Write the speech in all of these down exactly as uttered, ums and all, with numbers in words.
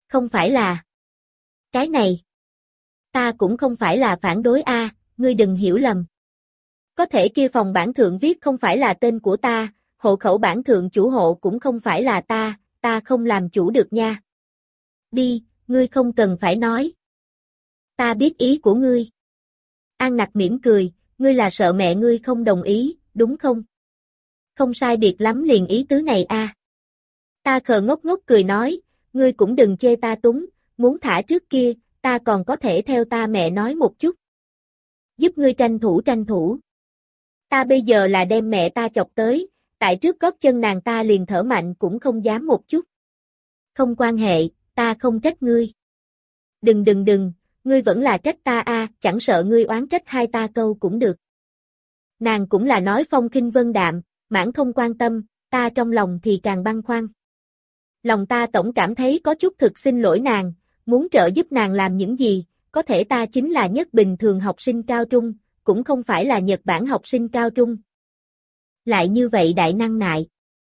Không phải là... Cái này... Ta cũng không phải là phản đối a, ngươi đừng hiểu lầm. Có thể kia phòng bản thượng viết không phải là tên của ta, hộ khẩu bản thượng chủ hộ cũng không phải là ta, ta không làm chủ được nha. Đi, ngươi không cần phải nói. Ta biết ý của ngươi. An Nặc mỉm cười, ngươi là sợ mẹ ngươi không đồng ý, đúng không? Không sai biệt lắm liền ý tứ này a. Ta khờ ngốc ngốc cười nói, ngươi cũng đừng chê ta túng, muốn thả trước kia, ta còn có thể theo ta mẹ nói một chút. Giúp ngươi tranh thủ tranh thủ. Ta bây giờ là đem mẹ ta chọc tới, tại trước gót chân nàng ta liền thở mạnh cũng không dám một chút. Không quan hệ, ta không trách ngươi. Đừng đừng đừng, ngươi vẫn là trách ta a, chẳng sợ ngươi oán trách hai ta câu cũng được. Nàng cũng là nói phong khinh vân đạm, mãn không quan tâm, ta trong lòng thì càng băn khoăn. Lòng ta tổng cảm thấy có chút thực xin lỗi nàng, muốn trợ giúp nàng làm những gì, có thể ta chính là nhất bình thường học sinh cao trung, cũng không phải là Nhật Bản học sinh cao trung. Lại như vậy đại năng nại.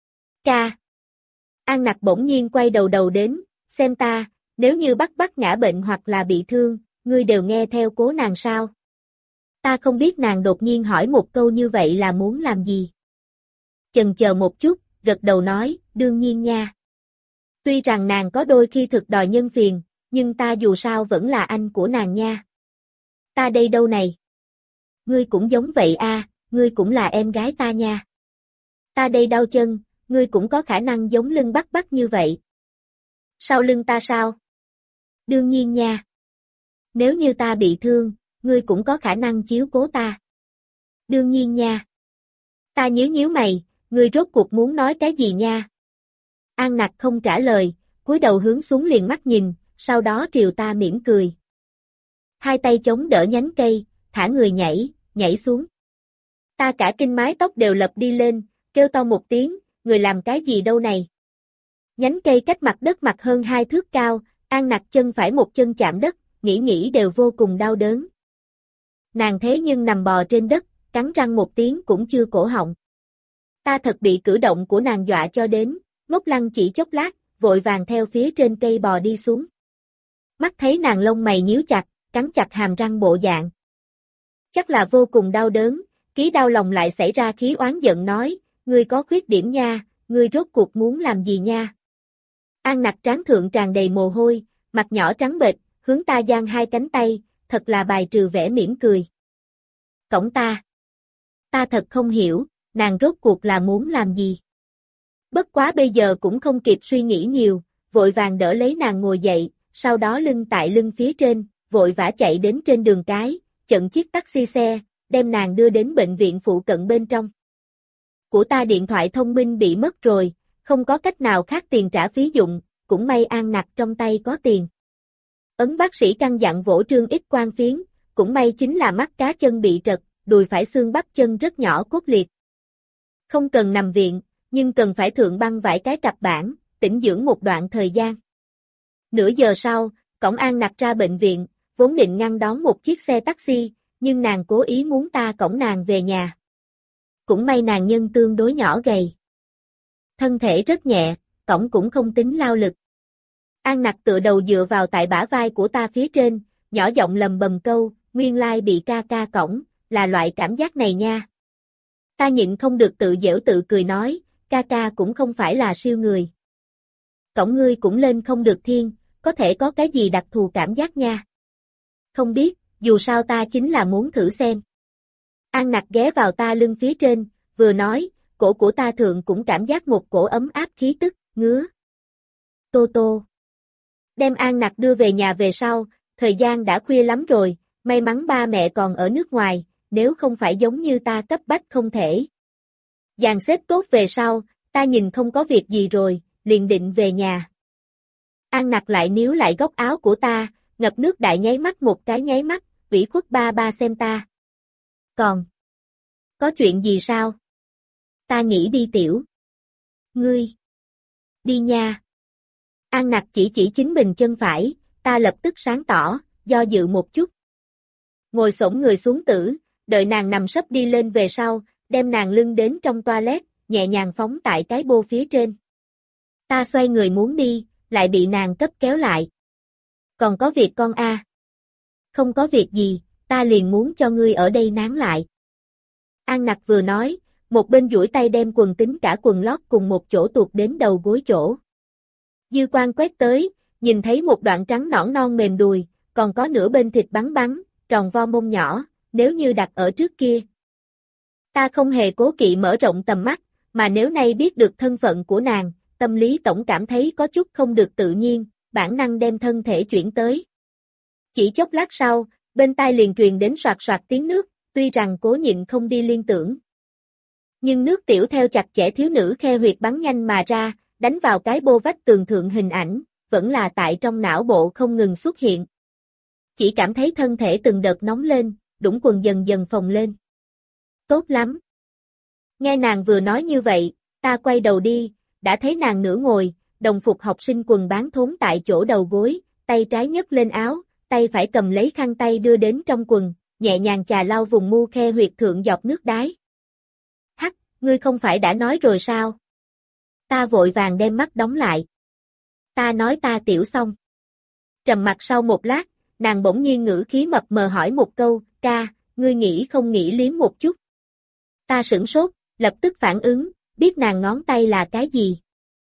Ca. An Nặc bỗng nhiên quay đầu đầu đến, xem ta, nếu như bắt bắt ngã bệnh hoặc là bị thương, ngươi đều nghe theo cố nàng sao? Ta không biết nàng đột nhiên hỏi một câu như vậy là muốn làm gì. Chần chờ một chút, gật đầu nói, đương nhiên nha. Tuy rằng nàng có đôi khi thực đòi nhân phiền, nhưng ta dù sao vẫn là anh của nàng nha. Ta đây đâu này? Ngươi cũng giống vậy a, ngươi cũng là em gái ta nha. Ta đây đau chân, ngươi cũng có khả năng giống lưng bắt bắt như vậy. Sau lưng ta sao? Đương nhiên nha. Nếu như ta bị thương, ngươi cũng có khả năng chiếu cố ta. Đương nhiên nha. Ta nhíu nhíu mày, ngươi rốt cuộc muốn nói cái gì nha? An Nặc không trả lời, cúi đầu hướng xuống liền mắt nhìn, sau đó triều ta mỉm cười. Hai tay chống đỡ nhánh cây, thả người nhảy, nhảy xuống. Ta cả kinh mái tóc đều lập đi lên, kêu to một tiếng, người làm cái gì đâu này? Nhánh cây cách mặt đất mặt hơn hai thước cao, An Nặc chân phải một chân chạm đất, nghĩ nghĩ đều vô cùng đau đớn. Nàng thế nhưng nằm bò trên đất, cắn răng một tiếng cũng chưa cổ họng. Ta thật bị cử động của nàng dọa cho đến, ngốc lăng chỉ chốc lát, vội vàng theo phía trên cây bò đi xuống. Mắt thấy nàng lông mày nhíu chặt, cắn chặt hàm răng bộ dạng. Chắc là vô cùng đau đớn, ký đau lòng lại xảy ra khí oán giận nói, ngươi có khuyết điểm nha, ngươi rốt cuộc muốn làm gì nha? An Nặc trán thượng tràn đầy mồ hôi, mặt nhỏ trắng bệch, hướng ta giang hai cánh tay, thật là bài trừ vẻ mỉm cười. Cổng ta. Ta thật không hiểu, nàng rốt cuộc là muốn làm gì? Bất quá bây giờ cũng không kịp suy nghĩ nhiều, vội vàng đỡ lấy nàng ngồi dậy, sau đó lưng tại lưng phía trên, vội vã chạy đến trên đường cái, chặn chiếc taxi xe, đem nàng đưa đến bệnh viện phụ cận bên trong. Của ta điện thoại thông minh bị mất rồi, không có cách nào khác tiền trả phí dụng, cũng may An Nặc trong tay có tiền. Ấn bác sĩ căn dặn vỗ trương ít quang phiến, cũng may chính là mắt cá chân bị trật, đùi phải xương bắp chân rất nhỏ cốt liệt. Không cần nằm viện, nhưng cần phải thượng băng vải cái cặp bản, tĩnh dưỡng một đoạn thời gian. Nửa giờ sau, cổng An Nặc ra bệnh viện, vốn định ngăn đón một chiếc xe taxi, nhưng nàng cố ý muốn ta cõng nàng về nhà. Cũng may nàng nhân tương đối nhỏ gầy. Thân thể rất nhẹ, cõng cũng không tính lao lực. An Nặc tựa đầu dựa vào tại bả vai của ta phía trên, nhỏ giọng lầm bầm câu, nguyên lai bị ca ca cõng, là loại cảm giác này nha. Ta nhịn không được tự giễu tự cười nói, ca ca cũng không phải là siêu người. Cõng ngươi cũng lên không được thiên, có thể có cái gì đặc thù cảm giác nha. Không biết, dù sao ta chính là muốn thử xem. An Nặc ghé vào ta lưng phía trên, vừa nói, cổ của ta thượng cũng cảm giác một cổ ấm áp khí tức, ngứa. Tô tô. Đem An Nặc đưa về nhà về sau, thời gian đã khuya lắm rồi, may mắn ba mẹ còn ở nước ngoài, nếu không phải giống như ta cấp bách không thể. Dàn xếp tốt về sau, ta nhìn không có việc gì rồi, liền định về nhà. An Nặc lại níu lại góc áo của ta, ngập nước đại nháy mắt một cái nháy mắt, ủy khuất ba ba xem ta. Còn, có chuyện gì sao? Ta nghĩ đi tiểu. Ngươi, đi nha. An Nặc chỉ chỉ chính mình chân phải, ta lập tức sáng tỏ, do dự một chút. Ngồi xổm người xuống tử, đợi nàng nằm sấp đi lên về sau, đem nàng lưng đến trong toilet, nhẹ nhàng phóng tại cái bô phía trên. Ta xoay người muốn đi, lại bị nàng cấp kéo lại. Còn có việc con a. Không có việc gì, ta liền muốn cho ngươi ở đây nán lại. An Nặc vừa nói, một bên duỗi tay đem quần tính cả quần lót cùng một chỗ tuột đến đầu gối chỗ. Dư quang quét tới, nhìn thấy một đoạn trắng nõn non mềm đùi, còn có nửa bên thịt bắn bắn, tròn vo mông nhỏ, nếu như đặt ở trước kia. Ta không hề cố kỵ mở rộng tầm mắt, mà nếu nay biết được thân phận của nàng, tâm lý tổng cảm thấy có chút không được tự nhiên, bản năng đem thân thể chuyển tới. Chỉ chốc lát sau, bên tai liền truyền đến soạt soạt tiếng nước, tuy rằng cố nhịn không đi liên tưởng. Nhưng nước tiểu theo chặt chẽ thiếu nữ khe huyệt bắn nhanh mà ra, đánh vào cái bô vách tường thượng hình ảnh, vẫn là tại trong não bộ không ngừng xuất hiện. Chỉ cảm thấy thân thể từng đợt nóng lên, đũng quần dần dần phồng lên. Tốt lắm. Nghe nàng vừa nói như vậy, ta quay đầu đi, đã thấy nàng nửa ngồi, đồng phục học sinh quần bán thốn tại chỗ đầu gối, tay trái nhấc lên áo, tay phải cầm lấy khăn tay đưa đến trong quần, nhẹ nhàng chà lau vùng mu khe huyệt thượng giọt nước đái. Hắc, ngươi không phải đã nói rồi sao? Ta vội vàng đem mắt đóng lại. Ta nói ta tiểu xong. Trầm mặc sau một lát, nàng bỗng nhiên ngữ khí mập mờ hỏi một câu, ca, ngươi nghĩ không nghĩ liếm một chút? Ta sửng sốt, lập tức phản ứng, biết nàng ngón tay là cái gì.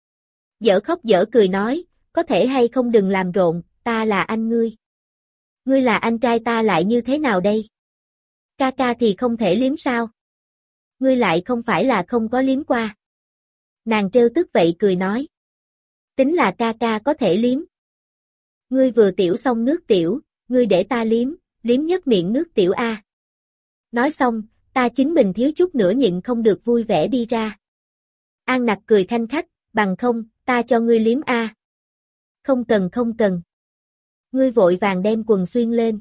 Dở khóc dở cười nói, có thể hay không đừng làm rộn, ta là anh ngươi. Ngươi là anh trai ta lại như thế nào đây? Ca ca thì không thể liếm sao? Ngươi lại không phải là không có liếm qua. Nàng trêu tức vậy cười nói. Tính là ca ca có thể liếm. Ngươi vừa tiểu xong nước tiểu, ngươi để ta liếm, liếm nhất miệng nước tiểu a. Nói xong, ta chính mình thiếu chút nữa nhịn không được vui vẻ đi ra. An Nặc cười khanh khách, bằng không, ta cho ngươi liếm a. Không cần không cần. Ngươi vội vàng đem quần xuyên lên.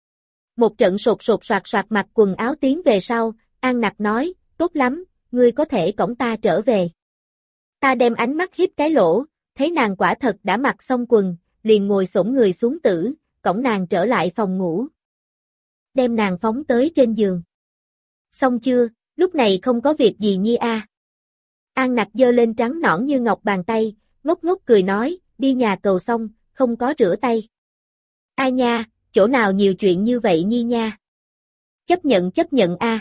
Một trận sột sột soạt soạt mặc quần áo tiến về sau, An Nặc nói, tốt lắm, ngươi có thể cõng ta trở về. Ta đem ánh mắt hiếp cái lỗ, thấy nàng quả thật đã mặc xong quần, liền ngồi xổm người xuống tử, cõng nàng trở lại phòng ngủ. Đem nàng phóng tới trên giường. Xong chưa, lúc này không có việc gì nhi a. An Nặc giơ lên trắng nõn như ngọc bàn tay, ngốc ngốc cười nói, đi nhà cầu xong, không có rửa tay. Ai nha, chỗ nào nhiều chuyện như vậy nhi nha. Chấp nhận chấp nhận a.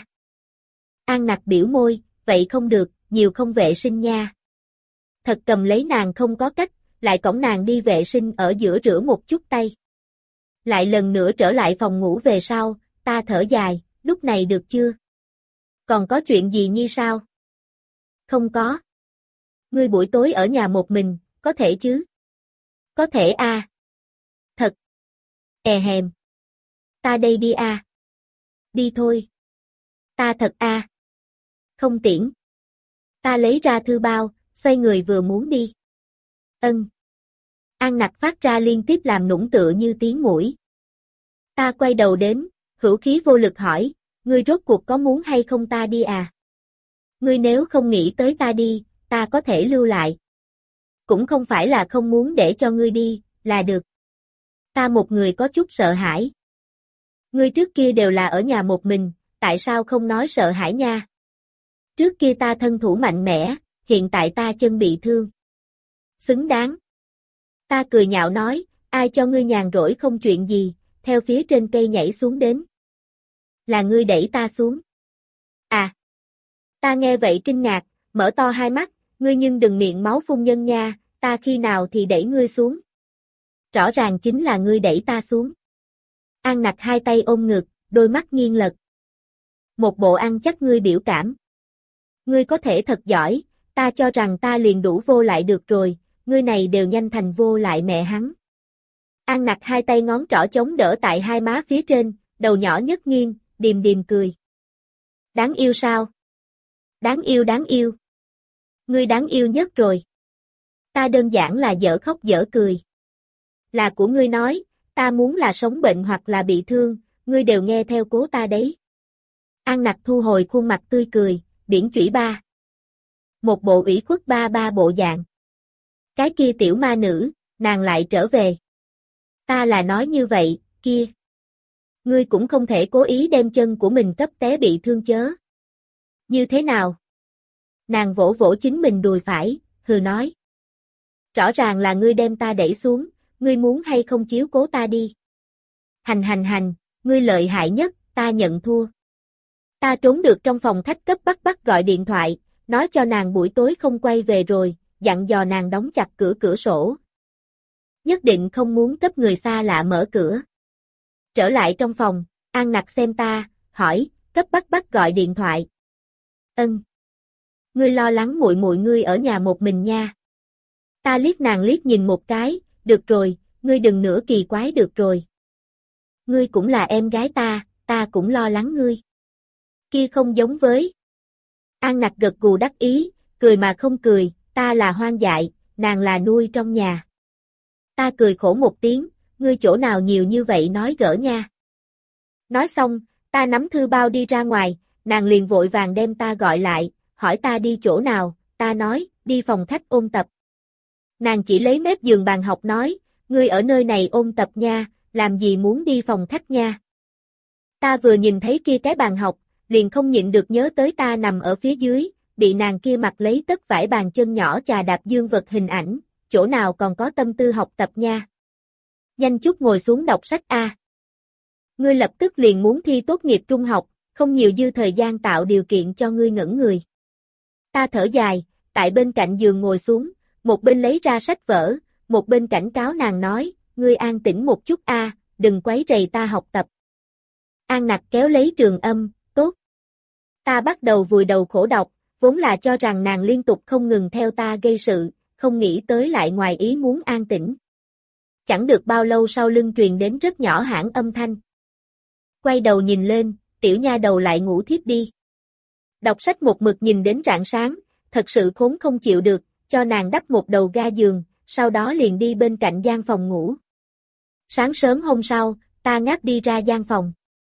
An Nặc biểu môi, vậy không được, nhiều không vệ sinh nha. Thật cầm lấy nàng không có cách, lại cõng nàng đi vệ sinh ở giữa rửa một chút tay. Lại lần nữa trở lại phòng ngủ về sau, ta thở dài, lúc này được chưa? Còn có chuyện gì nhi sao? Không có. Ngươi buổi tối ở nhà một mình, có thể chứ? Có thể a. À. Thật. È hèm. Ta đây đi a. À. Đi thôi. Ta thật a. À. Không tiễn. Ta lấy ra thư bao, xoay người vừa muốn đi. Ân. An Nặc phát ra liên tiếp làm nũng tựa như tiếng mũi. Ta quay đầu đến, hữu khí vô lực hỏi, ngươi rốt cuộc có muốn hay không ta đi à? Ngươi nếu không nghĩ tới ta đi, ta có thể lưu lại. Cũng không phải là không muốn để cho ngươi đi, là được. Ta một người có chút sợ hãi. Ngươi trước kia đều là ở nhà một mình, tại sao không nói sợ hãi nha? Trước kia ta thân thủ mạnh mẽ, hiện tại ta chân bị thương. Xứng đáng. Ta cười nhạo nói, ai cho ngươi nhàn rỗi không chuyện gì, theo phía trên cây nhảy xuống đến. Là ngươi đẩy ta xuống. À. Ta nghe vậy kinh ngạc, mở to hai mắt, ngươi nhưng đừng miệng máu phun nhân nha, ta khi nào thì đẩy ngươi xuống. Rõ ràng chính là ngươi đẩy ta xuống. An Nặc hai tay ôm ngực, đôi mắt nghiêng lật. Một bộ ăn chắc ngươi biểu cảm. Ngươi có thể thật giỏi, ta cho rằng ta liền đủ vô lại được rồi, ngươi này đều nhanh thành vô lại mẹ hắn. An Nặc hai tay ngón trỏ chống đỡ tại hai má phía trên, đầu nhỏ nhấc nghiêng, điềm điềm cười. Đáng yêu sao? Đáng yêu đáng yêu. Ngươi đáng yêu nhất rồi. Ta đơn giản là dở khóc dở cười. Là của ngươi nói, ta muốn là sống bệnh hoặc là bị thương, ngươi đều nghe theo cố ta đấy. An Nặc thu hồi khuôn mặt tươi cười, biển chủy ba. Một bộ ủy khuất ba ba bộ dạng. Cái kia tiểu ma nữ, nàng lại trở về. Ta là nói như vậy, kia. Ngươi cũng không thể cố ý đem chân của mình cấp té bị thương chớ. Như thế nào? Nàng vỗ vỗ chính mình đùi phải, hừ nói. Rõ ràng là ngươi đem ta đẩy xuống, ngươi muốn hay không chiếu cố ta đi. Hành hành hành, ngươi lợi hại nhất, ta nhận thua. Ta trốn được trong phòng khách cấp bắt bắt gọi điện thoại, nói cho nàng buổi tối không quay về rồi, dặn dò nàng đóng chặt cửa cửa sổ. Nhất định không muốn cấp người xa lạ mở cửa. Trở lại trong phòng, An Nặc xem ta, hỏi, cấp bắt bắt gọi điện thoại. Ân. Ngươi lo lắng muội muội ngươi ở nhà một mình nha. Ta liếc nàng liếc nhìn một cái, được rồi, ngươi đừng nữa kỳ quái được rồi. Ngươi cũng là em gái ta, ta cũng lo lắng ngươi. Kia không giống với. An Nặc gật gù đắc ý, cười mà không cười, ta là hoang dại, nàng là nuôi trong nhà. Ta cười khổ một tiếng, ngươi chỗ nào nhiều như vậy nói gỡ nha. Nói xong, ta nắm thư bao đi ra ngoài, nàng liền vội vàng đem ta gọi lại, hỏi ta đi chỗ nào, ta nói, đi phòng khách ôn tập. Nàng chỉ lấy mép giường bàn học nói, ngươi ở nơi này ôn tập nha, làm gì muốn đi phòng khách nha. Ta vừa nhìn thấy kia cái bàn học, liền không nhịn được nhớ tới ta nằm ở phía dưới, bị nàng kia mặc lấy tất vải bàn chân nhỏ chà đạp dương vật hình ảnh, chỗ nào còn có tâm tư học tập nha. Nhanh chút ngồi xuống đọc sách a. Ngươi lập tức liền muốn thi tốt nghiệp trung học, không nhiều dư thời gian tạo điều kiện cho ngươi ngẩn người. Ta thở dài, tại bên cạnh giường ngồi xuống, một bên lấy ra sách vở, một bên cảnh cáo nàng nói, ngươi an tĩnh một chút a, đừng quấy rầy ta học tập. An Nặc kéo lấy Trường Âm, tốt. Ta bắt đầu vùi đầu khổ đọc, vốn là cho rằng nàng liên tục không ngừng theo ta gây sự, không nghĩ tới lại ngoài ý muốn an tĩnh. Chẳng được bao lâu sau lưng truyền đến rất nhỏ hãng âm thanh. Quay đầu nhìn lên, tiểu nha đầu lại ngủ thiếp đi. Đọc sách một mực nhìn đến rạng sáng, thật sự khốn không chịu được, cho nàng đắp một đầu ga giường, sau đó liền đi bên cạnh gian phòng ngủ. Sáng sớm hôm sau, ta ngáp đi ra gian phòng.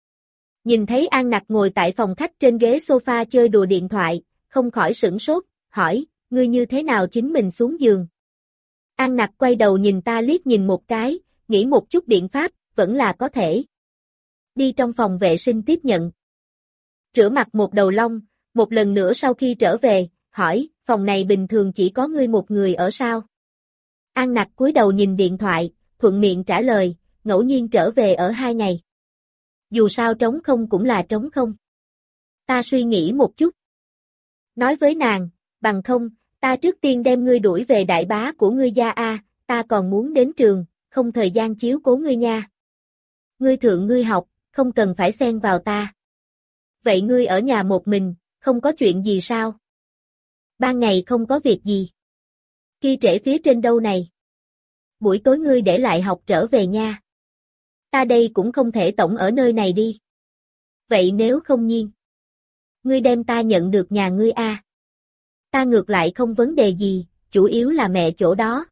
Nhìn thấy An Nặc ngồi tại phòng khách trên ghế sofa chơi đùa điện thoại, không khỏi sửng sốt, hỏi, ngươi như thế nào chính mình xuống giường. An Nặc quay đầu nhìn ta liếc nhìn một cái, nghĩ một chút biện pháp, vẫn là có thể. Đi trong phòng vệ sinh tiếp nhận. Rửa mặt một đầu lông, một lần nữa sau khi trở về, hỏi, phòng này bình thường chỉ có ngươi một người ở sao? An Nặc cúi đầu nhìn điện thoại, thuận miệng trả lời, ngẫu nhiên trở về ở hai ngày. Dù sao trống không cũng là trống không. Ta suy nghĩ một chút. Nói với nàng, bằng không, ta trước tiên đem ngươi đuổi về đại bá của ngươi gia a, ta còn muốn đến trường, không thời gian chiếu cố ngươi nha. Ngươi thượng ngươi học, không cần phải xen vào ta. Vậy ngươi ở nhà một mình, không có chuyện gì sao? Ban ngày không có việc gì. Khi trễ phía trên đâu này? Buổi tối ngươi để lại học trở về nha. Ta đây cũng không thể tổng ở nơi này đi. Vậy nếu không nhiên, ngươi đem ta nhận được nhà ngươi a. Ta ngược lại không vấn đề gì, chủ yếu là mẹ chỗ đó.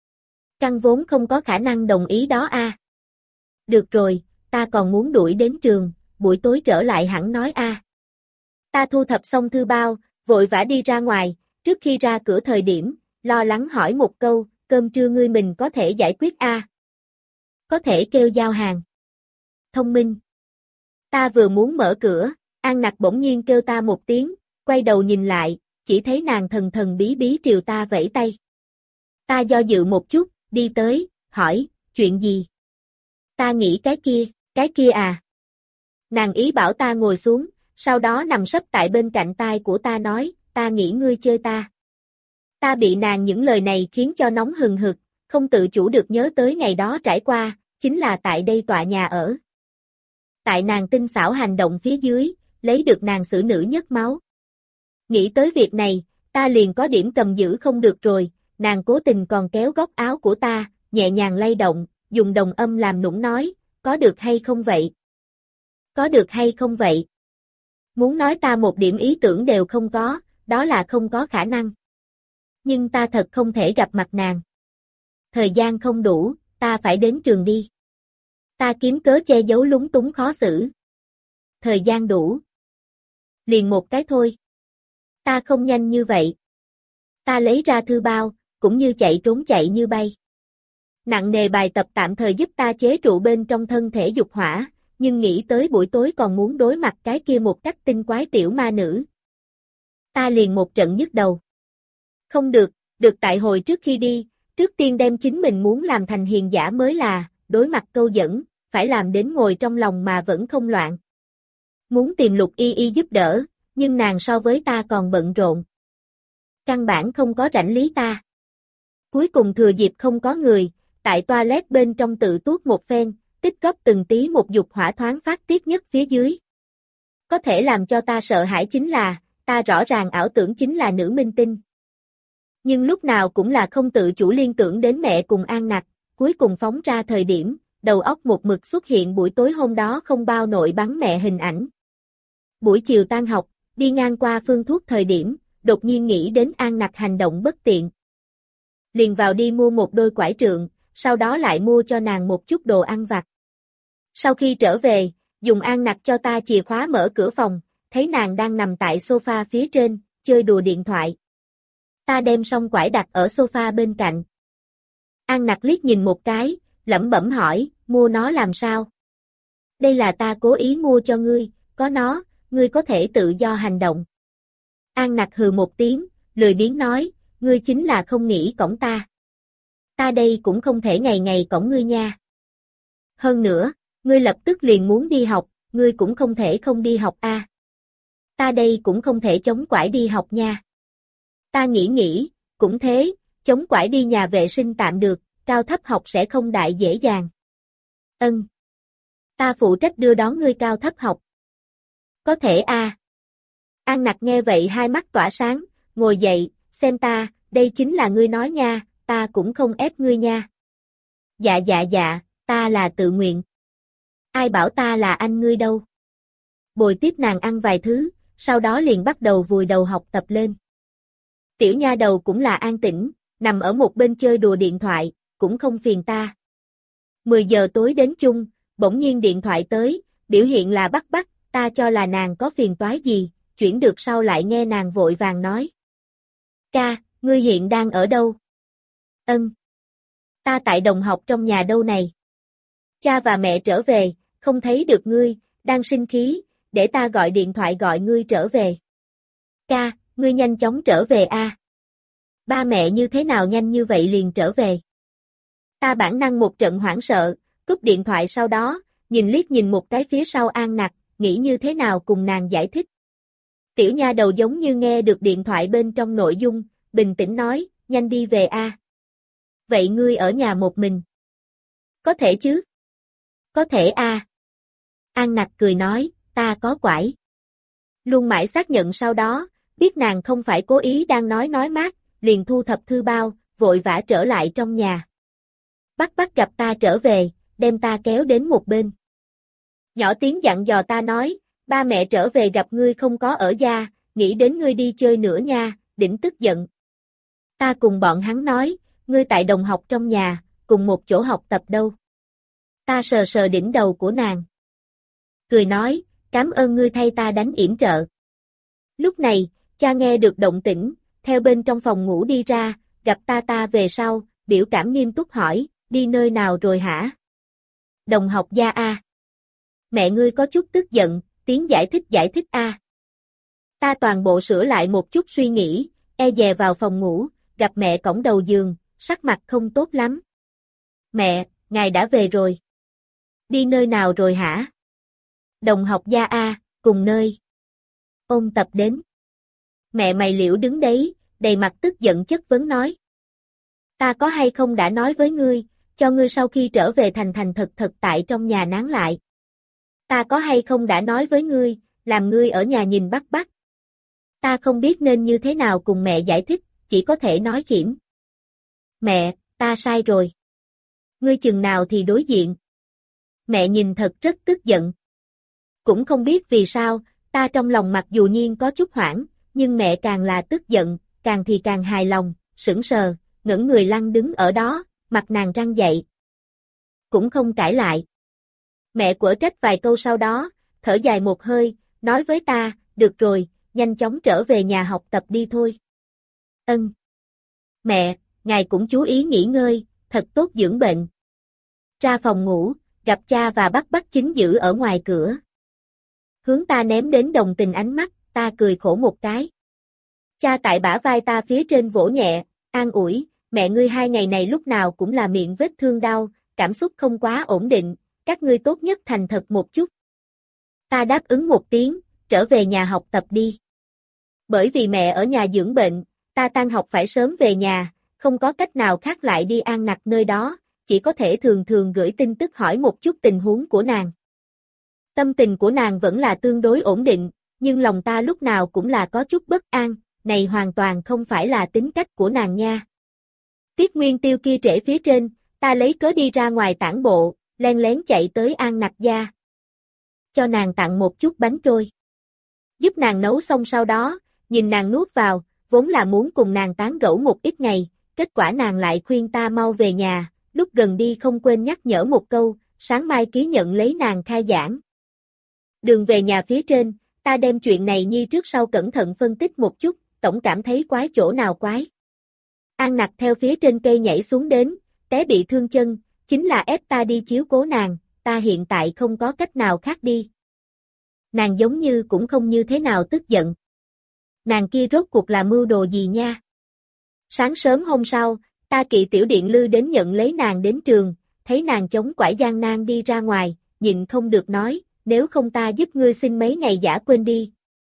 Căn vốn không có khả năng đồng ý đó a. Được rồi, ta còn muốn đuổi đến trường, buổi tối trở lại hẳn nói a. Ta thu thập xong thư bao, vội vã đi ra ngoài, trước khi ra cửa thời điểm, lo lắng hỏi một câu, cơm trưa ngươi mình có thể giải quyết a? Có thể kêu giao hàng. Thông minh. Ta vừa muốn mở cửa, An Nặc bỗng nhiên kêu ta một tiếng, quay đầu nhìn lại, chỉ thấy nàng thần thần bí bí triều ta vẫy tay. Ta do dự một chút, đi tới, hỏi, chuyện gì? Ta nghĩ cái kia, cái kia à? Nàng ý bảo ta ngồi xuống, sau đó nằm sấp tại bên cạnh tai của ta nói, ta nghĩ ngươi chơi ta. Ta bị nàng những lời này khiến cho nóng hừng hực, không tự chủ được nhớ tới ngày đó trải qua, chính là tại đây tọa nhà ở. Tại nàng tinh xảo hành động phía dưới, lấy được nàng xử nữ nhất máu. Nghĩ tới việc này, ta liền có điểm cầm giữ không được rồi, nàng cố tình còn kéo góc áo của ta, nhẹ nhàng lay động, dùng đồng âm làm nũng nói, có được hay không vậy? Có được hay không vậy? Muốn nói ta một điểm ý tưởng đều không có, đó là không có khả năng. Nhưng ta thật không thể gặp mặt nàng. Thời gian không đủ, ta phải đến trường đi. Ta kiếm cớ che giấu lúng túng khó xử. Thời gian đủ. Liền một cái thôi. Ta không nhanh như vậy. Ta lấy ra thư bao, cũng như chạy trốn chạy như bay. Nặng nề bài tập tạm thời giúp ta chế trụ bên trong thân thể dục hỏa, nhưng nghĩ tới buổi tối còn muốn đối mặt cái kia một cách tinh quái tiểu ma nữ. Ta liền một trận nhức đầu. Không được, được tại hồi trước khi đi, Trước tiên đem chính mình muốn làm thành hiền giả mới là, đối mặt câu dẫn, phải làm đến ngồi trong lòng mà vẫn không loạn. Muốn tìm Lục Y Y giúp đỡ, nhưng nàng so với ta còn bận rộn. Căn bản không có rảnh lý ta. Cuối cùng thừa dịp không có người, tại toilet bên trong tự tuốt một phen, tích góp từng tí một dục hỏa thoáng phát tiết nhất phía dưới. Có thể làm cho ta sợ hãi chính là, ta rõ ràng ảo tưởng chính là nữ minh tinh. Nhưng lúc nào cũng là không tự chủ liên tưởng đến mẹ cùng An Nặc, cuối cùng phóng ra thời điểm, đầu óc một mực xuất hiện buổi tối hôm đó không bao nội bắn mẹ hình ảnh. Buổi chiều tan học, đi ngang qua phương thuốc thời điểm, đột nhiên nghĩ đến An Nặc hành động bất tiện. Liền vào đi mua một đôi quải trượng, sau đó lại mua cho nàng một chút đồ ăn vặt. Sau khi trở về, dùng An Nặc cho ta chìa khóa mở cửa phòng, thấy nàng đang nằm tại sofa phía trên, chơi đùa điện thoại. Ta đem xong quải đặt ở sofa bên cạnh. An Nặc liếc nhìn một cái, lẩm bẩm hỏi, mua nó làm sao? Đây là ta cố ý mua cho ngươi, có nó, ngươi có thể tự do hành động. An Nặc hừ một tiếng, lười biếng nói, ngươi chính là không nghĩ cõng ta. Ta đây cũng không thể ngày ngày cõng ngươi nha. Hơn nữa, ngươi lập tức liền muốn đi học, ngươi cũng không thể không đi học a. À. Ta đây cũng không thể chống quải đi học nha. Ta nghĩ nghĩ, cũng thế, chống quải đi nhà vệ sinh tạm được, cao thấp học sẽ không đại dễ dàng. Ân. Ta phụ trách đưa đón ngươi cao thấp học. Có thể a. À. An Nặc nghe vậy hai mắt tỏa sáng, ngồi dậy, xem ta, đây chính là ngươi nói nha, ta cũng không ép ngươi nha. Dạ dạ dạ, ta là tự nguyện. Ai bảo ta là anh ngươi đâu. Bồi tiếp nàng ăn vài thứ, sau đó liền bắt đầu vùi đầu học tập lên. Tiểu nha đầu cũng là an tĩnh, nằm ở một bên chơi đùa điện thoại, cũng không phiền ta. mười giờ tối đến chung, bỗng nhiên điện thoại tới, biểu hiện là Bắc Bắc, ta cho là nàng có phiền toái gì, chuyển được sau lại nghe nàng vội vàng nói. Ca, ngươi hiện đang ở đâu? Ân. Ta tại đồng học trong nhà đâu này. Cha và mẹ trở về, không thấy được ngươi, đang sinh khí, để ta gọi điện thoại gọi ngươi trở về. Ca, ngươi nhanh chóng trở về a. À. Ba mẹ như thế nào nhanh như vậy liền trở về. Ta bản năng một trận hoảng sợ, cúp điện thoại sau đó, nhìn liếc nhìn một cái phía sau An Nặc, nghĩ như thế nào cùng nàng giải thích. Tiểu nha đầu giống như nghe được điện thoại bên trong nội dung, bình tĩnh nói, nhanh đi về a. À. Vậy ngươi ở nhà một mình. Có thể chứ? Có thể a. À. An Nặc cười nói, ta có quải. Luôn mãi xác nhận sau đó, biết nàng không phải cố ý đang nói nói mát, liền thu thập thư bao, vội vã trở lại trong nhà. Bắc Bắc gặp ta trở về, đem ta kéo đến một bên. Nhỏ tiếng dặn dò ta nói, ba mẹ trở về gặp ngươi không có ở gia, nghĩ đến ngươi đi chơi nữa nha, đỉnh tức giận. Ta cùng bọn hắn nói, ngươi tại đồng học trong nhà, cùng một chỗ học tập đâu. Ta sờ sờ đỉnh đầu của nàng. Cười nói, cảm ơn ngươi thay ta đánh yểm trợ. Lúc này, cha nghe được động tĩnh, theo bên trong phòng ngủ đi ra, gặp ta ta về sau, biểu cảm nghiêm túc hỏi, đi nơi nào rồi hả? Đồng học gia a. À. Mẹ ngươi có chút tức giận, tiếng giải thích giải thích a. À. Ta toàn bộ sửa lại một chút suy nghĩ, e dè vào phòng ngủ, gặp mẹ cõng đầu giường, sắc mặt không tốt lắm. Mẹ, ngài đã về rồi. Đi nơi nào rồi hả? Đồng học gia a, à, cùng nơi. Ôn tập đến. Mẹ mày liễu đứng đấy, đầy mặt tức giận chất vấn nói. Ta có hay không đã nói với ngươi, cho ngươi sau khi trở về thành thành thật thật tại trong nhà nán lại. Ta có hay không đã nói với ngươi, làm ngươi ở nhà nhìn Bắc Bắc. Ta không biết nên như thế nào cùng mẹ giải thích, chỉ có thể nói khiểm. Mẹ, ta sai rồi. Ngươi chừng nào thì đối diện. Mẹ nhìn thật rất tức giận. Cũng không biết vì sao, ta trong lòng mặc dù nhiên có chút hoảng, nhưng mẹ càng là tức giận, càng thì càng hài lòng, sững sờ, ngẩng người lăn đứng ở đó, mặt nàng răng dậy. Cũng không cãi lại. Mẹ quở trách vài câu sau đó, thở dài một hơi, nói với ta, được rồi, nhanh chóng trở về nhà học tập đi thôi. Ân. Mẹ, ngài cũng chú ý nghỉ ngơi, thật tốt dưỡng bệnh. Ra phòng ngủ, gặp cha và Bắc Bắc chính giữ ở ngoài cửa. Hướng ta ném đến đồng tình ánh mắt, ta cười khổ một cái. Cha tại bả vai ta phía trên vỗ nhẹ, an ủi, mẹ ngươi hai ngày này lúc nào cũng là miệng vết thương đau, cảm xúc không quá ổn định, các ngươi tốt nhất thành thật một chút. Ta đáp ứng một tiếng, trở về nhà học tập đi. Bởi vì mẹ ở nhà dưỡng bệnh, ta tan học phải sớm về nhà, không có cách nào khác lại đi An Nặc nơi đó, chỉ có thể thường thường gửi tin tức hỏi một chút tình huống của nàng. Tâm tình của nàng vẫn là tương đối ổn định, nhưng lòng ta lúc nào cũng là có chút bất an, này hoàn toàn không phải là tính cách của nàng nha. Tiết Nguyên Tiêu kia trễ phía trên, ta lấy cớ đi ra ngoài tản bộ, len lén chạy tới An Nặc gia. Cho nàng tặng một chút bánh trôi. Giúp nàng nấu xong sau đó, nhìn nàng nuốt vào, vốn là muốn cùng nàng tán gẫu một ít ngày, kết quả nàng lại khuyên ta mau về nhà, lúc gần đi không quên nhắc nhở một câu, sáng mai ký nhận lấy nàng khai giảng. Đường về nhà phía trên, ta đem chuyện này nhi trước sau cẩn thận phân tích một chút, tổng cảm thấy quái chỗ nào quái. An Nặc theo phía trên cây nhảy xuống đến, té bị thương chân, chính là ép ta đi chiếu cố nàng, ta hiện tại không có cách nào khác đi. Nàng giống như cũng không như thế nào tức giận. Nàng kia rốt cuộc là mưu đồ gì nha? Sáng sớm hôm sau, ta kỵ tiểu điện lư đến nhận lấy nàng đến trường, thấy nàng chống quải gian nan đi ra ngoài, nhịn không được nói, nếu không ta giúp ngươi xin mấy ngày giả quên đi.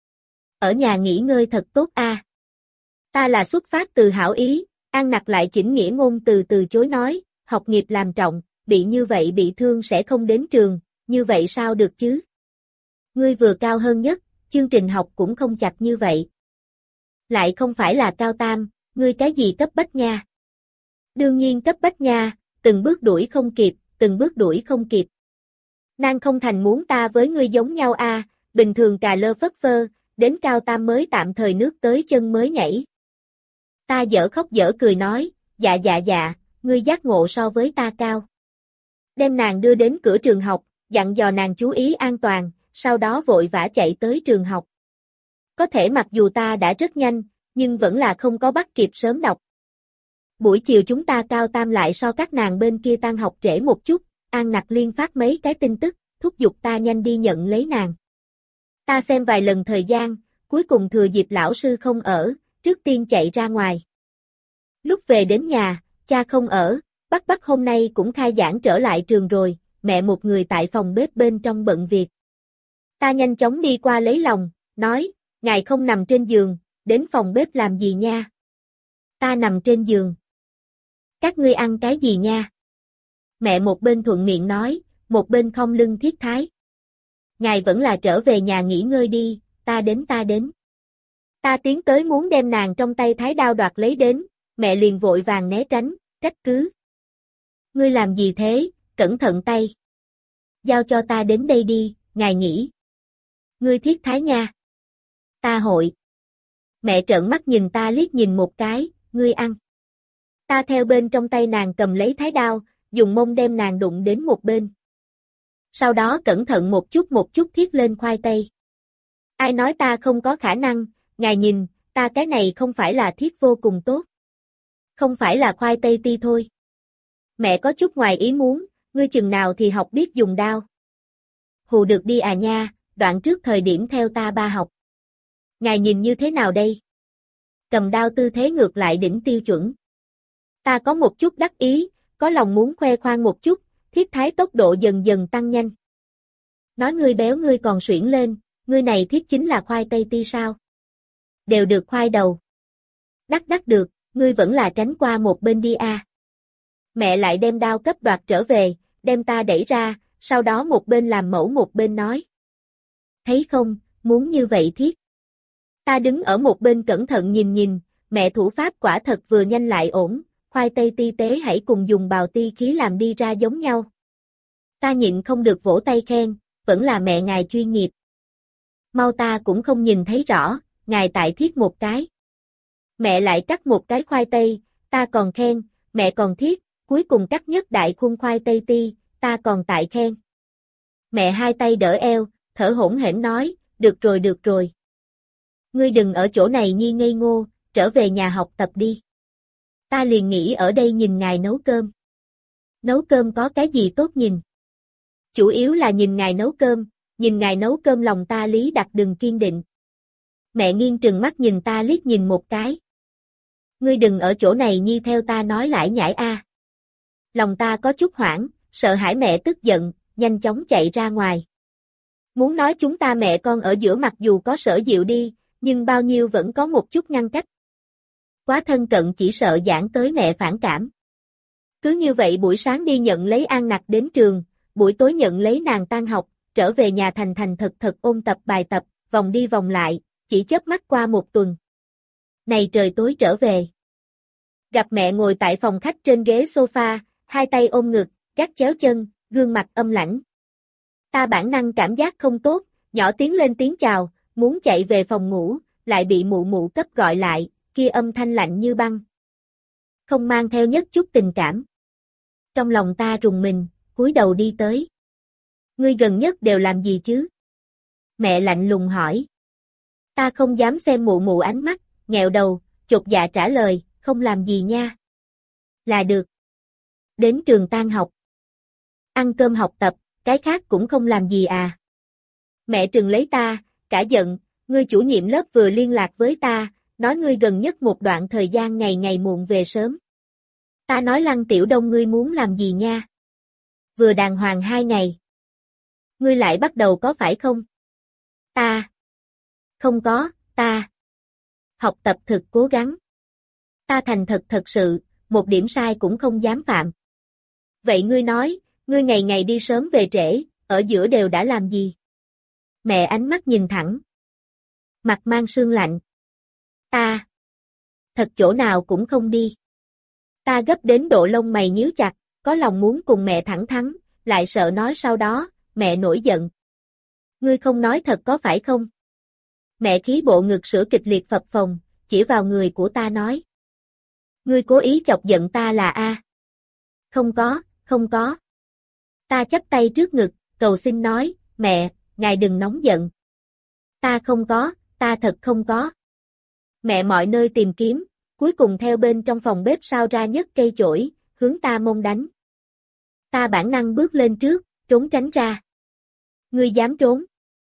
Ở nhà nghỉ ngơi thật tốt a. À. Ta là xuất phát từ hảo ý, An Nặc lại chỉnh nghĩa ngôn từ từ chối nói, học nghiệp làm trọng, bị như vậy bị thương sẽ không đến trường, như vậy sao được chứ? Ngươi vừa cao hơn nhất, chương trình học cũng không chặt như vậy. Lại không phải là cao tam, ngươi cái gì cấp bách nha? Đương nhiên cấp bách nha, từng bước đuổi không kịp, từng bước đuổi không kịp. Nàng không thành muốn ta với ngươi giống nhau a, à, bình thường cà lơ phất phơ, đến cao tam mới tạm thời nước tới chân mới nhảy. Ta dở khóc dở cười nói, dạ dạ dạ, ngươi giác ngộ so với ta cao. Đem nàng đưa đến cửa trường học, dặn dò nàng chú ý an toàn, sau đó vội vã chạy tới trường học. Có thể mặc dù ta đã rất nhanh, nhưng vẫn là không có bắt kịp sớm đọc. Buổi chiều chúng ta cao tam lại so các nàng bên kia tan học trễ một chút, An Nặc liên phát mấy cái tin tức, thúc giục ta nhanh đi nhận lấy nàng. Ta xem vài lần thời gian, cuối cùng thừa dịp lão sư không ở, trước tiên chạy ra ngoài. Lúc về đến nhà, cha không ở, Bắc Bắc hôm nay cũng khai giảng trở lại trường rồi, mẹ một người tại phòng bếp bên trong bận việc. Ta nhanh chóng đi qua lấy lòng, nói, ngài không nằm trên giường, đến phòng bếp làm gì nha? Ta nằm trên giường. Các ngươi ăn cái gì nha? Mẹ một bên thuận miệng nói, một bên khom lưng thiết thái. Ngài vẫn là trở về nhà nghỉ ngơi đi, ta đến ta đến. Ta tiến tới muốn đem nàng trong tay thái đao đoạt lấy đến, mẹ liền vội vàng né tránh, trách cứ. Ngươi làm gì thế, cẩn thận tay. Giao cho ta đến đây đi, ngài nghỉ. Ngươi thiết thái nha. Ta hội. Mẹ trợn mắt nhìn ta liếc nhìn một cái, ngươi ăn. Ta theo bên trong tay nàng cầm lấy thái đao, dùng mông đem nàng đụng đến một bên. Sau đó cẩn thận một chút một chút thiết lên khoai tây. Ai nói ta không có khả năng, ngài nhìn, ta cái này không phải là thiết vô cùng tốt. Không phải là khoai tây ti thôi. Mẹ có chút ngoài ý muốn, ngươi chừng nào thì học biết dùng đao. Hù được đi à nha, đoạn trước thời điểm theo ta ba học. Ngài nhìn như thế nào đây? Cầm đao tư thế ngược lại đỉnh tiêu chuẩn. Ta có một chút đắc ý, có lòng muốn khoe khoang một chút, thiết thái tốc độ dần dần tăng nhanh. Nói ngươi béo ngươi còn suyễn lên, ngươi này thiết chính là khoai tây ti sao? Đều được khoai đầu. Đắc đắc được, ngươi vẫn là tránh qua một bên đi a. À. Mẹ lại đem đao cấp đoạt trở về, đem ta đẩy ra, sau đó một bên làm mẫu một bên nói. Thấy không, muốn như vậy thiết. Ta đứng ở một bên cẩn thận nhìn nhìn, mẹ thủ pháp quả thật vừa nhanh lại ổn, khoai tây ti tế hãy cùng dùng bào ti khí làm đi ra giống nhau. Ta nhịn không được vỗ tay khen, vẫn là mẹ ngài chuyên nghiệp. Mau ta cũng không nhìn thấy rõ, ngài tại thiết một cái. Mẹ lại cắt một cái khoai tây, ta còn khen, mẹ còn thiết, cuối cùng cắt nhất đại khung khoai tây ti, ta còn tại khen. Mẹ hai tay đỡ eo, thở hổn hển nói, được rồi được rồi. Ngươi đừng ở chỗ này nhi ngây ngô, trở về nhà học tập đi. Ta liền nghĩ ở đây nhìn ngài nấu cơm. Nấu cơm có cái gì tốt nhìn? Chủ yếu là nhìn ngài nấu cơm, nhìn ngài nấu cơm lòng ta lý đặt đừng kiên định. Mẹ nghiêng trừng mắt nhìn ta liếc nhìn một cái. Ngươi đừng ở chỗ này nhi theo ta nói lải nhải a. Lòng ta có chút hoảng, sợ hãi mẹ tức giận, nhanh chóng chạy ra ngoài. Muốn nói chúng ta mẹ con ở giữa mặc dù có Sở Diệu đi, nhưng bao nhiêu vẫn có một chút ngăn cách. Quá thân cận chỉ sợ giảng tới mẹ phản cảm. Cứ như vậy buổi sáng đi nhận lấy An Nặc đến trường, buổi tối nhận lấy nàng tan học, trở về nhà thành thành thật thật ôn tập bài tập, vòng đi vòng lại, chỉ chớp mắt qua một tuần. Này trời tối trở về. Gặp mẹ ngồi tại phòng khách trên ghế sofa, hai tay ôm ngực, gác chéo chân, gương mặt âm lãnh. Ta bản năng cảm giác không tốt, nhỏ tiếng lên tiếng chào, muốn chạy về phòng ngủ, lại bị mụ mụ cấp gọi lại, kia âm thanh lạnh như băng. Không mang theo nhất chút tình cảm. Trong lòng ta rùng mình, cúi đầu đi tới. Ngươi gần nhất đều làm gì chứ? Mẹ lạnh lùng hỏi. Ta không dám xem mụ mụ ánh mắt, nghẹo đầu, chột dạ trả lời, không làm gì nha. Là được. Đến trường tan học. Ăn cơm học tập, cái khác cũng không làm gì à. Mẹ trừng lấy ta, cả giận, ngươi chủ nhiệm lớp vừa liên lạc với ta, nói ngươi gần nhất một đoạn thời gian ngày ngày muộn về sớm. Ta nói Lăng Tiểu Đông ngươi muốn làm gì nha? Vừa đàng hoàng hai ngày. Ngươi lại bắt đầu có phải không? Ta. Không có, ta. Học tập thực cố gắng. Ta thành thật thật sự, một điểm sai cũng không dám phạm. Vậy ngươi nói, ngươi ngày ngày đi sớm về trễ, ở giữa đều đã làm gì? Mẹ ánh mắt nhìn thẳng. Mặt mang sương lạnh. Ta. Thật chỗ nào cũng không đi. Ta gấp đến độ lông mày nhíu chặt, có lòng muốn cùng mẹ thẳng thắn, lại sợ nói sau đó, mẹ nổi giận. Ngươi không nói thật có phải không? Mẹ khí bộ ngực sữa kịch liệt phập phồng, chỉ vào người của ta nói. Ngươi cố ý chọc giận ta là A. Không có, không có. Ta chắp tay trước ngực, cầu xin nói, mẹ, ngài đừng nóng giận. Ta không có, ta thật không có. Mẹ mọi nơi tìm kiếm, cuối cùng theo bên trong phòng bếp sao ra nhất cây chổi, hướng ta mông đánh. Ta bản năng bước lên trước, trốn tránh ra. Ngươi dám trốn.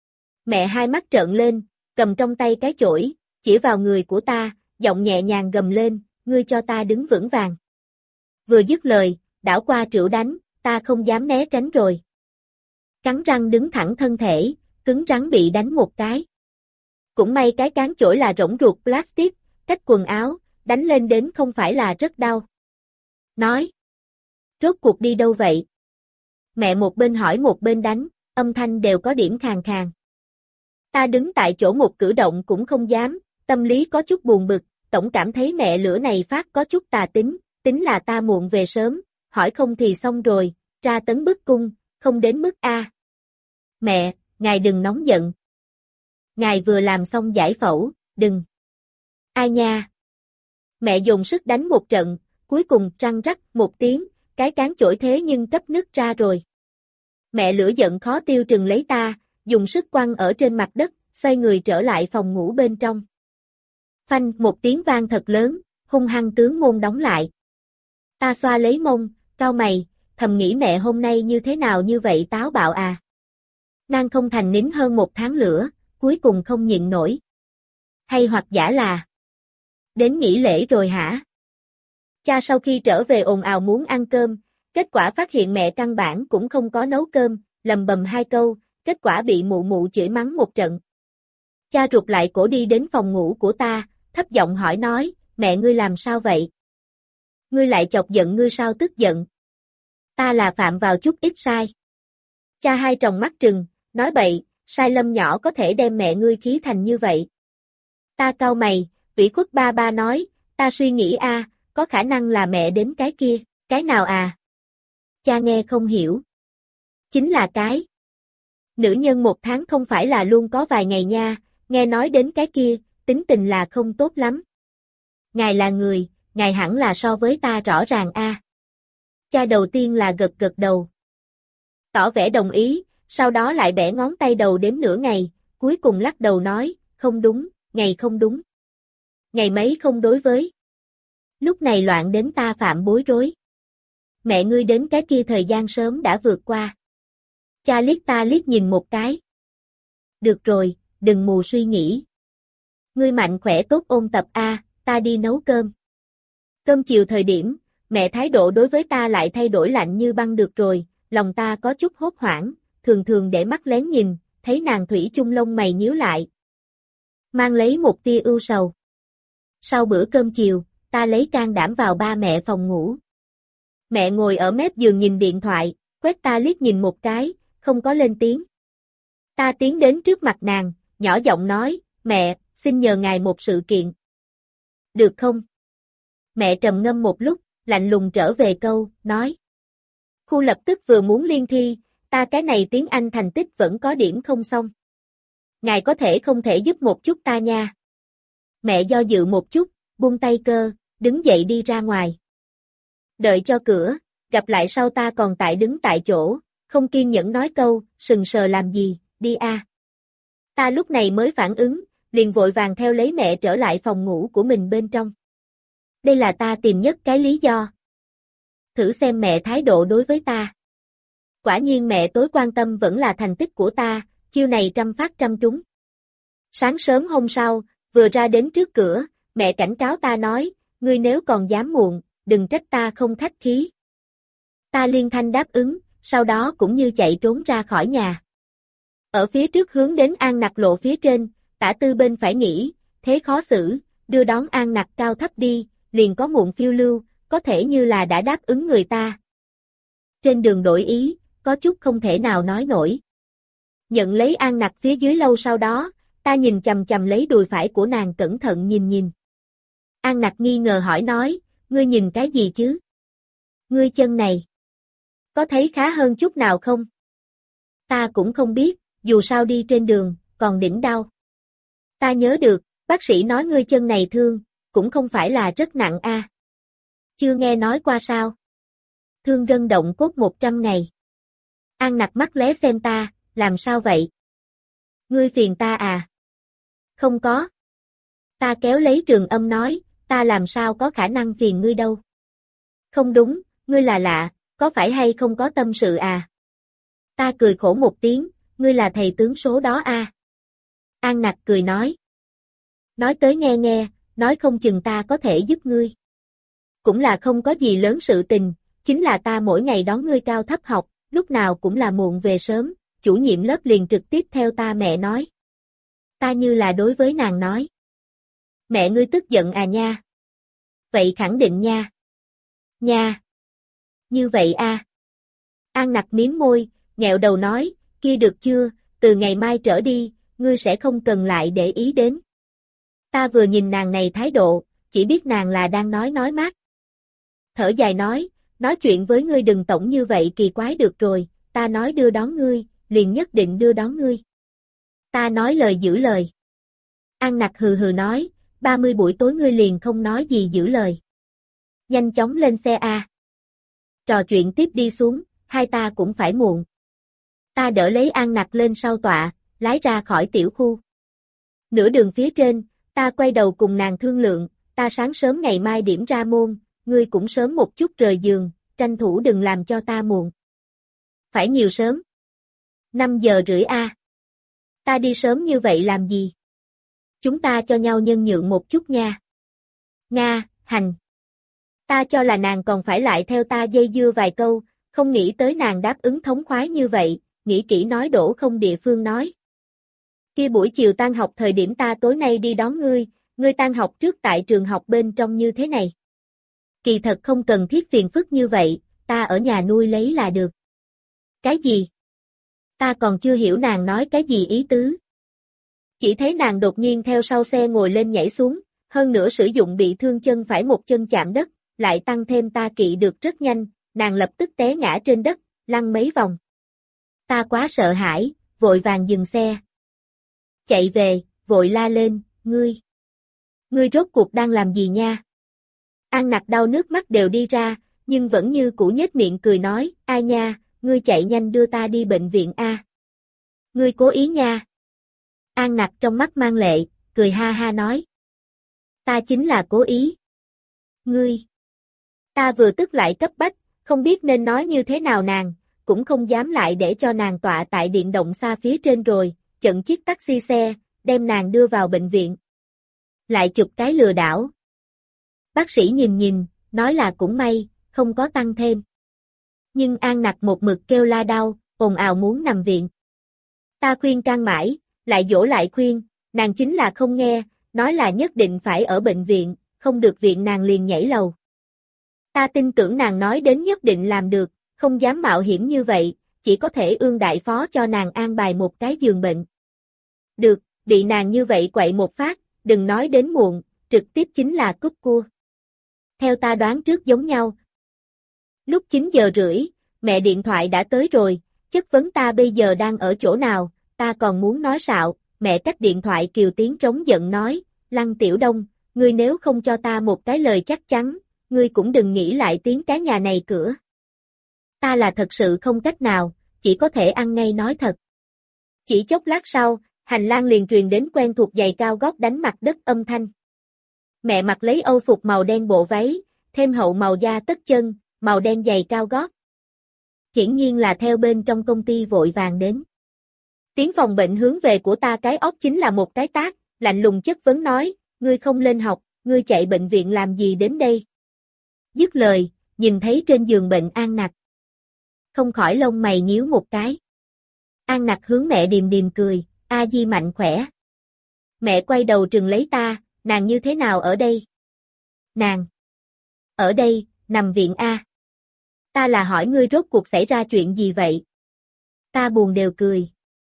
Mẹ hai mắt trợn lên, cầm trong tay cái chổi, chỉ vào người của ta, giọng nhẹ nhàng gầm lên, ngươi cho ta đứng vững vàng. Vừa dứt lời, đảo qua trĩu đánh, ta không dám né tránh rồi. Cắn răng đứng thẳng thân thể, cứng rắn bị đánh một cái. Cũng may cái cán chổi là rỗng ruột plastic, cách quần áo, đánh lên đến không phải là rất đau. Nói. Rốt cuộc đi đâu vậy? Mẹ một bên hỏi một bên đánh, âm thanh đều có điểm khàn khàn. Ta đứng tại chỗ một cử động cũng không dám, tâm lý có chút buồn bực, tổng cảm thấy mẹ lửa này phát có chút tà tính, tính là ta muộn về sớm, hỏi không thì xong rồi, tra tấn bức cung, không đến mức A. Mẹ, ngài đừng nóng giận. Ngài vừa làm xong giải phẫu, đừng. Ai nha. Mẹ dùng sức đánh một trận, cuối cùng răng rắc một tiếng, cái cán chổi thế nhưng cấp nứt ra rồi. Mẹ lửa giận khó tiêu trừng lấy ta, dùng sức quăng ở trên mặt đất, xoay người trở lại phòng ngủ bên trong. Phanh một tiếng vang thật lớn, hung hăng tướng môn đóng lại. Ta xoa lấy mông, cau mày, thầm nghĩ mẹ hôm nay như thế nào như vậy táo bạo à. Nàng không thành nín hơn một tháng lửa, cuối cùng không nhịn nổi. Hay hoặc giả là đến nghỉ lễ rồi hả? Cha sau khi trở về ồn ào muốn ăn cơm, kết quả phát hiện mẹ căn bản cũng không có nấu cơm, lầm bầm hai câu, kết quả bị mụ mụ chửi mắng một trận. Cha rụt lại cổ đi đến phòng ngủ của ta, thấp giọng hỏi nói, mẹ ngươi làm sao vậy? Ngươi lại chọc giận ngươi sao tức giận? Ta là phạm vào chút ít sai. Cha hai tròng mắt trừng, nói bậy, sai lầm nhỏ có thể đem mẹ ngươi khí thành như vậy. Ta cau mày, ủy khuất ba ba nói, ta suy nghĩ a, có khả năng là mẹ đến cái kia, cái nào à? Cha nghe không hiểu. Chính là cái. Nữ nhân một tháng không phải là luôn có vài ngày nha, nghe nói đến cái kia, tính tình là không tốt lắm. Ngài là người, ngài hẳn là so với ta rõ ràng a. Cha đầu tiên là gật gật đầu. Tỏ vẻ đồng ý, sau đó lại bẻ ngón tay đầu đếm nửa ngày, cuối cùng lắc đầu nói, không đúng, ngày không đúng. Ngày mấy không đối với. Lúc này loạn đến ta phạm bối rối. Mẹ ngươi đến cái kia thời gian sớm đã vượt qua. Cha liếc ta liếc nhìn một cái. Được rồi, đừng mù suy nghĩ. Ngươi mạnh khỏe tốt ôn tập a, ta đi nấu cơm. Cơm chiều thời điểm, mẹ thái độ đối với ta lại thay đổi lạnh như băng được rồi, lòng ta có chút hốt hoảng, thường thường để mắt lén nhìn, thấy nàng thủy chung lông mày nhíu lại. Mang lấy một tia ưu sầu. Sau bữa cơm chiều, ta lấy can đảm vào ba mẹ phòng ngủ. Mẹ ngồi ở mép giường nhìn điện thoại, quét ta liếc nhìn một cái, không có lên tiếng. Ta tiến đến trước mặt nàng, nhỏ giọng nói, mẹ, xin nhờ ngài một sự kiện. Được không? Mẹ trầm ngâm một lúc, lạnh lùng trở về câu, nói. Khu lập tức vừa muốn liên thi, ta cái này tiếng Anh thành tích vẫn có điểm không xong. Ngài có thể không thể giúp một chút ta nha. Mẹ do dự một chút, buông tay cơ, đứng dậy đi ra ngoài. Đợi cho cửa, gặp lại sau ta còn tại đứng tại chỗ, không kiên nhẫn nói câu, sừng sờ làm gì, đi a. Ta lúc này mới phản ứng, liền vội vàng theo lấy mẹ trở lại phòng ngủ của mình bên trong. Đây là ta tìm nhất cái lý do. Thử xem mẹ thái độ đối với ta. Quả nhiên mẹ tối quan tâm vẫn là thành tích của ta, chiêu này trăm phát trăm trúng. Sáng sớm hôm sau, vừa ra đến trước cửa, mẹ cảnh cáo ta nói, ngươi nếu còn dám muộn, đừng trách ta không khách khí. Ta liên thanh đáp ứng, sau đó cũng như chạy trốn ra khỏi nhà. Ở phía trước hướng đến An Nặc lộ phía trên, tả tư bên phải nghĩ, thế khó xử, đưa đón An Nặc cao thấp đi, liền có muộn phiêu lưu, có thể như là đã đáp ứng người ta. Trên đường đổi ý, có chút không thể nào nói nổi. Nhận lấy An Nặc phía dưới lâu sau đó, ta nhìn chằm chằm lấy đùi phải của nàng cẩn thận nhìn nhìn. An Nặc nghi ngờ hỏi nói, ngươi nhìn cái gì chứ? Ngươi chân này, có thấy khá hơn chút nào không? Ta cũng không biết, dù sao đi trên đường, còn đỉnh đau. Ta nhớ được, bác sĩ nói ngươi chân này thương, cũng không phải là rất nặng a. À. Chưa nghe nói qua sao? Thương gân động cốt một trăm ngày. An Nặc mắt lé xem ta, làm sao vậy? Ngươi phiền ta à? Không có. Ta kéo lấy Trường Âm nói, ta làm sao có khả năng phiền ngươi đâu. Không đúng, ngươi là lạ, có phải hay không có tâm sự à? Ta cười khổ một tiếng, ngươi là thầy tướng số đó a. À? An Nặc cười nói. Nói tới nghe nghe, nói không chừng ta có thể giúp ngươi. Cũng là không có gì lớn sự tình, chính là ta mỗi ngày đón ngươi cao thấp học, lúc nào cũng là muộn về sớm, chủ nhiệm lớp liền trực tiếp theo ta mẹ nói. Ta như là đối với nàng nói. Mẹ ngươi tức giận à nha. Vậy khẳng định nha. Nha. Như vậy a. À. An Nặc mím môi, nghẹo đầu nói, kia được chưa, từ ngày mai trở đi, ngươi sẽ không cần lại để ý đến. Ta vừa nhìn nàng này thái độ, chỉ biết nàng là đang nói nói mát. Thở dài nói, nói chuyện với ngươi đừng tổng như vậy kỳ quái được rồi, ta nói đưa đón ngươi, liền nhất định đưa đón ngươi. Ta nói lời giữ lời. An Nặc hừ hừ nói, ba mươi buổi tối ngươi liền không nói gì giữ lời. Nhanh chóng lên xe a. Trò chuyện tiếp đi xuống, hai ta cũng phải muộn. Ta đỡ lấy An Nặc lên sau tọa, lái ra khỏi tiểu khu. Nửa đường phía trên, ta quay đầu cùng nàng thương lượng, ta sáng sớm ngày mai điểm ra môn, ngươi cũng sớm một chút rời giường, tranh thủ đừng làm cho ta muộn. Phải nhiều sớm. năm giờ rưỡi a. À. Ta đi sớm như vậy làm gì? Chúng ta cho nhau nhân nhượng một chút nha. Nga, hành. Ta cho là nàng còn phải lại theo ta dây dưa vài câu, không nghĩ tới nàng đáp ứng thống khoái như vậy, nghĩ kỹ nói đổ không địa phương nói. Kia buổi chiều tan học thời điểm ta tối nay đi đón ngươi, ngươi tan học trước tại trường học bên trong như thế này. Kỳ thật không cần thiết phiền phức như vậy, ta ở nhà nuôi lấy là được. Cái gì? Ta còn chưa hiểu nàng nói cái gì ý tứ. Chỉ thấy nàng đột nhiên theo sau xe ngồi lên nhảy xuống, hơn nữa sử dụng bị thương chân phải một chân chạm đất, lại tăng thêm ta kỵ được rất nhanh, nàng lập tức té ngã trên đất, lăn mấy vòng. Ta quá sợ hãi, vội vàng dừng xe. Chạy về, vội la lên, ngươi. Ngươi rốt cuộc đang làm gì nha? An Nặc đau nước mắt đều đi ra, nhưng vẫn như cũ nhếch miệng cười nói, ai nha, ngươi chạy nhanh đưa ta đi bệnh viện a. Ngươi cố ý nha. An Nặc trong mắt mang lệ, cười ha ha nói. Ta chính là cố ý. Ngươi. Ta vừa tức lại cấp bách, không biết nên nói như thế nào nàng, cũng không dám lại để cho nàng tọa tại điện động xa phía trên rồi, chận chiếc taxi xe, đem nàng đưa vào bệnh viện. Lại chụp cái lừa đảo. Bác sĩ nhìn nhìn, nói là cũng may, không có tăng thêm. Nhưng An Nặc một mực kêu la đau, ồn ào muốn nằm viện. Ta khuyên can mãi, lại dỗ lại khuyên, nàng chính là không nghe, nói là nhất định phải ở bệnh viện, không được viện nàng liền nhảy lầu. Ta tin tưởng nàng nói đến nhất định làm được, không dám mạo hiểm như vậy, chỉ có thể ương đại phó cho nàng an bài một cái giường bệnh. Được, bị nàng như vậy quậy một phát, đừng nói đến muộn, trực tiếp chính là cúp cua. Theo ta đoán trước giống nhau. Lúc chín giờ rưỡi, mẹ điện thoại đã tới rồi, chất vấn ta bây giờ đang ở chỗ nào, ta còn muốn nói sạo, mẹ cách điện thoại kiều tiếng trống giận nói, Lăng Tiểu Đông, ngươi nếu không cho ta một cái lời chắc chắn, ngươi cũng đừng nghĩ lại tiếng cái nhà này cửa. Ta là thật sự không cách nào, chỉ có thể ăn ngay nói thật. Chỉ chốc lát sau, hành lang liền truyền đến quen thuộc giày cao gót đánh mặt đất âm thanh. Mẹ mặc lấy âu phục màu đen bộ váy, thêm hậu màu da tất chân, màu đen giày cao gót. Hiển nhiên là theo bên trong công ty vội vàng đến. Tiến phòng bệnh hướng về của ta cái óc chính là một cái tát, lạnh lùng chất vấn nói, ngươi không lên học, ngươi chạy bệnh viện làm gì đến đây? Dứt lời, nhìn thấy trên giường bệnh An Nặc. Không khỏi lông mày nhíu một cái. An Nặc hướng mẹ điềm điềm cười, A Di mạnh khỏe. Mẹ quay đầu trừng lấy ta, nàng như thế nào ở đây? Nàng. Ở đây, nằm viện A. Ta là hỏi ngươi rốt cuộc xảy ra chuyện gì vậy? Ta buồn đều cười.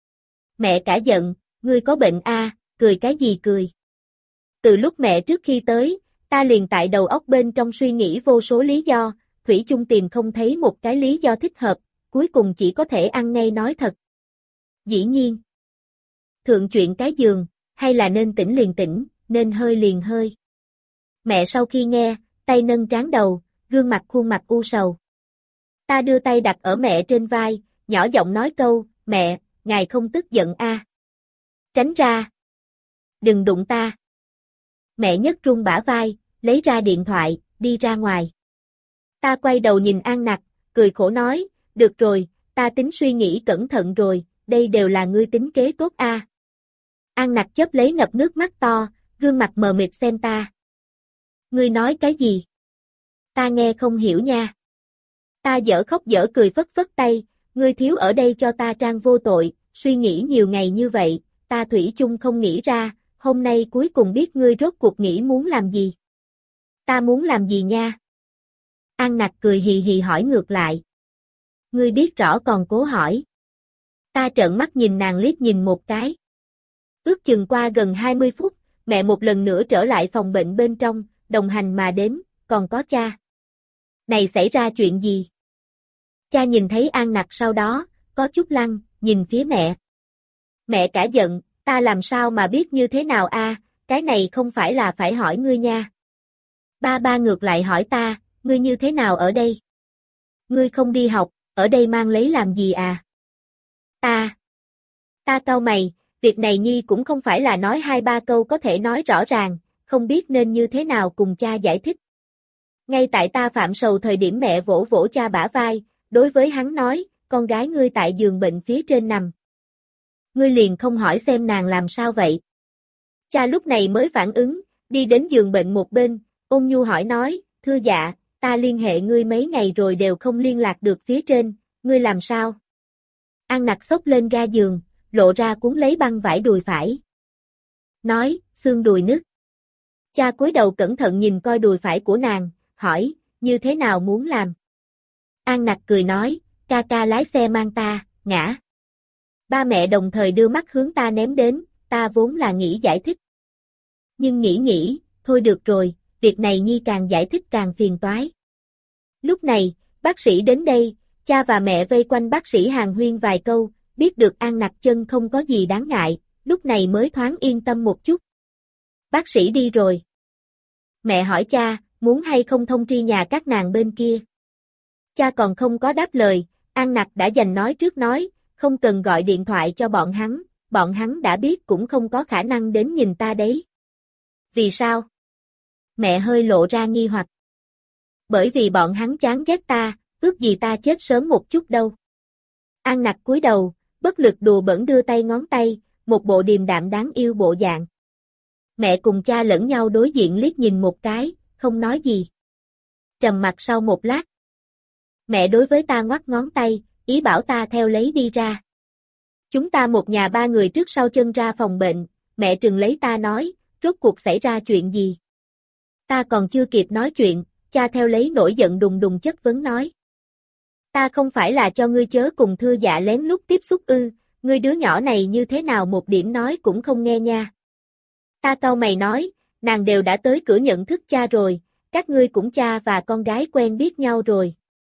Mẹ cả giận, ngươi có bệnh A, cười cái gì cười? Từ lúc mẹ trước khi tới, ta liền tại đầu óc bên trong suy nghĩ vô số lý do, thủy chung tìm không thấy một cái lý do thích hợp, cuối cùng chỉ có thể ăn ngay nói thật. Dĩ nhiên. Thượng chuyện cái giường, hay là nên tỉnh liền tỉnh, nên hơi liền hơi. Mẹ sau khi nghe, tay nâng trán đầu, gương mặt khuôn mặt u sầu. Ta đưa tay đặt ở mẹ trên vai, nhỏ giọng nói câu, mẹ, ngài không tức giận a? À? Tránh ra. Đừng đụng ta. Mẹ nhấc run bả vai, lấy ra điện thoại, đi ra ngoài. Ta quay đầu nhìn An Nặc, cười khổ nói, được rồi, ta tính suy nghĩ cẩn thận rồi, đây đều là ngươi tính kế tốt a. À? An Nặc chớp lấy ngập nước mắt to, gương mặt mờ mịt xem ta. Ngươi nói cái gì? Ta nghe không hiểu nha. Ta dở khóc dở cười phất phất tay, ngươi thiếu ở đây cho ta trang vô tội, suy nghĩ nhiều ngày như vậy, ta thủy chung không nghĩ ra, hôm nay cuối cùng biết ngươi rốt cuộc nghĩ muốn làm gì. Ta muốn làm gì nha? An Nặc cười hì hì hỏi ngược lại. Ngươi biết rõ còn cố hỏi. Ta trợn mắt nhìn nàng liếc nhìn một cái. Ước chừng qua gần hai mươi phút, mẹ một lần nữa trở lại phòng bệnh bên trong, đồng hành mà đến, còn có cha. Này xảy ra chuyện gì? Cha nhìn thấy An Nặc sau đó, có chút lăng, nhìn phía mẹ. Mẹ cả giận, ta làm sao mà biết như thế nào a? À, cái này không phải là phải hỏi ngươi nha. Ba ba ngược lại hỏi ta, ngươi như thế nào ở đây? Ngươi không đi học, ở đây mang lấy làm gì à? Ta. Ta cau mày, việc này Nhi cũng không phải là nói hai ba câu có thể nói rõ ràng, không biết nên như thế nào cùng cha giải thích. Ngay tại ta phạm sầu thời điểm mẹ vỗ vỗ cha bả vai, đối với hắn nói, con gái ngươi tại giường bệnh phía trên nằm. Ngươi liền không hỏi xem nàng làm sao vậy. Cha lúc này mới phản ứng, đi đến giường bệnh một bên, ôn nhu hỏi nói, thưa dạ, ta liên hệ ngươi mấy ngày rồi đều không liên lạc được phía trên, ngươi làm sao? An Nặc xốc lên ga giường, lộ ra cuốn lấy băng vải đùi phải. Nói, xương đùi nứt. Cha cúi đầu cẩn thận nhìn coi đùi phải của nàng, hỏi, như thế nào muốn làm? An Nặc cười nói, ca ca lái xe mang ta, ngã. Ba mẹ đồng thời đưa mắt hướng ta ném đến, ta vốn là nghĩ giải thích. Nhưng nghĩ nghĩ, thôi được rồi, việc này Nhi càng giải thích càng phiền toái. Lúc này, bác sĩ đến đây, cha và mẹ vây quanh bác sĩ hàn huyên vài câu, biết được An Nặc chân không có gì đáng ngại, lúc này mới thoáng yên tâm một chút. Bác sĩ đi rồi. Mẹ hỏi cha, muốn hay không thông tri nhà các nàng bên kia. Cha còn không có đáp lời, An Nặc đã dành nói trước nói, không cần gọi điện thoại cho bọn hắn, bọn hắn đã biết cũng không có khả năng đến nhìn ta đấy. Vì sao? Mẹ hơi lộ ra nghi hoặc. Bởi vì bọn hắn chán ghét ta, ước gì ta chết sớm một chút đâu. An Nặc cúi đầu, bất lực đùa bỡn đưa tay ngón tay, một bộ điềm đạm đáng yêu bộ dạng. Mẹ cùng cha lẫn nhau đối diện liếc nhìn một cái, không nói gì. Trầm mặc sau một lát. Mẹ đối với ta ngoắc ngón tay, ý bảo ta theo lấy đi ra. Chúng ta một nhà ba người trước sau chân ra phòng bệnh, mẹ trừng lấy ta nói, rốt cuộc xảy ra chuyện gì? Ta còn chưa kịp nói chuyện, cha theo lấy nổi giận đùng đùng chất vấn nói. Ta không phải là cho ngươi chớ cùng thưa dạ lén lút tiếp xúc ư, ngươi đứa nhỏ này như thế nào một điểm nói cũng không nghe nha. Ta cau mày nói, nàng đều đã tới cửa nhận thức cha rồi, các ngươi cũng cha và con gái quen biết nhau rồi.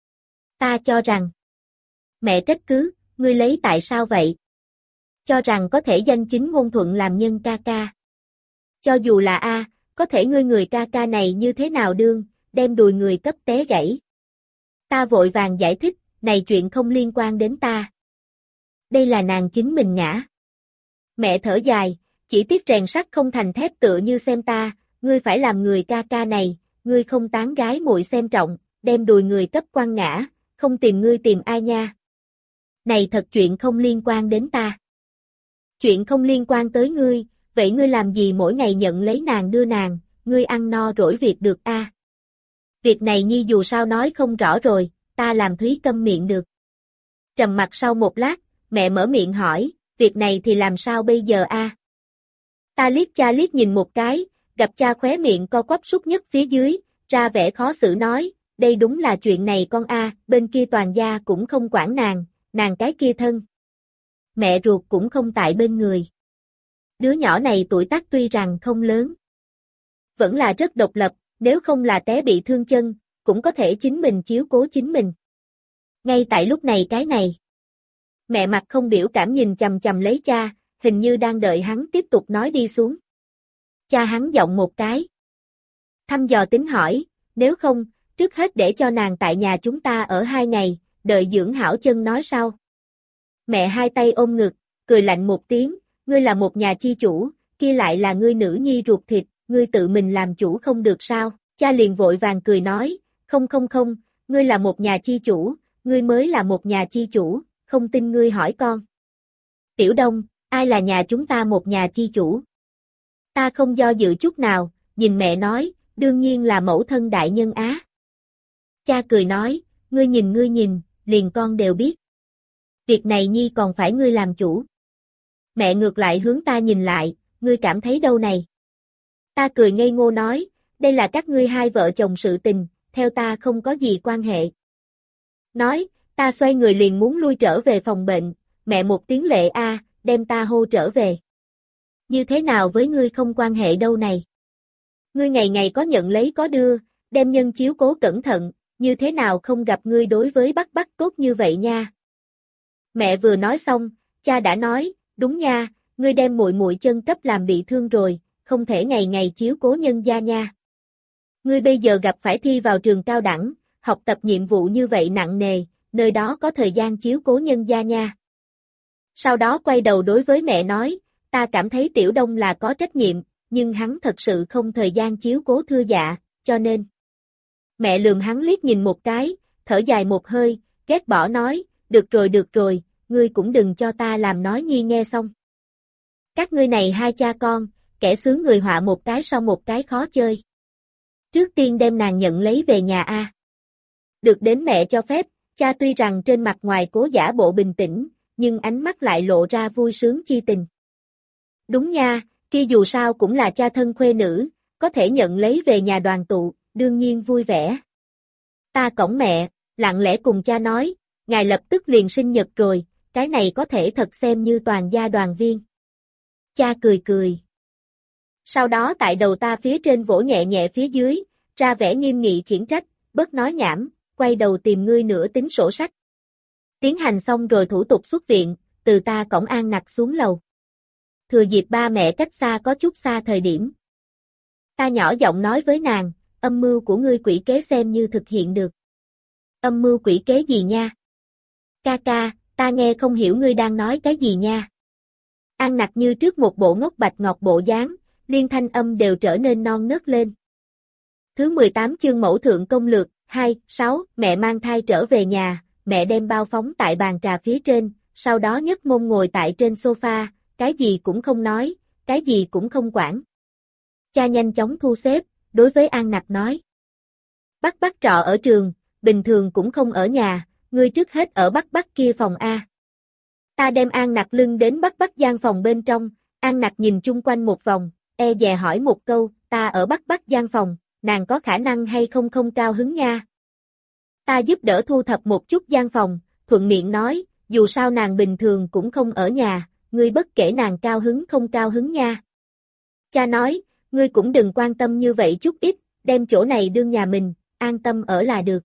Ta cho rằng. Mẹ trách cứ, ngươi lấy tại sao vậy? Cho rằng có thể danh chính ngôn thuận làm nhân ca ca. Cho dù là A, có thể ngươi người ca ca này như thế nào đương, đem đùi người cấp té gãy. Ta vội vàng giải thích, này chuyện không liên quan đến ta. Đây là nàng chính mình ngã. Mẹ thở dài, chỉ tiếc rèn sắt không thành thép tựa như xem ta, ngươi phải làm người ca ca này, ngươi không tán gái muội xem trọng, đem đùi người cấp quăng ngã, không tìm ngươi tìm ai nha. Này thật chuyện không liên quan đến ta. Chuyện không liên quan tới ngươi, vậy ngươi làm gì mỗi ngày nhận lấy nàng đưa nàng, ngươi ăn no rỗi việc được a? À? Việc này nhi dù sao nói không rõ rồi, ta làm Thúy câm miệng được. Trầm mặc sau một lát, mẹ mở miệng hỏi, việc này thì làm sao bây giờ a? À? Ta liếc cha liếc nhìn một cái, gặp cha khóe miệng co quắp sút nhất phía dưới, ra vẻ khó xử nói, đây đúng là chuyện này con a, à, bên kia toàn gia cũng không quản nàng, nàng cái kia thân. Mẹ ruột cũng không tại bên người. Đứa nhỏ này tuổi tác tuy rằng không lớn, vẫn là rất độc lập, nếu không là té bị thương chân, cũng có thể chính mình chiếu cố chính mình. Ngay tại lúc này cái này. Mẹ mặt không biểu cảm nhìn chằm chằm lấy cha, hình như đang đợi hắn tiếp tục nói đi xuống. Cha hắn giọng một cái. Thăm dò tính hỏi, nếu không, trước hết để cho nàng tại nhà chúng ta ở hai ngày, đợi dưỡng hảo chân nói sau. Mẹ hai tay ôm ngực, cười lạnh một tiếng, ngươi là một nhà chi chủ, kia lại là ngươi nữ nhi ruột thịt, ngươi tự mình làm chủ không được sao? Cha liền vội vàng cười nói, không không không, ngươi là một nhà chi chủ, ngươi mới là một nhà chi chủ, không tin ngươi hỏi con. Tiểu Đông, ai là nhà chúng ta một nhà chi chủ? Ta không do dự chút nào, nhìn mẹ nói, đương nhiên là mẫu thân đại nhân á. Cha cười nói, ngươi nhìn ngươi nhìn, liền con đều biết. Việc này nhi còn phải ngươi làm chủ. Mẹ ngược lại hướng ta nhìn lại, ngươi cảm thấy đâu này? Ta cười ngây ngô nói, đây là các ngươi hai vợ chồng sự tình, theo ta không có gì quan hệ. Nói, ta xoay người liền muốn lui trở về phòng bệnh, mẹ một tiếng lệ a, đem ta hô trở về. Như thế nào với ngươi không quan hệ đâu này? Ngươi ngày ngày có nhận lấy có đưa, đem nhân chiếu cố cẩn thận, như thế nào không gặp ngươi đối với Bắc Bắc tốt như vậy nha? Mẹ vừa nói xong, cha đã nói, đúng nha, ngươi đem muội muội chân cấp làm bị thương rồi, không thể ngày ngày chiếu cố nhân gia nha. Ngươi bây giờ gặp phải thi vào trường cao đẳng, học tập nhiệm vụ như vậy nặng nề, nơi đó có thời gian chiếu cố nhân gia nha. Sau đó quay đầu đối với mẹ nói, ta cảm thấy Tiểu Đông là có trách nhiệm, nhưng hắn thật sự không thời gian chiếu cố thưa dạ, cho nên. Mẹ lườm hắn liếc nhìn một cái, thở dài một hơi, ghét bỏ nói, được rồi được rồi, ngươi cũng đừng cho ta làm nói nhi nghe xong. Các ngươi này hai cha con, kẻ sướng người họa một cái sau một cái khó chơi. Trước tiên đem nàng nhận lấy về nhà a. Được đến mẹ cho phép, cha tuy rằng trên mặt ngoài cố giả bộ bình tĩnh, nhưng ánh mắt lại lộ ra vui sướng chi tình. Đúng nha, kia dù sao cũng là cha thân khuê nữ, có thể nhận lấy về nhà đoàn tụ, đương nhiên vui vẻ. Ta cõng mẹ, lặng lẽ cùng cha nói, ngài lập tức liền sinh nhật rồi, cái này có thể thật xem như toàn gia đoàn viên. Cha cười cười. Sau đó tại đầu ta phía trên vỗ nhẹ nhẹ phía dưới, ra vẻ nghiêm nghị khiển trách, bớt nói nhảm, quay đầu tìm ngươi nữa tính sổ sách. Tiến hành xong rồi thủ tục xuất viện, từ ta cõng An Nặc xuống lầu. Thừa dịp ba mẹ cách xa có chút xa thời điểm. Ta nhỏ giọng nói với nàng, âm mưu của ngươi quỷ kế xem như thực hiện được. Âm mưu quỷ kế gì nha? Ca ca, ta nghe không hiểu ngươi đang nói cái gì nha. An Nặc như trước một bộ ngốc bạch ngọc bộ dáng, liên thanh âm đều trở nên non nớt lên. Thứ mười tám chương mẫu thượng công lược, hai, sáu, mẹ mang thai trở về nhà, mẹ đem bao phóng tại bàn trà phía trên, sau đó nhấc mông ngồi tại trên sofa, cái gì cũng không nói, cái gì cũng không quản. Cha nhanh chóng thu xếp, đối với An Nặc nói. Bắc Bắc trọ ở trường, bình thường cũng không ở nhà, ngươi trước hết ở Bắc Bắc kia phòng A. Ta đem An Nặc lưng đến Bắc Bắc gian phòng bên trong, An Nặc nhìn chung quanh một vòng, e dè hỏi một câu, ta ở Bắc Bắc gian phòng, nàng có khả năng hay không không cao hứng nha. Ta giúp đỡ thu thập một chút gian phòng, thuận miệng nói, dù sao nàng bình thường cũng không ở nhà, ngươi bất kể nàng cao hứng không cao hứng nha. Cha nói, ngươi cũng đừng quan tâm như vậy chút ít, đem chỗ này đương nhà mình, an tâm ở là được.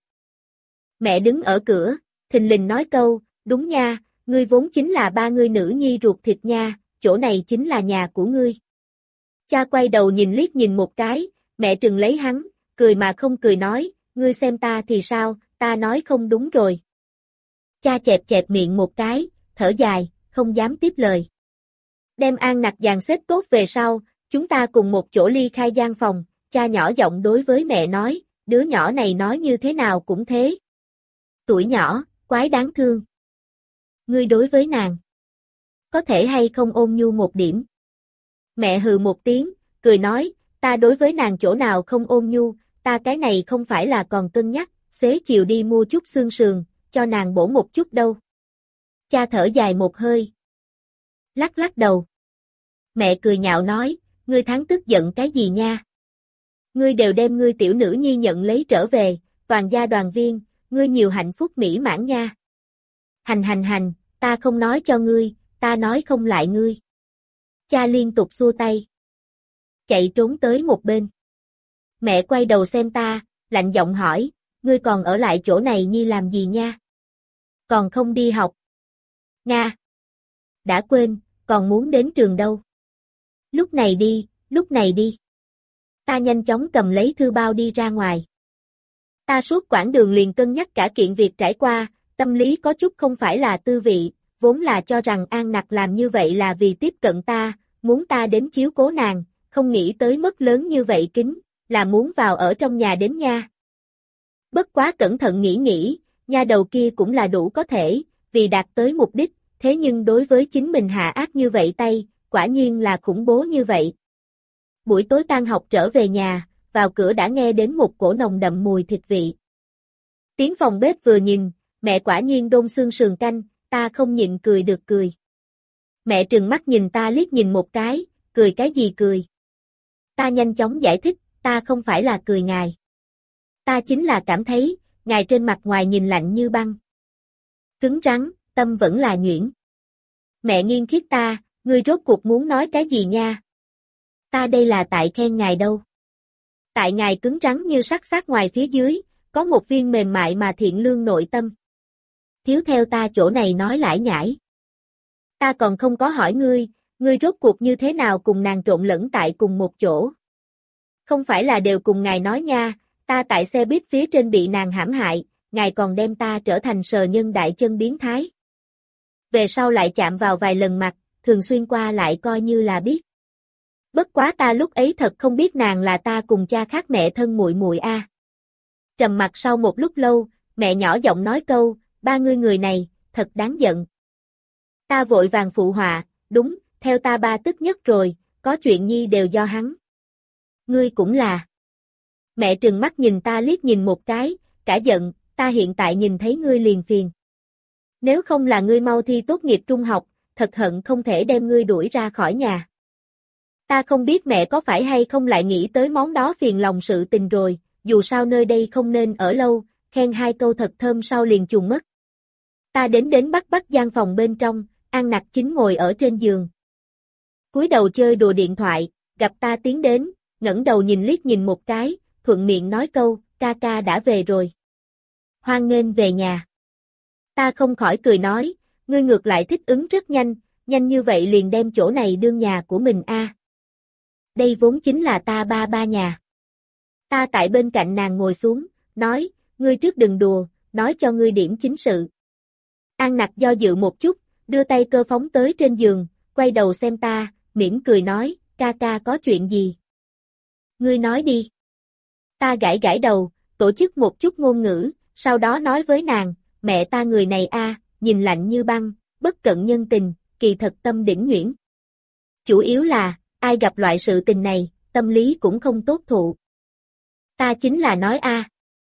Mẹ đứng ở cửa, thình lình nói câu, đúng nha, ngươi vốn chính là ba ngươi nữ nhi ruột thịt nha, chỗ này chính là nhà của ngươi. Cha quay đầu nhìn liếc nhìn một cái, mẹ trừng lấy hắn, cười mà không cười nói, ngươi xem ta thì sao, ta nói không đúng rồi. Cha chẹp chẹp miệng một cái, thở dài, không dám tiếp lời. Đem An Nặc dàn xếp tốt về sau, chúng ta cùng một chỗ ly khai gian phòng, cha nhỏ giọng đối với mẹ nói, đứa nhỏ này nói như thế nào cũng thế. Tuổi nhỏ, quái đáng thương. Ngươi đối với nàng, có thể hay không ôn nhu một điểm? Mẹ hừ một tiếng, cười nói, ta đối với nàng chỗ nào không ôn nhu, ta cái này không phải là còn cân nhắc, xế chiều đi mua chút xương sườn, cho nàng bổ một chút đâu. Cha thở dài một hơi. Lắc lắc đầu. Mẹ cười nhạo nói, ngươi tháng tức giận cái gì nha? Ngươi đều đem ngươi tiểu nữ nhi nhận lấy trở về, toàn gia đoàn viên, ngươi nhiều hạnh phúc mỹ mãn nha. Hành hành hành, ta không nói cho ngươi, ta nói không lại ngươi. Cha liên tục xua tay. Chạy trốn tới một bên. Mẹ quay đầu xem ta, lạnh giọng hỏi, ngươi còn ở lại chỗ này nhi làm gì nha? Còn không đi học. Nga. Đã quên, còn muốn đến trường đâu. Lúc này đi, lúc này đi. Ta nhanh chóng cầm lấy thư bao đi ra ngoài. Ta suốt quãng đường liền cân nhắc cả kiện việc trải qua, tâm lý có chút không phải là tư vị, vốn là cho rằng An Nặc làm như vậy là vì tiếp cận ta, muốn ta đến chiếu cố nàng, không nghĩ tới mất lớn như vậy kính, là muốn vào ở trong nhà đến nha. Bất quá cẩn thận nghĩ nghĩ, nha đầu kia cũng là đủ có thể, vì đạt tới mục đích, thế nhưng đối với chính mình hạ ác như vậy tay, quả nhiên là khủng bố như vậy. Buổi tối tan học trở về nhà, vào cửa đã nghe đến một cổ nồng đậm mùi thịt vị. Tiến phòng bếp vừa nhìn, mẹ quả nhiên đôn xương sườn canh, ta không nhịn cười được cười. Mẹ trừng mắt nhìn ta liếc nhìn một cái, cười cái gì cười. Ta nhanh chóng giải thích, ta không phải là cười ngài. Ta chính là cảm thấy, ngài trên mặt ngoài nhìn lạnh như băng. Cứng rắn, tâm vẫn là nhuyễn. Mẹ nghiêng khiết ta, ngươi rốt cuộc muốn nói cái gì nha? Ta đây là tại khen ngài đâu. Tại ngài cứng rắn như sắt sát ngoài phía dưới, có một viên mềm mại mà thiện lương nội tâm. Thiếu theo ta chỗ này nói lải nhải. Ta còn không có hỏi ngươi, ngươi rốt cuộc như thế nào cùng nàng trộn lẫn tại cùng một chỗ. Không phải là đều cùng ngài nói nha, ta tại xe buýt phía trên bị nàng hãm hại, ngài còn đem ta trở thành sờ nhân đại chân biến thái. Về sau lại chạm vào vài lần mặt, thường xuyên qua lại coi như là biết. Bất quá ta lúc ấy thật không biết nàng là ta cùng cha khác mẹ thân muội muội a. Trầm mặt sau một lúc lâu, mẹ nhỏ giọng nói câu, ba ngươi người này, thật đáng giận. Ta vội vàng phụ họa, đúng, theo ta ba tức nhất rồi, có chuyện nhi đều do hắn. Ngươi cũng là. Mẹ trừng mắt nhìn ta liếc nhìn một cái, cả giận, ta hiện tại nhìn thấy ngươi liền phiền. Nếu không là ngươi mau thi tốt nghiệp trung học, thật hận không thể đem ngươi đuổi ra khỏi nhà. Ta không biết mẹ có phải hay không lại nghĩ tới món đó phiền lòng sự tình rồi, dù sao nơi đây không nên ở lâu, khen hai câu thật thơm sau liền trùng mất. Ta đến đến Bắc Bắc gian phòng bên trong, An Nặc chính ngồi ở trên giường. Cúi đầu chơi đùa điện thoại, gặp ta tiến đến, ngẩng đầu nhìn liếc nhìn một cái, thuận miệng nói câu, ca ca đã về rồi. Hoan nghênh về nhà. Ta không khỏi cười nói, ngươi ngược lại thích ứng rất nhanh, nhanh như vậy liền đem chỗ này đương nhà của mình a. À. Đây vốn chính là ta ba ba nhà. Ta tại bên cạnh nàng ngồi xuống, nói, ngươi trước đừng đùa, nói cho ngươi điểm chính sự. An Nặc do dự một chút, đưa tay cơ phóng tới trên giường, quay đầu xem ta, mỉm cười nói, ca ca có chuyện gì? Ngươi nói đi. Ta gãi gãi đầu, tổ chức một chút ngôn ngữ, sau đó nói với nàng, mẹ ta người này a, nhìn lạnh như băng, bất cận nhân tình, kỳ thật tâm đỉnh nhuyễn. Chủ yếu là, ai gặp loại sự tình này, tâm lý cũng không tốt thụ. Ta chính là nói a.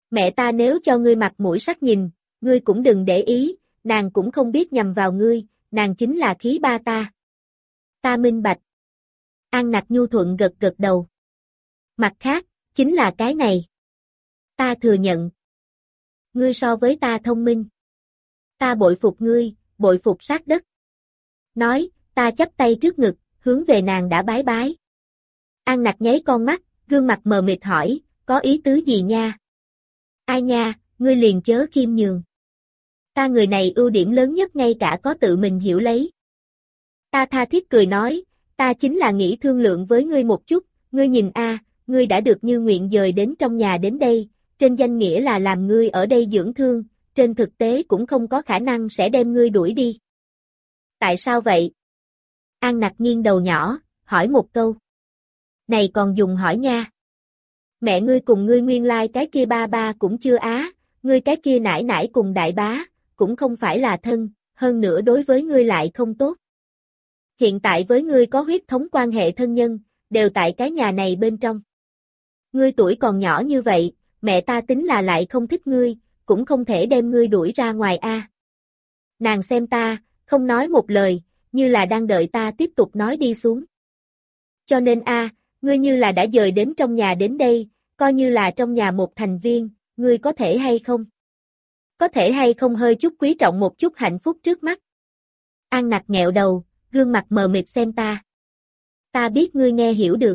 Mẹ ta nếu cho ngươi mặt mũi sắc nhìn, ngươi cũng đừng để ý, nàng cũng không biết nhầm vào ngươi, nàng chính là khí ba ta. Ta minh bạch. An Nặc nhu thuận gật gật đầu. Mặt khác, chính là cái này. Ta thừa nhận. Ngươi so với ta thông minh. Ta bội phục ngươi, bội phục sát đất. Nói, ta chắp tay trước ngực, hướng về nàng đã bái bái. An Nặc nháy con mắt, gương mặt mờ mịt hỏi, có ý tứ gì nha? Ai nha, ngươi liền chớ khiêm nhường. Ta người này ưu điểm lớn nhất ngay cả có tự mình hiểu lấy. Ta tha thiết cười nói, ta chính là nghĩ thương lượng với ngươi một chút, ngươi nhìn a, ngươi đã được như nguyện dời đến trong nhà đến đây, trên danh nghĩa là làm ngươi ở đây dưỡng thương, trên thực tế cũng không có khả năng sẽ đem ngươi đuổi đi. Tại sao vậy? An Nặc nghiêng đầu nhỏ, hỏi một câu. Này còn dùng hỏi nha. Mẹ ngươi cùng ngươi nguyên lai cái kia ba ba cũng chưa á, ngươi cái kia nải nải cùng đại bá, cũng không phải là thân, hơn nữa đối với ngươi lại không tốt. Hiện tại với ngươi có huyết thống quan hệ thân nhân, đều tại cái nhà này bên trong. Ngươi tuổi còn nhỏ như vậy, mẹ ta tính là lại không thích ngươi, cũng không thể đem ngươi đuổi ra ngoài a. Nàng xem ta, không nói một lời, như là đang đợi ta tiếp tục nói đi xuống. Cho nên a, ngươi như là đã dời đến trong nhà đến đây, coi như là trong nhà một thành viên, ngươi có thể hay không? Có thể hay không hơi chút quý trọng một chút hạnh phúc trước mắt? An Nặc nghẹo đầu, gương mặt mờ mịt xem ta. Ta biết ngươi nghe hiểu được.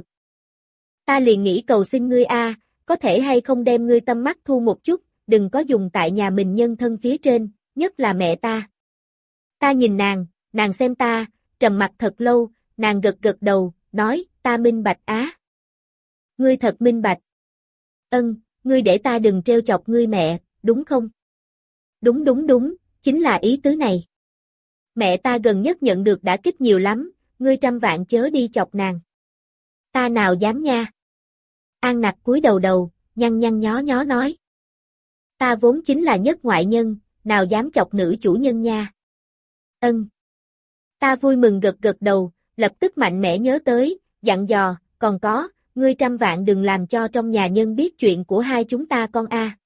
Ta liền nghĩ cầu xin ngươi a, có thể hay không đem ngươi tâm mắt thu một chút, đừng có dùng tại nhà mình nhân thân phía trên, nhất là mẹ ta. Ta nhìn nàng, nàng xem ta, trầm mặt thật lâu, nàng gật gật đầu, nói, ta minh bạch á. Ngươi thật minh bạch. Ân, ngươi để ta đừng trêu chọc ngươi mẹ, đúng không? Đúng đúng đúng, chính là ý tứ này. Mẹ ta gần nhất nhận được đả kích nhiều lắm, ngươi trăm vạn chớ đi chọc nàng. Ta nào dám nha. An Nặc cúi đầu đầu, nhăn nhăn nhó nhó nói. Ta vốn chính là nhất ngoại nhân, nào dám chọc nữ chủ nhân nha. Ân. Ta vui mừng gật gật đầu, lập tức mạnh mẽ nhớ tới, dặn dò, còn có, ngươi trăm vạn đừng làm cho trong nhà nhân biết chuyện của hai chúng ta con a.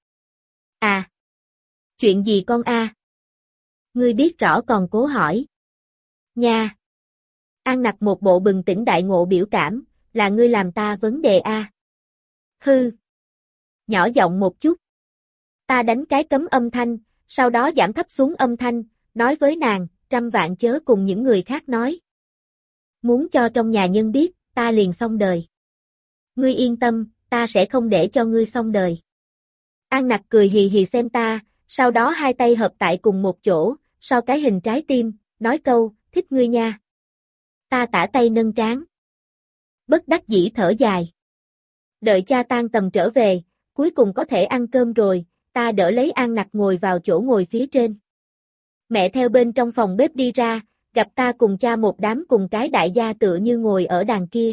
À. Chuyện gì con a? Ngươi biết rõ còn cố hỏi. Nha. An Nặc một bộ bừng tỉnh đại ngộ biểu cảm, là ngươi làm ta vấn đề a. Hư. Nhỏ giọng một chút. Ta đánh cái cấm âm thanh, sau đó giảm thấp xuống âm thanh, nói với nàng, trăm vạn chớ cùng những người khác nói. Muốn cho trong nhà nhân biết, ta liền xong đời. Ngươi yên tâm, ta sẽ không để cho ngươi xong đời. An Nặc cười hì hì xem ta, sau đó hai tay hợp tại cùng một chỗ, sau cái hình trái tim, nói câu, thích ngươi nha. Ta tả tay nâng trán. Bất đắc dĩ thở dài. Đợi cha tan tầm trở về, cuối cùng có thể ăn cơm rồi, ta đỡ lấy An Nặc ngồi vào chỗ ngồi phía trên. Mẹ theo bên trong phòng bếp đi ra, gặp ta cùng cha một đám cùng cái đại gia tựa như ngồi ở đàn kia.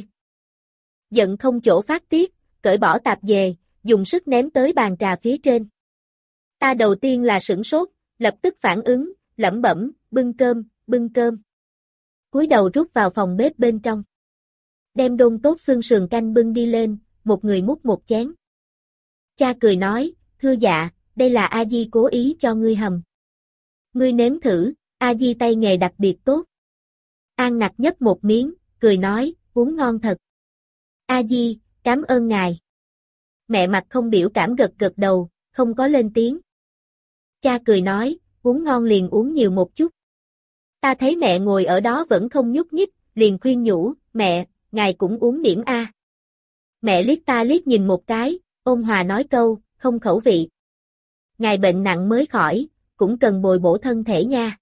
Giận không chỗ phát tiết, cởi bỏ tạp dề, dùng sức ném tới bàn trà phía trên. Ta đầu tiên là sửng sốt, lập tức phản ứng, lẩm bẩm, bưng cơm, bưng cơm. Cúi đầu rút vào phòng bếp bên trong. Đem đôn tốt xương sườn canh bưng đi lên, một người múc một chén. Cha cười nói, thưa dạ, đây là A Di cố ý cho ngươi hầm. Ngươi nếm thử, A Di tay nghề đặc biệt tốt. An Nặc nhấp một miếng, cười nói, uống ngon thật. A Di, cảm ơn ngài. Mẹ mặt không biểu cảm gật gật đầu, không có lên tiếng. Cha cười nói, uống ngon liền uống nhiều một chút. Ta thấy mẹ ngồi ở đó vẫn không nhúc nhích, liền khuyên nhủ, mẹ, ngài cũng uống điểm a. Mẹ liếc ta liếc nhìn một cái, ôn hòa nói câu, không khẩu vị. Ngài bệnh nặng mới khỏi, cũng cần bồi bổ thân thể nha.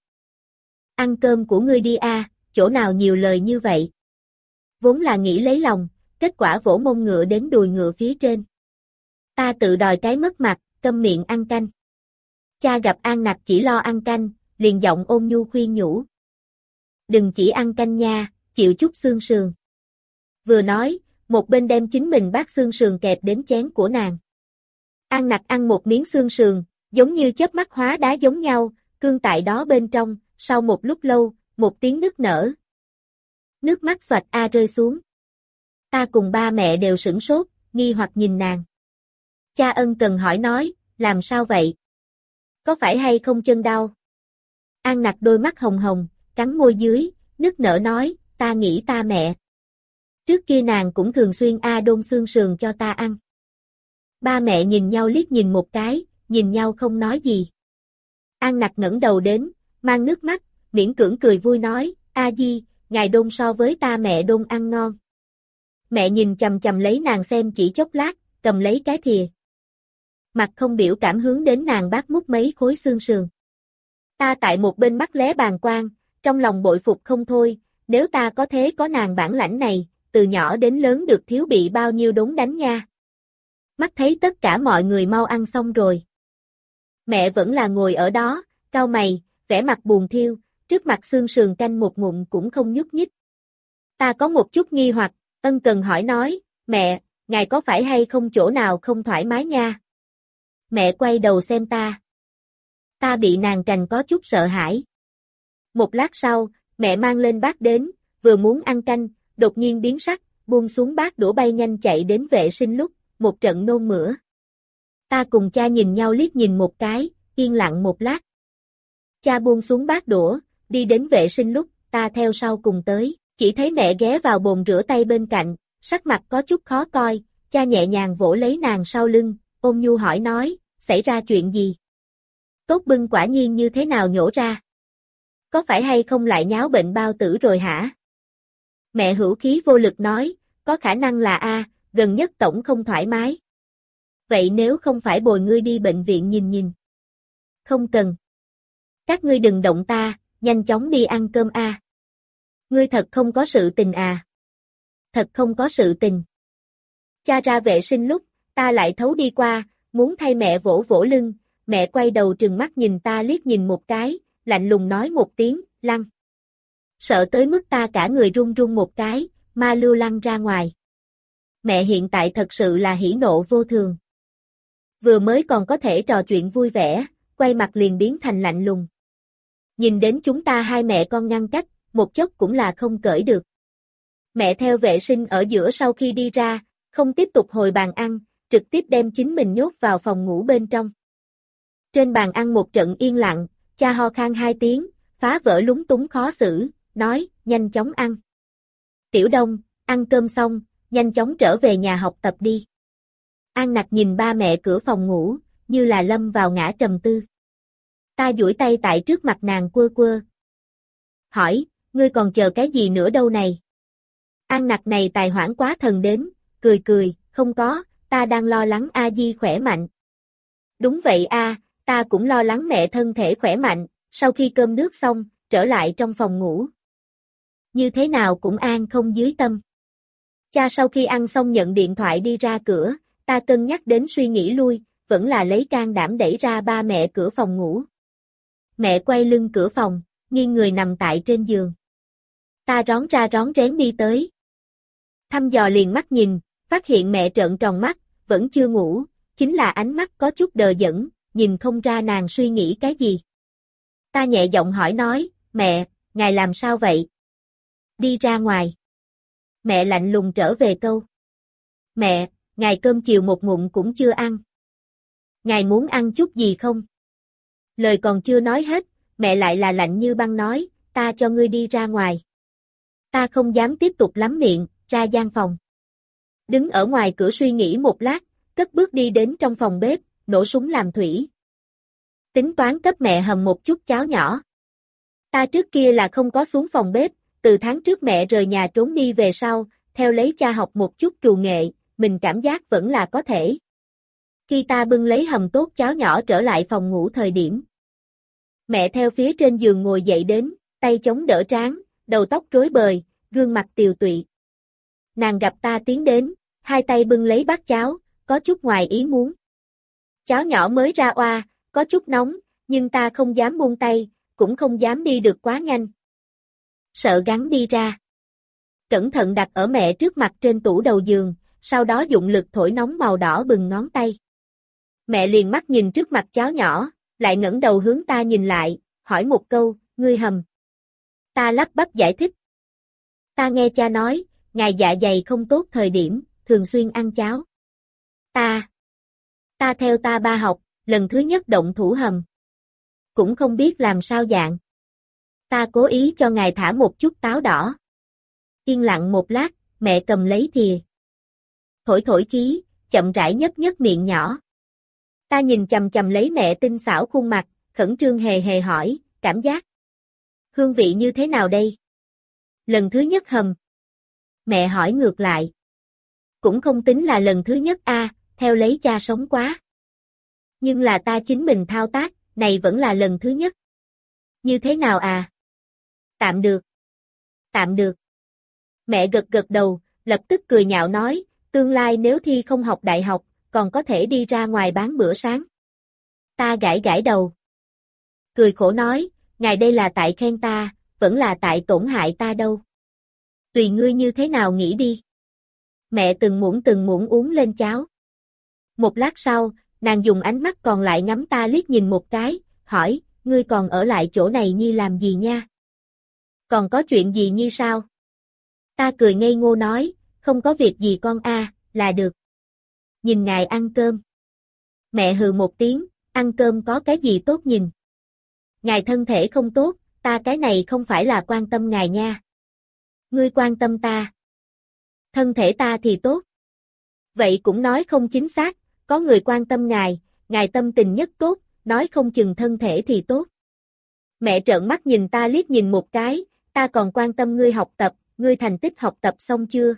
Ăn cơm của ngươi đi a, chỗ nào nhiều lời như vậy. Vốn là nghĩ lấy lòng, kết quả vỗ mông ngựa đến đùi ngựa phía trên. Ta tự đòi cái mất mặt, câm miệng ăn canh. Cha gặp An Nặc chỉ lo ăn canh, liền giọng ôn nhu khuyên nhủ. Đừng chỉ ăn canh nha, chịu chút xương sườn. Vừa nói, một bên đem chính mình bát xương sườn kẹp đến chén của nàng. An Nặc ăn một miếng xương sườn, giống như chớp mắt hóa đá giống nhau, cương tại đó bên trong, sau một lúc lâu, một tiếng nức nở. Nước mắt xoạch a rơi xuống. Ta cùng ba mẹ đều sửng sốt, nghi hoặc nhìn nàng. Cha ân cần hỏi nói, làm sao vậy? Có phải hay không chân đau? An Nặc đôi mắt hồng hồng, cắn môi dưới, nức nở nói, ta nghĩ ta mẹ. Trước kia nàng cũng thường xuyên a đôn xương sườn cho ta ăn. Ba mẹ nhìn nhau liếc nhìn một cái, nhìn nhau không nói gì. An Nặc ngẩng đầu đến, mang nước mắt, miễn cưỡng cười vui nói, A Di, ngài đôn so với ta mẹ đôn ăn ngon. Mẹ nhìn chằm chằm lấy nàng xem chỉ chốc lát, cầm lấy cái thìa. Mặt không biểu cảm hướng đến nàng bát múc mấy khối xương sườn. Ta tại một bên mắt lé bàng quan, trong lòng bội phục không thôi, nếu ta có thế có nàng bản lãnh này, từ nhỏ đến lớn được thiếu bị bao nhiêu đốn đánh nha. Mắt thấy tất cả mọi người mau ăn xong rồi. Mẹ vẫn là ngồi ở đó, cau mày, vẻ mặt buồn thiêu, trước mặt xương sườn canh một ngụm cũng không nhúc nhích. Ta có một chút nghi hoặc, ân cần hỏi nói, mẹ, ngài có phải hay không chỗ nào không thoải mái nha? Mẹ quay đầu xem ta. Ta bị nàng trành có chút sợ hãi. Một lát sau, mẹ mang lên bát đến, vừa muốn ăn canh, đột nhiên biến sắc, buông xuống bát đũa bay nhanh chạy đến vệ sinh lúc, một trận nôn mửa. Ta cùng cha nhìn nhau liếc nhìn một cái, yên lặng một lát. Cha buông xuống bát đũa, đi đến vệ sinh lúc, ta theo sau cùng tới, chỉ thấy mẹ ghé vào bồn rửa tay bên cạnh, sắc mặt có chút khó coi, cha nhẹ nhàng vỗ lấy nàng sau lưng, ôn nhu hỏi nói, xảy ra chuyện gì? Tốt bưng quả nhiên như thế nào nhổ ra? Có phải hay không lại nháo bệnh bao tử rồi hả? Mẹ hữu khí vô lực nói, có khả năng là A, gần nhất tổng không thoải mái. Vậy nếu không phải bồi ngươi đi bệnh viện nhìn nhìn? Không cần. Các ngươi đừng động ta, nhanh chóng đi ăn cơm A. Ngươi thật không có sự tình à? Thật không có sự tình. Cha ra vệ sinh lúc, ta lại thấu đi qua, muốn thay mẹ vỗ vỗ lưng, mẹ quay đầu trừng mắt nhìn ta liếc nhìn một cái, lạnh lùng nói một tiếng, lăn. Sợ tới mức ta cả người run run một cái, ma lưu lăn ra ngoài. Mẹ hiện tại thật sự là hỉ nộ vô thường. Vừa mới còn có thể trò chuyện vui vẻ, quay mặt liền biến thành lạnh lùng. Nhìn đến chúng ta hai mẹ con ngăn cách, một chốc cũng là không cởi được. Mẹ theo vệ sinh ở giữa sau khi đi ra, không tiếp tục hồi bàn ăn, trực tiếp đem chính mình nhốt vào phòng ngủ bên trong. Trên bàn ăn một trận yên lặng, cha ho khan hai tiếng, phá vỡ lúng túng khó xử, nói, nhanh chóng ăn. Tiểu Đông, ăn cơm xong, nhanh chóng trở về nhà học tập đi. An Nặc nhìn ba mẹ cửa phòng ngủ, như là lâm vào ngã trầm tư. Ta duỗi tay tại trước mặt nàng quơ quơ. Hỏi, ngươi còn chờ cái gì nữa đâu này? An Nặc này tài hoãn quá thần đến, cười cười, không có, ta đang lo lắng A Di khỏe mạnh. Đúng vậy a, ta cũng lo lắng mẹ thân thể khỏe mạnh, sau khi cơm nước xong, trở lại trong phòng ngủ. Như thế nào cũng an không dưới tâm. Cha sau khi ăn xong nhận điện thoại đi ra cửa, ta cân nhắc đến suy nghĩ lui, vẫn là lấy can đảm đẩy ra ba mẹ cửa phòng ngủ. Mẹ quay lưng cửa phòng, nghiêng người nằm tại trên giường. Ta rón ra rón rén đi tới. Thăm dò liền mắt nhìn, phát hiện mẹ trợn tròn mắt, vẫn chưa ngủ, chính là ánh mắt có chút đờ đẫn, nhìn không ra nàng suy nghĩ cái gì. Ta nhẹ giọng hỏi nói, mẹ, ngài làm sao vậy? Đi ra ngoài. Mẹ lạnh lùng trở về câu. Mẹ, ngài cơm chiều một ngụm cũng chưa ăn. Ngài muốn ăn chút gì không? Lời còn chưa nói hết, mẹ lại là lạnh như băng nói, ta cho ngươi đi ra ngoài. Ta không dám tiếp tục lắm miệng, ra gian phòng. Đứng ở ngoài cửa suy nghĩ một lát, cất bước đi đến trong phòng bếp, nổ súng làm thủy. Tính toán cấp mẹ hầm một chút cháo nhỏ. Ta trước kia là không có xuống phòng bếp, từ tháng trước mẹ rời nhà trốn đi về sau, theo lấy cha học một chút trù nghệ, mình cảm giác vẫn là có thể. Khi ta bưng lấy hầm tốt cháo nhỏ trở lại phòng ngủ thời điểm. Mẹ theo phía trên giường ngồi dậy đến, tay chống đỡ trán, đầu tóc rối bời, gương mặt tiều tụy. Nàng gặp ta tiến đến, hai tay bưng lấy bát cháo, có chút ngoài ý muốn. Cháo nhỏ mới ra oa, có chút nóng, nhưng ta không dám buông tay, cũng không dám đi được quá nhanh. Sợ gắn đi ra. Cẩn thận đặt ở mẹ trước mặt trên tủ đầu giường, sau đó dụng lực thổi nóng màu đỏ bừng ngón tay. Mẹ liền mắt nhìn trước mặt cháo nhỏ, lại ngẩng đầu hướng ta nhìn lại, hỏi một câu, ngươi hầm. Ta lắp bắp giải thích. Ta nghe cha nói, ngài dạ dày không tốt thời điểm, thường xuyên ăn cháo. Ta. Ta theo ta ba học, lần thứ nhất động thủ hầm. Cũng không biết làm sao dạng. Ta cố ý cho ngài thả một chút táo đỏ. Yên lặng một lát, mẹ cầm lấy thìa. Thổi thổi khí, chậm rãi nhấp nhấp miệng nhỏ. Ta nhìn chằm chằm lấy mẹ tinh xảo khuôn mặt, khẩn trương hề hề hỏi, cảm giác. Hương vị như thế nào đây? Lần thứ nhất hầm. Mẹ hỏi ngược lại. Cũng không tính là lần thứ nhất a, theo lấy cha sống quá. Nhưng là ta chính mình thao tác, này vẫn là lần thứ nhất. Như thế nào à? Tạm được. Tạm được. Mẹ gật gật đầu, lập tức cười nhạo nói, tương lai nếu thi không học đại học, còn có thể đi ra ngoài bán bữa sáng. Ta gãi gãi đầu. Cười khổ nói, ngài đây là tại khen ta, vẫn là tại tổn hại ta đâu. Tùy ngươi như thế nào nghĩ đi. Mẹ từng muỗng từng muỗng uống lên cháo. Một lát sau, nàng dùng ánh mắt còn lại ngắm ta liếc nhìn một cái, hỏi, ngươi còn ở lại chỗ này Nhi làm gì nha? Còn có chuyện gì Nhi sao? Ta cười ngây ngô nói, không có việc gì con a, là được. Nhìn ngài ăn cơm. Mẹ hừ một tiếng, ăn cơm có cái gì tốt nhìn. Ngài thân thể không tốt, ta cái này không phải là quan tâm ngài nha. Ngươi quan tâm ta. Thân thể ta thì tốt. Vậy cũng nói không chính xác, có người quan tâm ngài, ngài tâm tình nhất tốt, nói không chừng thân thể thì tốt. Mẹ trợn mắt nhìn ta liếc nhìn một cái, ta còn quan tâm ngươi học tập, ngươi thành tích học tập xong chưa?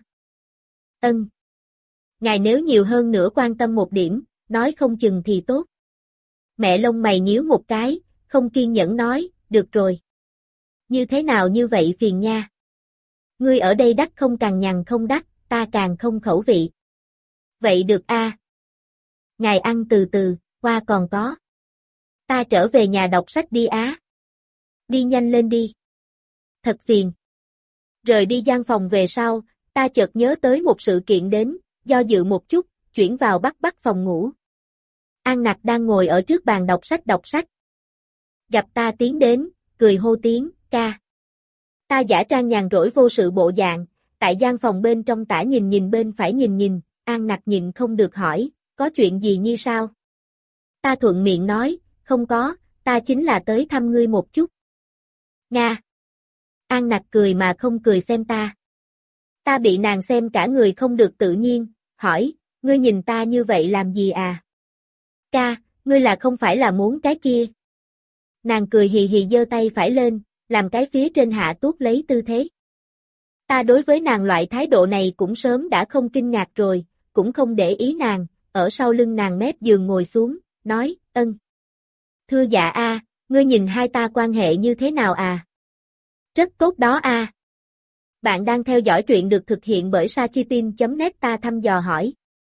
Ân. Ngài nếu nhiều hơn nữa quan tâm một điểm, nói không chừng thì tốt. Mẹ lông mày nhíu một cái, không kiên nhẫn nói, được rồi. Như thế nào như vậy phiền nha. Ngươi ở đây đắt không càng nhằn không đắt, ta càng không khẩu vị. Vậy được a. Ngài ăn từ từ, qua còn có. Ta trở về nhà đọc sách đi á. Đi nhanh lên đi. Thật phiền. Rời đi gian phòng về sau, ta chợt nhớ tới một sự kiện đến, do dự một chút, chuyển vào Bắc Bắc phòng ngủ. An Nặc đang ngồi ở trước bàn đọc sách đọc sách. Gặp ta tiến đến, cười hô tiếng, ca. Ta giả trang nhàn rỗi vô sự bộ dạng, tại gian phòng bên trong tả nhìn nhìn bên phải nhìn nhìn, An Nặc nhịn không được hỏi, có chuyện gì Nhi sao? Ta thuận miệng nói, không có, ta chính là tới thăm ngươi một chút. Nga. An Nặc cười mà không cười xem ta. Ta bị nàng xem cả người không được tự nhiên, hỏi, ngươi nhìn ta như vậy làm gì à? Ca, ngươi là không phải là muốn cái kia. Nàng cười hì hì giơ tay phải lên, làm cái phía trên hạ tuốt lấy tư thế. Ta đối với nàng loại thái độ này cũng sớm đã không kinh ngạc rồi, cũng không để ý nàng, ở sau lưng nàng mép giường ngồi xuống, nói, ân. Thưa dạ a, ngươi nhìn hai ta quan hệ như thế nào à? Rất tốt đó a. Bạn đang theo dõi truyện được thực hiện bởi sachitin chấm net ta thăm dò hỏi.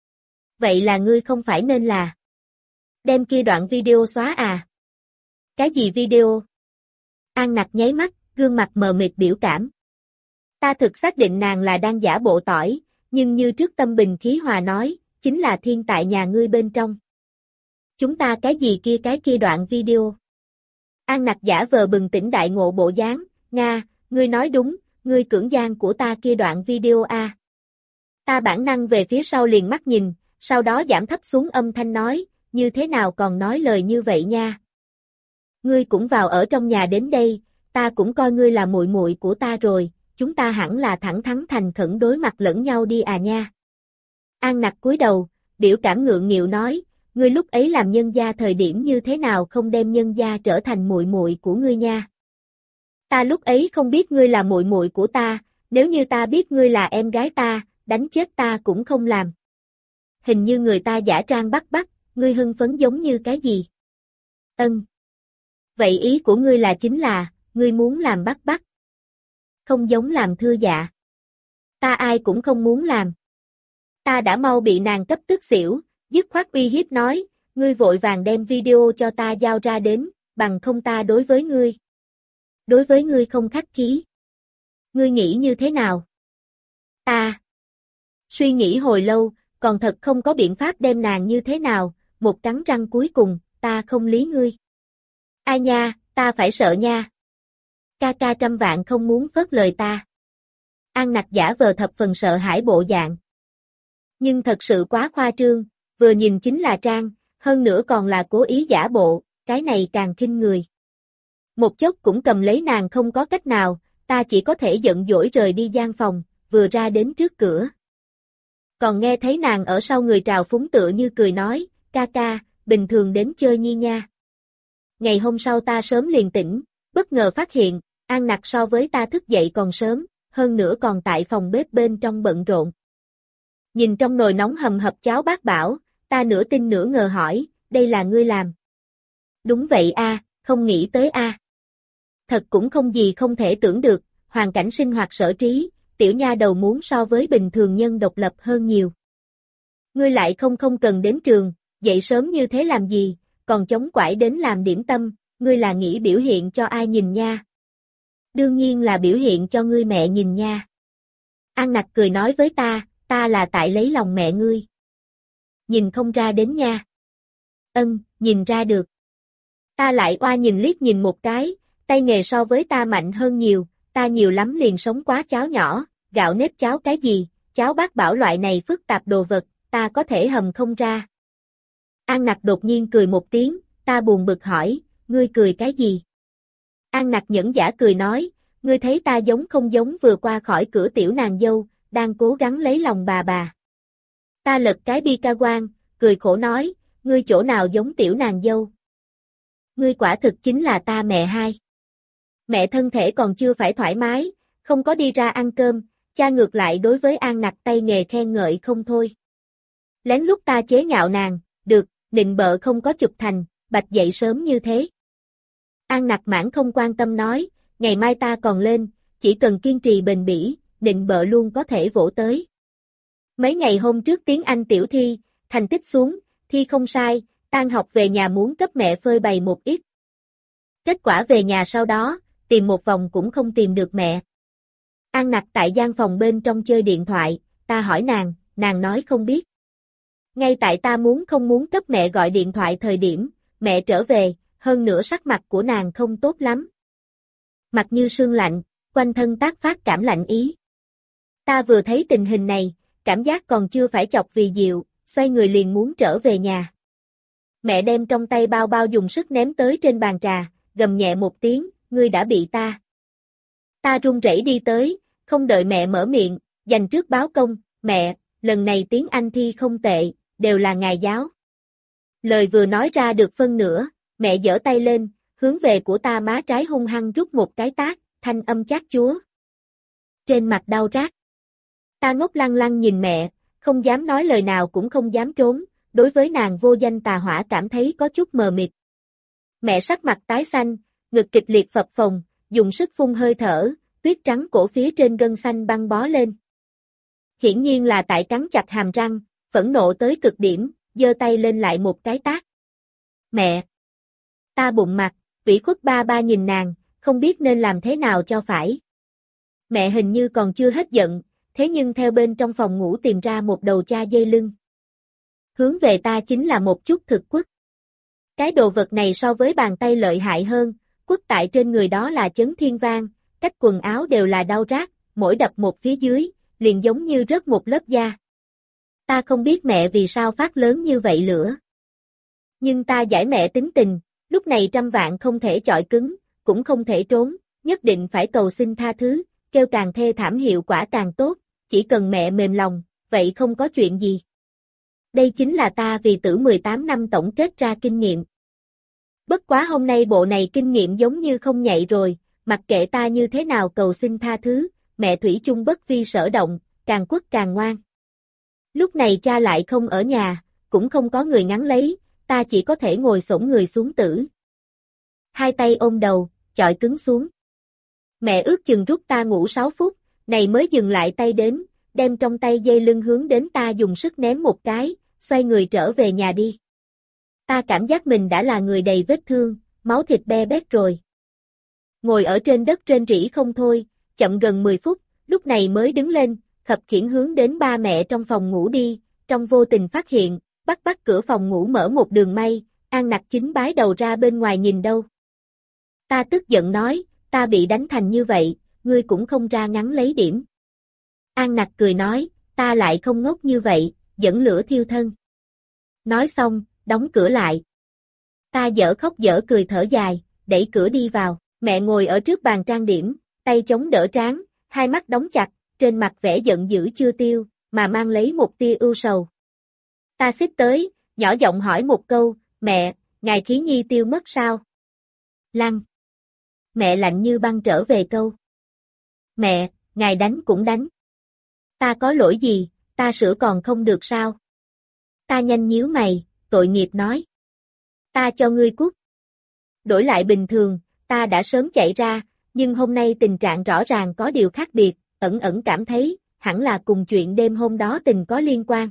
Vậy là ngươi không phải nên là đem kia đoạn video xóa à? Cái gì video? An Nặc nháy mắt, gương mặt mờ mịt biểu cảm. Ta thực xác định nàng là đang giả bộ tỏi, nhưng như trước tâm bình khí hòa nói, chính là thiên tại nhà ngươi bên trong. Chúng ta cái gì kia cái kia đoạn video. An Nặc giả vờ bừng tỉnh đại ngộ bộ dáng, Nga, ngươi nói đúng, ngươi cưỡng gian của ta kia đoạn video a. À. Ta bản năng về phía sau liền mắt nhìn, sau đó giảm thấp xuống âm thanh nói, như thế nào còn nói lời như vậy nha. Ngươi cũng vào ở trong nhà đến đây, ta cũng coi ngươi là muội muội của ta rồi, chúng ta hẳn là thẳng thắn thành khẩn đối mặt lẫn nhau đi à nha. An Nặc cúi đầu, biểu cảm ngượng nghịu nói, ngươi lúc ấy làm nhân gia thời điểm như thế nào không đem nhân gia trở thành muội muội của ngươi nha. Ta lúc ấy không biết ngươi là muội muội của ta, nếu như ta biết ngươi là em gái ta, đánh chết ta cũng không làm. Hình như người ta giả trang bắt bắt, ngươi hưng phấn giống như cái gì? Ân. Vậy ý của ngươi là chính là, ngươi muốn làm bắt bắt. Không giống làm thưa dạ. Ta ai cũng không muốn làm. Ta đã mau bị nàng cấp tức xỉu, dứt khoát uy hiếp nói, ngươi vội vàng đem video cho ta giao ra đến, bằng không ta đối với ngươi. Đối với ngươi không khách khí. Ngươi nghĩ như thế nào? Ta. Suy nghĩ hồi lâu, còn thật không có biện pháp đem nàng như thế nào, một cắn răng cuối cùng, ta không lý ngươi. Ai nha, ta phải sợ nha. Ca ca trăm vạn không muốn phớt lời ta. An Nặc giả vờ thập phần sợ hãi bộ dạng. Nhưng thật sự quá khoa trương, vừa nhìn chính là trang, hơn nữa còn là cố ý giả bộ, cái này càng khinh người. Một chốc cũng cầm lấy nàng không có cách nào, ta chỉ có thể giận dỗi rời đi gian phòng, vừa ra đến trước cửa. Còn nghe thấy nàng ở sau người trào phúng tựa như cười nói, ca ca, bình thường đến chơi nhi nha. Ngày hôm sau ta sớm liền tỉnh, bất ngờ phát hiện, An Nặc so với ta thức dậy còn sớm, hơn nữa còn tại phòng bếp bên trong bận rộn. Nhìn trong nồi nóng hầm hập cháo bát bảo, ta nửa tin nửa ngờ hỏi, đây là ngươi làm. Đúng vậy a, không nghĩ tới a. Thật cũng không gì không thể tưởng được, hoàn cảnh sinh hoạt sở trí, tiểu nha đầu muốn so với bình thường nhân độc lập hơn nhiều. Ngươi lại không không cần đến trường, dậy sớm như thế làm gì, còn chống quải đến làm điểm tâm, ngươi là nghĩ biểu hiện cho ai nhìn nha. Đương nhiên là biểu hiện cho ngươi mẹ nhìn nha. An Nặc cười nói với ta, ta là tại lấy lòng mẹ ngươi. Nhìn không ra đến nha. Ân, nhìn ra được. Ta lại oa nhìn liếc nhìn một cái, tay nghề so với ta mạnh hơn nhiều, ta nhiều lắm liền sống quá cháo nhỏ, gạo nếp cháo cái gì, cháo bát bảo loại này phức tạp đồ vật, ta có thể hầm không ra. An Nặc đột nhiên cười một tiếng, ta buồn bực hỏi, ngươi cười cái gì? An Nặc nhẫn giả cười nói, ngươi thấy ta giống không giống vừa qua khỏi cửa tiểu nàng dâu, đang cố gắng lấy lòng bà bà. Ta lật cái bi ca quan, cười khổ nói, ngươi chỗ nào giống tiểu nàng dâu? Ngươi quả thực chính là ta mẹ hai. Mẹ thân thể còn chưa phải thoải mái, không có đi ra ăn cơm, cha ngược lại đối với An Nặc tay nghề khen ngợi không thôi. Lén lúc ta chế nhạo nàng, được, nịnh bợ không có chụp thành, bạch dậy sớm như thế. An Nặc mãn không quan tâm nói, ngày mai ta còn lên, chỉ cần kiên trì bền bỉ, nịnh bợ luôn có thể vỗ tới. Mấy ngày hôm trước tiếng Anh tiểu thi, thành tích xuống, thi không sai, tan học về nhà muốn cấp mẹ phơi bày một ít. Kết quả về nhà sau đó, tìm một vòng cũng không tìm được mẹ. An Nặc tại gian phòng bên trong chơi điện thoại, ta hỏi nàng, nàng nói không biết. Ngay tại ta muốn không muốn cấp mẹ gọi điện thoại thời điểm, mẹ trở về, hơn nữa sắc mặt của nàng không tốt lắm. Mặt như sương lạnh, quanh thân tác phát cảm lạnh ý. Ta vừa thấy tình hình này, cảm giác còn chưa phải chọc vì dịu, xoay người liền muốn trở về nhà. Mẹ đem trong tay bao bao dùng sức ném tới trên bàn trà, gầm nhẹ một tiếng, ngươi đã bị ta. Ta run rẩy đi tới, không đợi mẹ mở miệng, dành trước báo công, mẹ, lần này tiếng Anh thi không tệ, đều là ngài giáo. Lời vừa nói ra được phân nửa, mẹ giở tay lên, hướng về của ta má trái hung hăng rút một cái tát, thanh âm chát chúa. Trên mặt đau rát. Ta ngốc lăng lăng nhìn mẹ, không dám nói lời nào cũng không dám trốn, đối với nàng vô danh tà hỏa cảm thấy có chút mờ mịt. Mẹ sắc mặt tái xanh, ngực kịch liệt phập phồng, dùng sức phun hơi thở, tuyết trắng cổ phía trên gân xanh băng bó lên. Hiển nhiên là tại cắn chặt hàm răng, phẫn nộ tới cực điểm, giơ tay lên lại một cái tát. Mẹ! Ta bụng mặt, ủy khuất ba ba nhìn nàng, không biết nên làm thế nào cho phải. Mẹ hình như còn chưa hết giận, thế nhưng theo bên trong phòng ngủ tìm ra một đầu cha dây lưng. Hướng về ta chính là một chút thực quất. Cái đồ vật này so với bàn tay lợi hại hơn, quất tại trên người đó là chấn thiên vang, cách quần áo đều là đau rát, mỗi đập một phía dưới, liền giống như rớt một lớp da. Ta không biết mẹ vì sao phát lớn như vậy lửa. Nhưng ta giải mẹ tính tình, lúc này trăm vạn không thể chọi cứng, cũng không thể trốn, nhất định phải cầu xin tha thứ, kêu càng thê thảm hiệu quả càng tốt, chỉ cần mẹ mềm lòng, vậy không có chuyện gì. Đây chính là ta vì tử mười tám năm tổng kết ra kinh nghiệm. Bất quá hôm nay bộ này kinh nghiệm giống như không nhạy rồi, mặc kệ ta như thế nào cầu xin tha thứ, mẹ thủy chung bất vi sở động, càng quất càng ngoan. Lúc này cha lại không ở nhà, cũng không có người ngắn lấy, ta chỉ có thể ngồi xổm người xuống tử. Hai tay ôm đầu, chọi cứng xuống. Mẹ ước chừng rút ta ngủ sáu phút, này mới dừng lại tay đến, đem trong tay dây lưng hướng đến ta dùng sức ném một cái, xoay người trở về nhà đi. Ta cảm giác mình đã là người đầy vết thương, máu thịt be bét rồi. Ngồi ở trên đất rên rỉ không thôi, chậm gần mười phút, lúc này mới đứng lên, khập khiễng hướng đến ba mẹ trong phòng ngủ đi, trong vô tình phát hiện, bắt bắt cửa phòng ngủ mở một đường may, An Nặc chính bái đầu ra bên ngoài nhìn đâu. Ta tức giận nói, ta bị đánh thành như vậy, ngươi cũng không ra ngắn lấy điểm. An Nặc cười nói, ta lại không ngốc như vậy, dẫn lửa thiêu thân. Nói xong, đóng cửa lại. Ta dở khóc dở cười thở dài, đẩy cửa đi vào, mẹ ngồi ở trước bàn trang điểm, tay chống đỡ trán, hai mắt đóng chặt, trên mặt vẻ giận dữ chưa tiêu, mà mang lấy một tia ưu sầu. Ta xích tới, nhỏ giọng hỏi một câu, mẹ, ngài khí nhi tiêu mất sao? Lăng. Mẹ lạnh như băng trở về câu. Mẹ, ngài đánh cũng đánh. Ta có lỗi gì, ta sửa còn không được sao? Ta nhanh nhíu mày, tội nghiệp nói. Ta cho ngươi cút. Đổi lại bình thường, ta đã sớm chạy ra, nhưng hôm nay tình trạng rõ ràng có điều khác biệt, ẩn ẩn cảm thấy, hẳn là cùng chuyện đêm hôm đó tình có liên quan.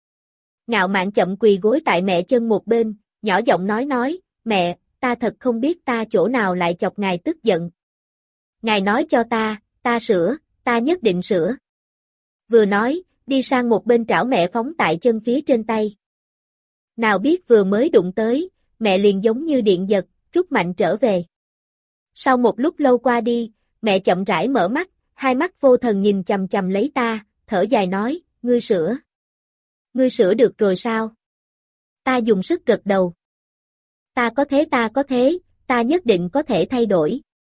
Ngạo mạn chậm quỳ gối tại mẹ chân một bên, nhỏ giọng nói nói, mẹ, ta thật không biết ta chỗ nào lại chọc ngài tức giận. Ngài nói cho ta, ta sửa, ta nhất định sửa. Vừa nói, đi sang một bên trảo mẹ phóng tại chân phía trên tay. Nào biết vừa mới đụng tới, mẹ liền giống như điện giật, rút mạnh trở về. Sau một lúc lâu qua đi, mẹ chậm rãi mở mắt, hai mắt vô thần nhìn chằm chằm lấy ta, thở dài nói, ngươi sửa. Ngươi sửa được rồi sao? Ta dùng sức gật đầu. Ta có thế ta có thế, ta nhất định có thể thay đổi.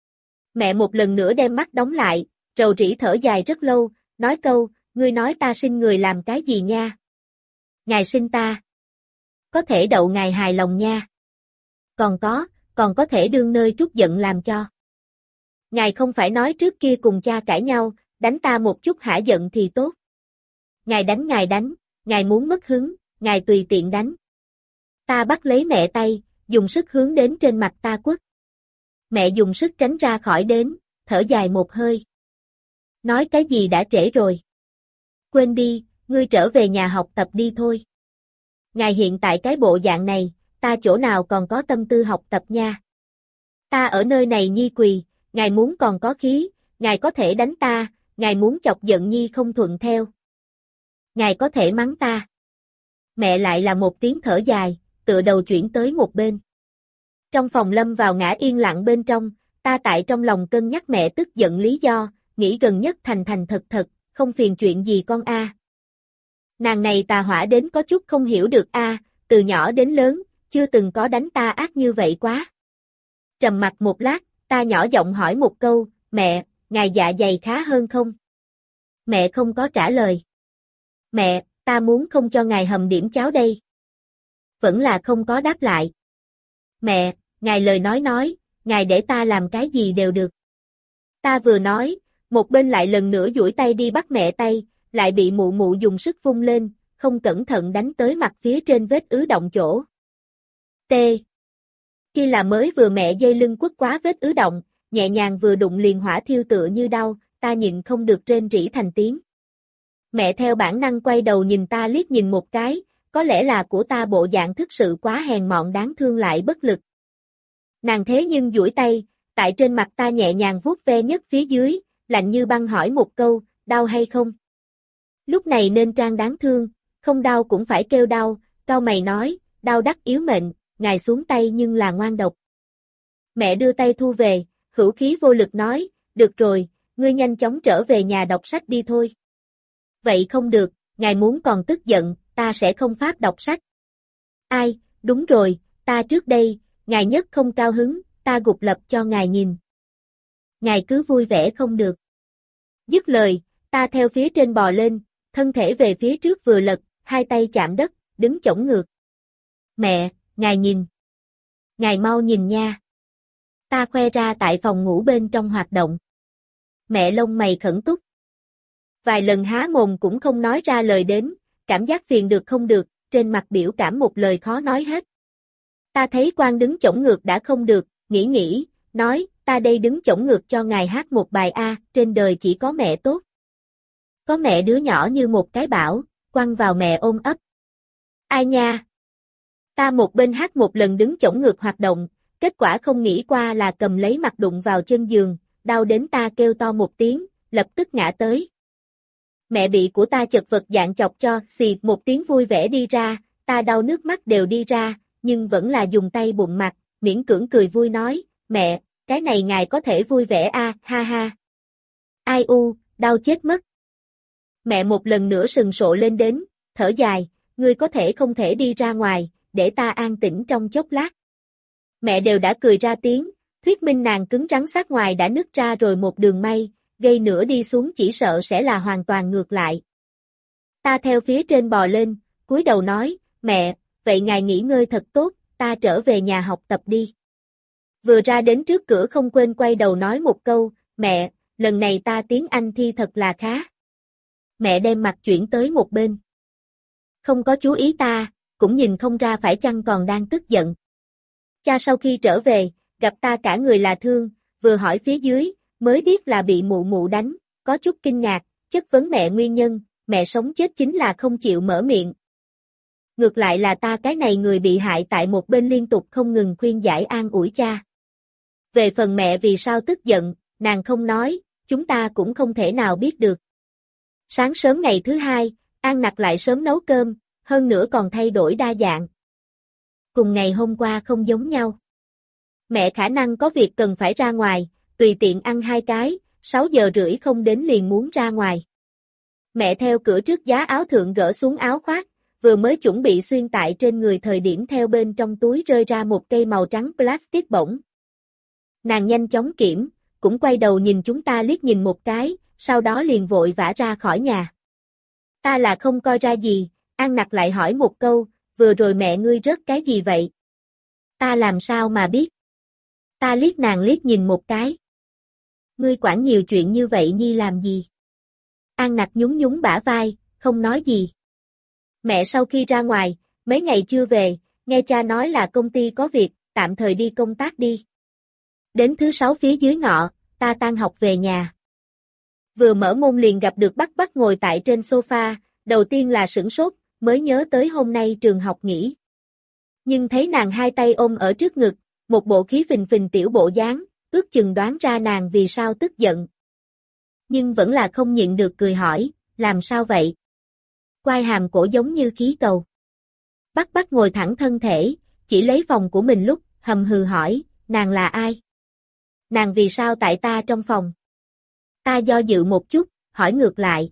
Mẹ một lần nữa đem mắt đóng lại, rầu rĩ thở dài rất lâu, nói câu, ngươi nói ta sinh người làm cái gì nha? Ngài sinh ta. Có thể đậu ngài hài lòng nha. Còn có, còn có thể đương nơi trút giận làm cho. Ngài không phải nói trước kia cùng cha cãi nhau, đánh ta một chút hả giận thì tốt. Ngài đánh ngài đánh, ngài muốn mất hứng, ngài tùy tiện đánh. Ta bắt lấy mẹ tay, dùng sức hướng đến trên mặt ta quất. Mẹ dùng sức tránh ra khỏi đến, thở dài một hơi. Nói cái gì đã trễ rồi. Quên đi, ngươi trở về nhà học tập đi thôi. Ngài hiện tại cái bộ dạng này, ta chỗ nào còn có tâm tư học tập nha. Ta ở nơi này nhi quỳ, ngài muốn còn có khí, ngài có thể đánh ta, ngài muốn chọc giận nhi không thuận theo. Ngài có thể mắng ta. Mẹ lại là một tiếng thở dài, tựa đầu chuyển tới một bên. Trong phòng lâm vào ngã yên lặng bên trong, ta tại trong lòng cân nhắc mẹ tức giận lý do, nghĩ gần nhất thành thành thật thật, không phiền chuyện gì con a. Nàng này tà hỏa đến có chút không hiểu được a, từ nhỏ đến lớn, chưa từng có đánh ta ác như vậy quá. Trầm mặt một lát, ta nhỏ giọng hỏi một câu, mẹ, ngài dạ dày khá hơn không? Mẹ không có trả lời. Mẹ, ta muốn không cho ngài hầm điểm cháo đây. Vẫn là không có đáp lại. Mẹ, ngài lời nói nói, ngài để ta làm cái gì đều được. Ta vừa nói, một bên lại lần nữa duỗi tay đi bắt mẹ tay, lại bị mụ mụ dùng sức vung lên, không cẩn thận đánh tới mặt phía trên vết ứ động chỗ. T. Kia là mới vừa mẹ dây lưng quất quá vết ứ động, nhẹ nhàng vừa đụng liền hỏa thiêu tựa như đau, ta nhịn không được rên rỉ thành tiếng. Mẹ theo bản năng quay đầu nhìn ta liếc nhìn một cái, có lẽ là của ta bộ dạng thực sự quá hèn mọn đáng thương lại bất lực. Nàng thế nhưng duỗi tay, tại trên mặt ta nhẹ nhàng vuốt ve nhất phía dưới, lạnh như băng hỏi một câu, đau hay không? Lúc này nên trang đáng thương, không đau cũng phải kêu đau, cau mày nói, đau đắc yếu mệnh, ngài xuống tay nhưng là ngoan độc. Mẹ đưa tay thu về, hữu khí vô lực nói, được rồi, ngươi nhanh chóng trở về nhà đọc sách đi thôi. Vậy không được, ngài muốn còn tức giận, ta sẽ không pháp đọc sách. Ai, đúng rồi, ta trước đây, ngài nhất không cao hứng, ta gục lập cho ngài nhìn. Ngài cứ vui vẻ không được. Dứt lời, ta theo phía trên bò lên, thân thể về phía trước vừa lật, hai tay chạm đất, đứng chổng ngược. Mẹ, ngài nhìn. Ngài mau nhìn nha. Ta khoe ra tại phòng ngủ bên trong hoạt động. Mẹ lông mày khẩn túc. Vài lần há mồm cũng không nói ra lời đến, cảm giác phiền được không được, trên mặt biểu cảm một lời khó nói hết. Ta thấy quan đứng chổng ngược đã không được, nghĩ nghĩ, nói, ta đây đứng chổng ngược cho ngài hát một bài A, trên đời chỉ có mẹ tốt. Có mẹ đứa nhỏ như một cái bão, quăng vào mẹ ôm ấp. Ai nha? Ta một bên hát một lần đứng chổng ngược hoạt động, kết quả không nghĩ qua là cầm lấy mặt đụng vào chân giường, đau đến ta kêu to một tiếng, lập tức ngã tới. Mẹ bị của ta chật vật dạng chọc cho, xì một tiếng vui vẻ đi ra, ta đau nước mắt đều đi ra, nhưng vẫn là dùng tay bụng mặt, miễn cưỡng cười vui nói, mẹ, cái này ngài có thể vui vẻ a, ha ha. Ai u, đau chết mất. Mẹ một lần nữa sừng sộ lên đến, thở dài, ngươi có thể không thể đi ra ngoài, để ta an tĩnh trong chốc lát. Mẹ đều đã cười ra tiếng, thuyết minh nàng cứng rắn sát ngoài đã nứt ra rồi một đường may, gây nửa đi xuống chỉ sợ sẽ là hoàn toàn ngược lại. Ta theo phía trên bò lên, cúi đầu nói, mẹ, vậy ngài nghỉ ngơi thật tốt, ta trở về nhà học tập đi. Vừa ra đến trước cửa không quên quay đầu nói một câu, mẹ, lần này ta tiếng Anh thi thật là khá. Mẹ đem mặt chuyển tới một bên. Không có chú ý ta, cũng nhìn không ra phải chăng còn đang tức giận. Cha sau khi trở về, gặp ta cả người là thương, vừa hỏi phía dưới, mới biết là bị mụ mụ đánh, có chút kinh ngạc, chất vấn mẹ nguyên nhân, mẹ sống chết chính là không chịu mở miệng. Ngược lại là ta cái này người bị hại tại một bên liên tục không ngừng khuyên giải an ủi cha. Về phần mẹ vì sao tức giận, nàng không nói, chúng ta cũng không thể nào biết được. Sáng sớm ngày thứ hai, An Nặc lại sớm nấu cơm, hơn nữa còn thay đổi đa dạng. Cùng ngày hôm qua không giống nhau. Mẹ khả năng có việc cần phải ra ngoài, tùy tiện ăn hai cái, sáu giờ rưỡi không đến liền muốn ra ngoài. Mẹ theo cửa trước giá áo thượng gỡ xuống áo khoác, vừa mới chuẩn bị xuyên tại trên người thời điểm theo bên trong túi rơi ra một cây màu trắng plastic bổng. Nàng nhanh chóng kiểm, cũng quay đầu nhìn chúng ta liếc nhìn một cái, sau đó liền vội vã ra khỏi nhà. Ta là không coi ra gì, An Nặc lại hỏi một câu, vừa rồi mẹ ngươi rớt cái gì vậy? Ta làm sao mà biết? Ta liếc nàng liếc nhìn một cái. Ngươi quản nhiều chuyện như vậy Nhi làm gì? An Nặc nhún nhún bả vai, không nói gì. Mẹ sau khi ra ngoài, mấy ngày chưa về, nghe cha nói là công ty có việc, tạm thời đi công tác đi. Đến thứ sáu phía dưới ngọ, ta tan học về nhà. Vừa mở môn liền gặp được Bắc Bắc ngồi tại trên sofa, đầu tiên là sửng sốt, mới nhớ tới hôm nay trường học nghỉ. Nhưng thấy nàng hai tay ôm ở trước ngực, một bộ khí phình phình tiểu bộ dáng, ước chừng đoán ra nàng vì sao tức giận. Nhưng vẫn là không nhịn được cười hỏi, làm sao vậy? Quai hàm cổ giống như khí cầu. Bắc Bắc ngồi thẳng thân thể, chỉ lấy phòng của mình lúc, hầm hừ hỏi, nàng là ai? Nàng vì sao tại ta trong phòng? Ta do dự một chút, hỏi ngược lại.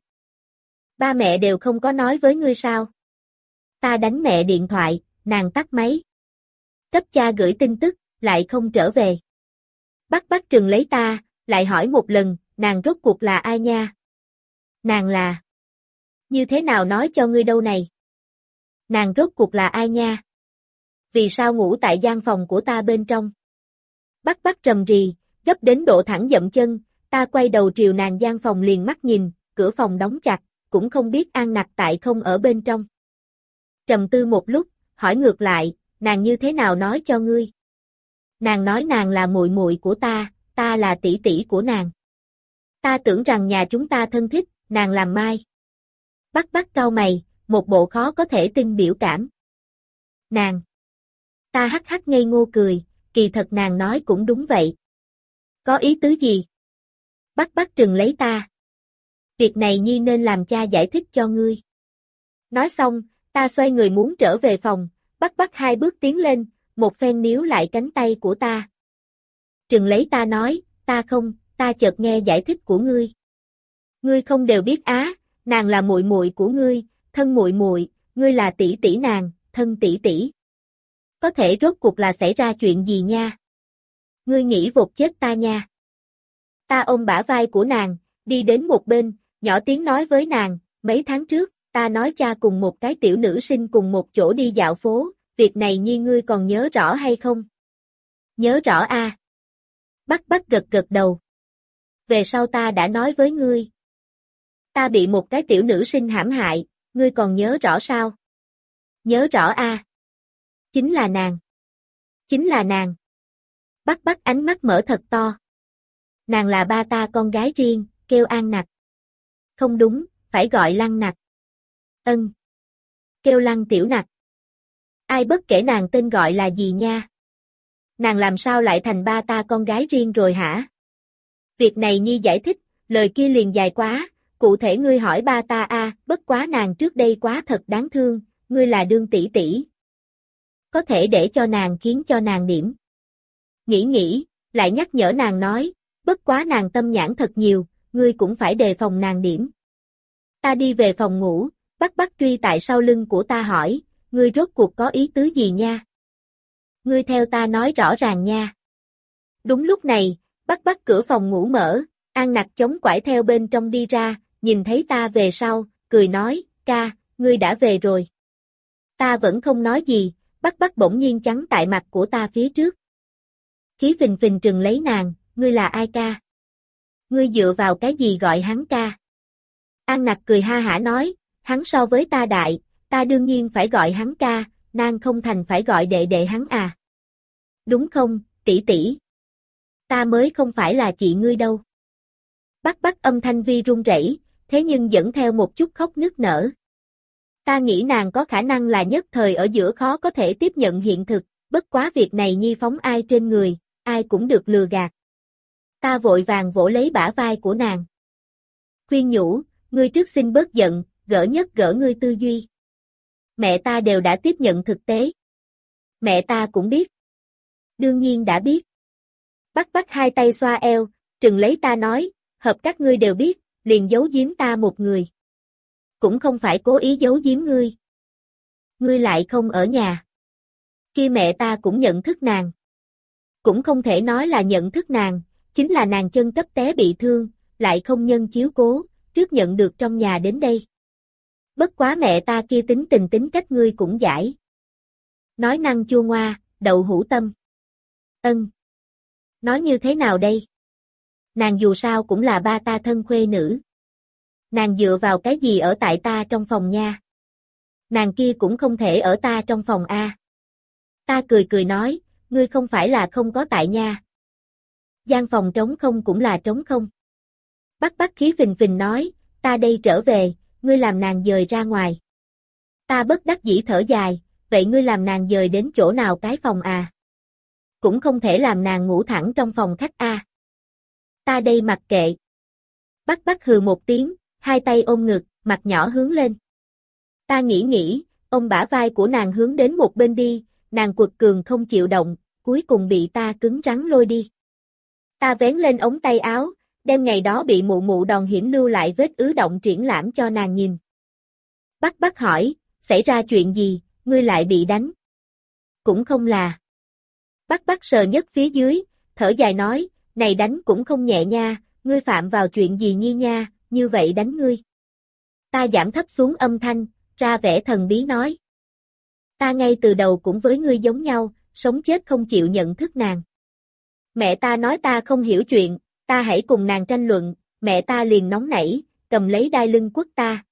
Ba mẹ đều không có nói với ngươi sao? Ta đánh mẹ điện thoại, nàng tắt máy. Cấp cha gửi tin tức, lại không trở về. Bắc Bắc trừng lấy ta, lại hỏi một lần, nàng rốt cuộc là ai nha? Nàng là... Như thế nào nói cho ngươi đâu này? Nàng rốt cuộc là ai nha? Vì sao ngủ tại gian phòng của ta bên trong? Bắc Bắc rầm rì, gấp đến độ thẳng dậm chân, ta quay đầu triều nàng gian phòng liền mắt nhìn, cửa phòng đóng chặt, cũng không biết An Nặc tại không ở bên trong. Trầm tư một lúc, hỏi ngược lại, nàng như thế nào nói cho ngươi? Nàng nói nàng là muội muội của ta, ta là tỷ tỷ của nàng. Ta tưởng rằng nhà chúng ta thân thích, nàng làm mai. Bắc Bắc cau mày, một bộ khó có thể tin biểu cảm. Nàng. Ta hắc hắc ngây ngô cười, kỳ thật nàng nói cũng đúng vậy. Có ý tứ gì? Bắc Bắc trừng lấy ta. Việc này Nhi nên làm cha giải thích cho ngươi. Nói xong, ta xoay người muốn trở về phòng, Bắc Bắc hai bước tiến lên, một phen níu lại cánh tay của ta. Trừng lấy ta nói, ta không, ta chợt nghe giải thích của ngươi. Ngươi không đều biết á, nàng là muội muội của ngươi, thân muội muội, ngươi là tỷ tỷ nàng, thân tỷ tỷ. Có thể rốt cuộc là xảy ra chuyện gì nha? Ngươi nghĩ vột chết ta nha. Ta ôm bả vai của nàng, đi đến một bên, nhỏ tiếng nói với nàng, mấy tháng trước, ta nói cha cùng một cái tiểu nữ sinh cùng một chỗ đi dạo phố, việc này Nhi ngươi còn nhớ rõ hay không? Nhớ rõ a. À. Bắc Bắc gật gật đầu. Về sau ta đã nói với ngươi. Ta bị một cái tiểu nữ sinh hãm hại, ngươi còn nhớ rõ sao? Nhớ rõ a. À. Chính là nàng. Chính là nàng. Bắc Bắc ánh mắt mở thật to. Nàng là ba ta con gái riêng, kêu An Nặc. Không đúng, phải gọi Lăng Nặc. Ân. Kêu Lăng Tiểu Nặc. Ai bất kể nàng tên gọi là gì nha. Nàng làm sao lại thành ba ta con gái riêng rồi hả? Việc này Nhi giải thích, lời kia liền dài quá, cụ thể ngươi hỏi ba ta a, à, bất quá nàng trước đây quá thật đáng thương, ngươi là đương tỷ tỷ. Có thể để cho nàng khiến cho nàng điểm. Nghĩ nghĩ, lại nhắc nhở nàng nói, bất quá nàng tâm nhãn thật nhiều, ngươi cũng phải đề phòng nàng điểm. Ta đi về phòng ngủ, Bắc Bắc truy tại sau lưng của ta hỏi, ngươi rốt cuộc có ý tứ gì nha? Ngươi theo ta nói rõ ràng nha. Đúng lúc này, Bắc Bắc cửa phòng ngủ mở, An Nặc chống quải theo bên trong đi ra, nhìn thấy ta về sau, cười nói, ca, ngươi đã về rồi. Ta vẫn không nói gì, Bắc Bắc bỗng nhiên chắn tại mặt của ta phía trước. Khí phình phình trừng lấy nàng, ngươi là ai ca? Ngươi dựa vào cái gì gọi hắn ca? An Nặc cười ha hả nói, hắn so với ta đại, ta đương nhiên phải gọi hắn ca, nàng không thành phải gọi đệ đệ hắn à. Đúng không, tỷ tỷ? Ta mới không phải là chị ngươi đâu. Bắc Bắc âm thanh vi run rẩy, thế nhưng dẫn theo một chút khóc nức nở. Ta nghĩ nàng có khả năng là nhất thời ở giữa khó có thể tiếp nhận hiện thực, bất quá việc này nhi phóng ai trên người, ai cũng được lừa gạt. Ta vội vàng vỗ lấy bả vai của nàng. Khuyên nhủ, ngươi trước xin bớt giận, gỡ nhất gỡ ngươi tư duy. Mẹ ta đều đã tiếp nhận thực tế. Mẹ ta cũng biết. Đương nhiên đã biết. Bắc Bắc hai tay xoa eo, trừng lấy ta nói, hợp các ngươi đều biết, liền giấu giếm ta một người. Cũng không phải cố ý giấu giếm ngươi. Ngươi lại không ở nhà. Kia mẹ ta cũng nhận thức nàng. Cũng không thể nói là nhận thức nàng, chính là nàng chân cấp té bị thương, lại không nhân chiếu cố, trước nhận được trong nhà đến đây. Bất quá mẹ ta kia tính tình tính cách ngươi cũng giải. Nói năng chua ngoa, đậu hũ tâm. Ân. Nói như thế nào đây? Nàng dù sao cũng là ba ta thân khuê nữ. Nàng dựa vào cái gì ở tại ta trong phòng nha? Nàng kia cũng không thể ở ta trong phòng a. Ta cười cười nói, ngươi không phải là không có tại nha. Gian phòng trống không cũng là trống không. Bắc Bắc khí phình phình nói, ta đây trở về, ngươi làm nàng dời ra ngoài. Ta bất đắc dĩ thở dài, vậy ngươi làm nàng dời đến chỗ nào cái phòng à? Cũng không thể làm nàng ngủ thẳng trong phòng khách a. À. Ta đây mặc kệ. Bắc Bắc hừ một tiếng, hai tay ôm ngực, mặt nhỏ hướng lên. Ta nghĩ nghĩ, ôm bả vai của nàng hướng đến một bên đi, nàng quật cường không chịu động, cuối cùng bị ta cứng rắn lôi đi. Ta vén lên ống tay áo, đem ngày đó bị mụ mụ đòn hiểm lưu lại vết ứ động triển lãm cho nàng nhìn. Bắc Bắc hỏi, xảy ra chuyện gì, ngươi lại bị đánh? Cũng không là. Bắc Bắc sờ nhất phía dưới, thở dài nói, này đánh cũng không nhẹ nha, ngươi phạm vào chuyện gì nhi nha, như vậy đánh ngươi. Ta giảm thấp xuống âm thanh, ra vẻ thần bí nói. Ta ngay từ đầu cũng với ngươi giống nhau, sống chết không chịu nhận thức nàng. Mẹ ta nói ta không hiểu chuyện, ta hãy cùng nàng tranh luận, mẹ ta liền nóng nảy, cầm lấy đai lưng quất ta.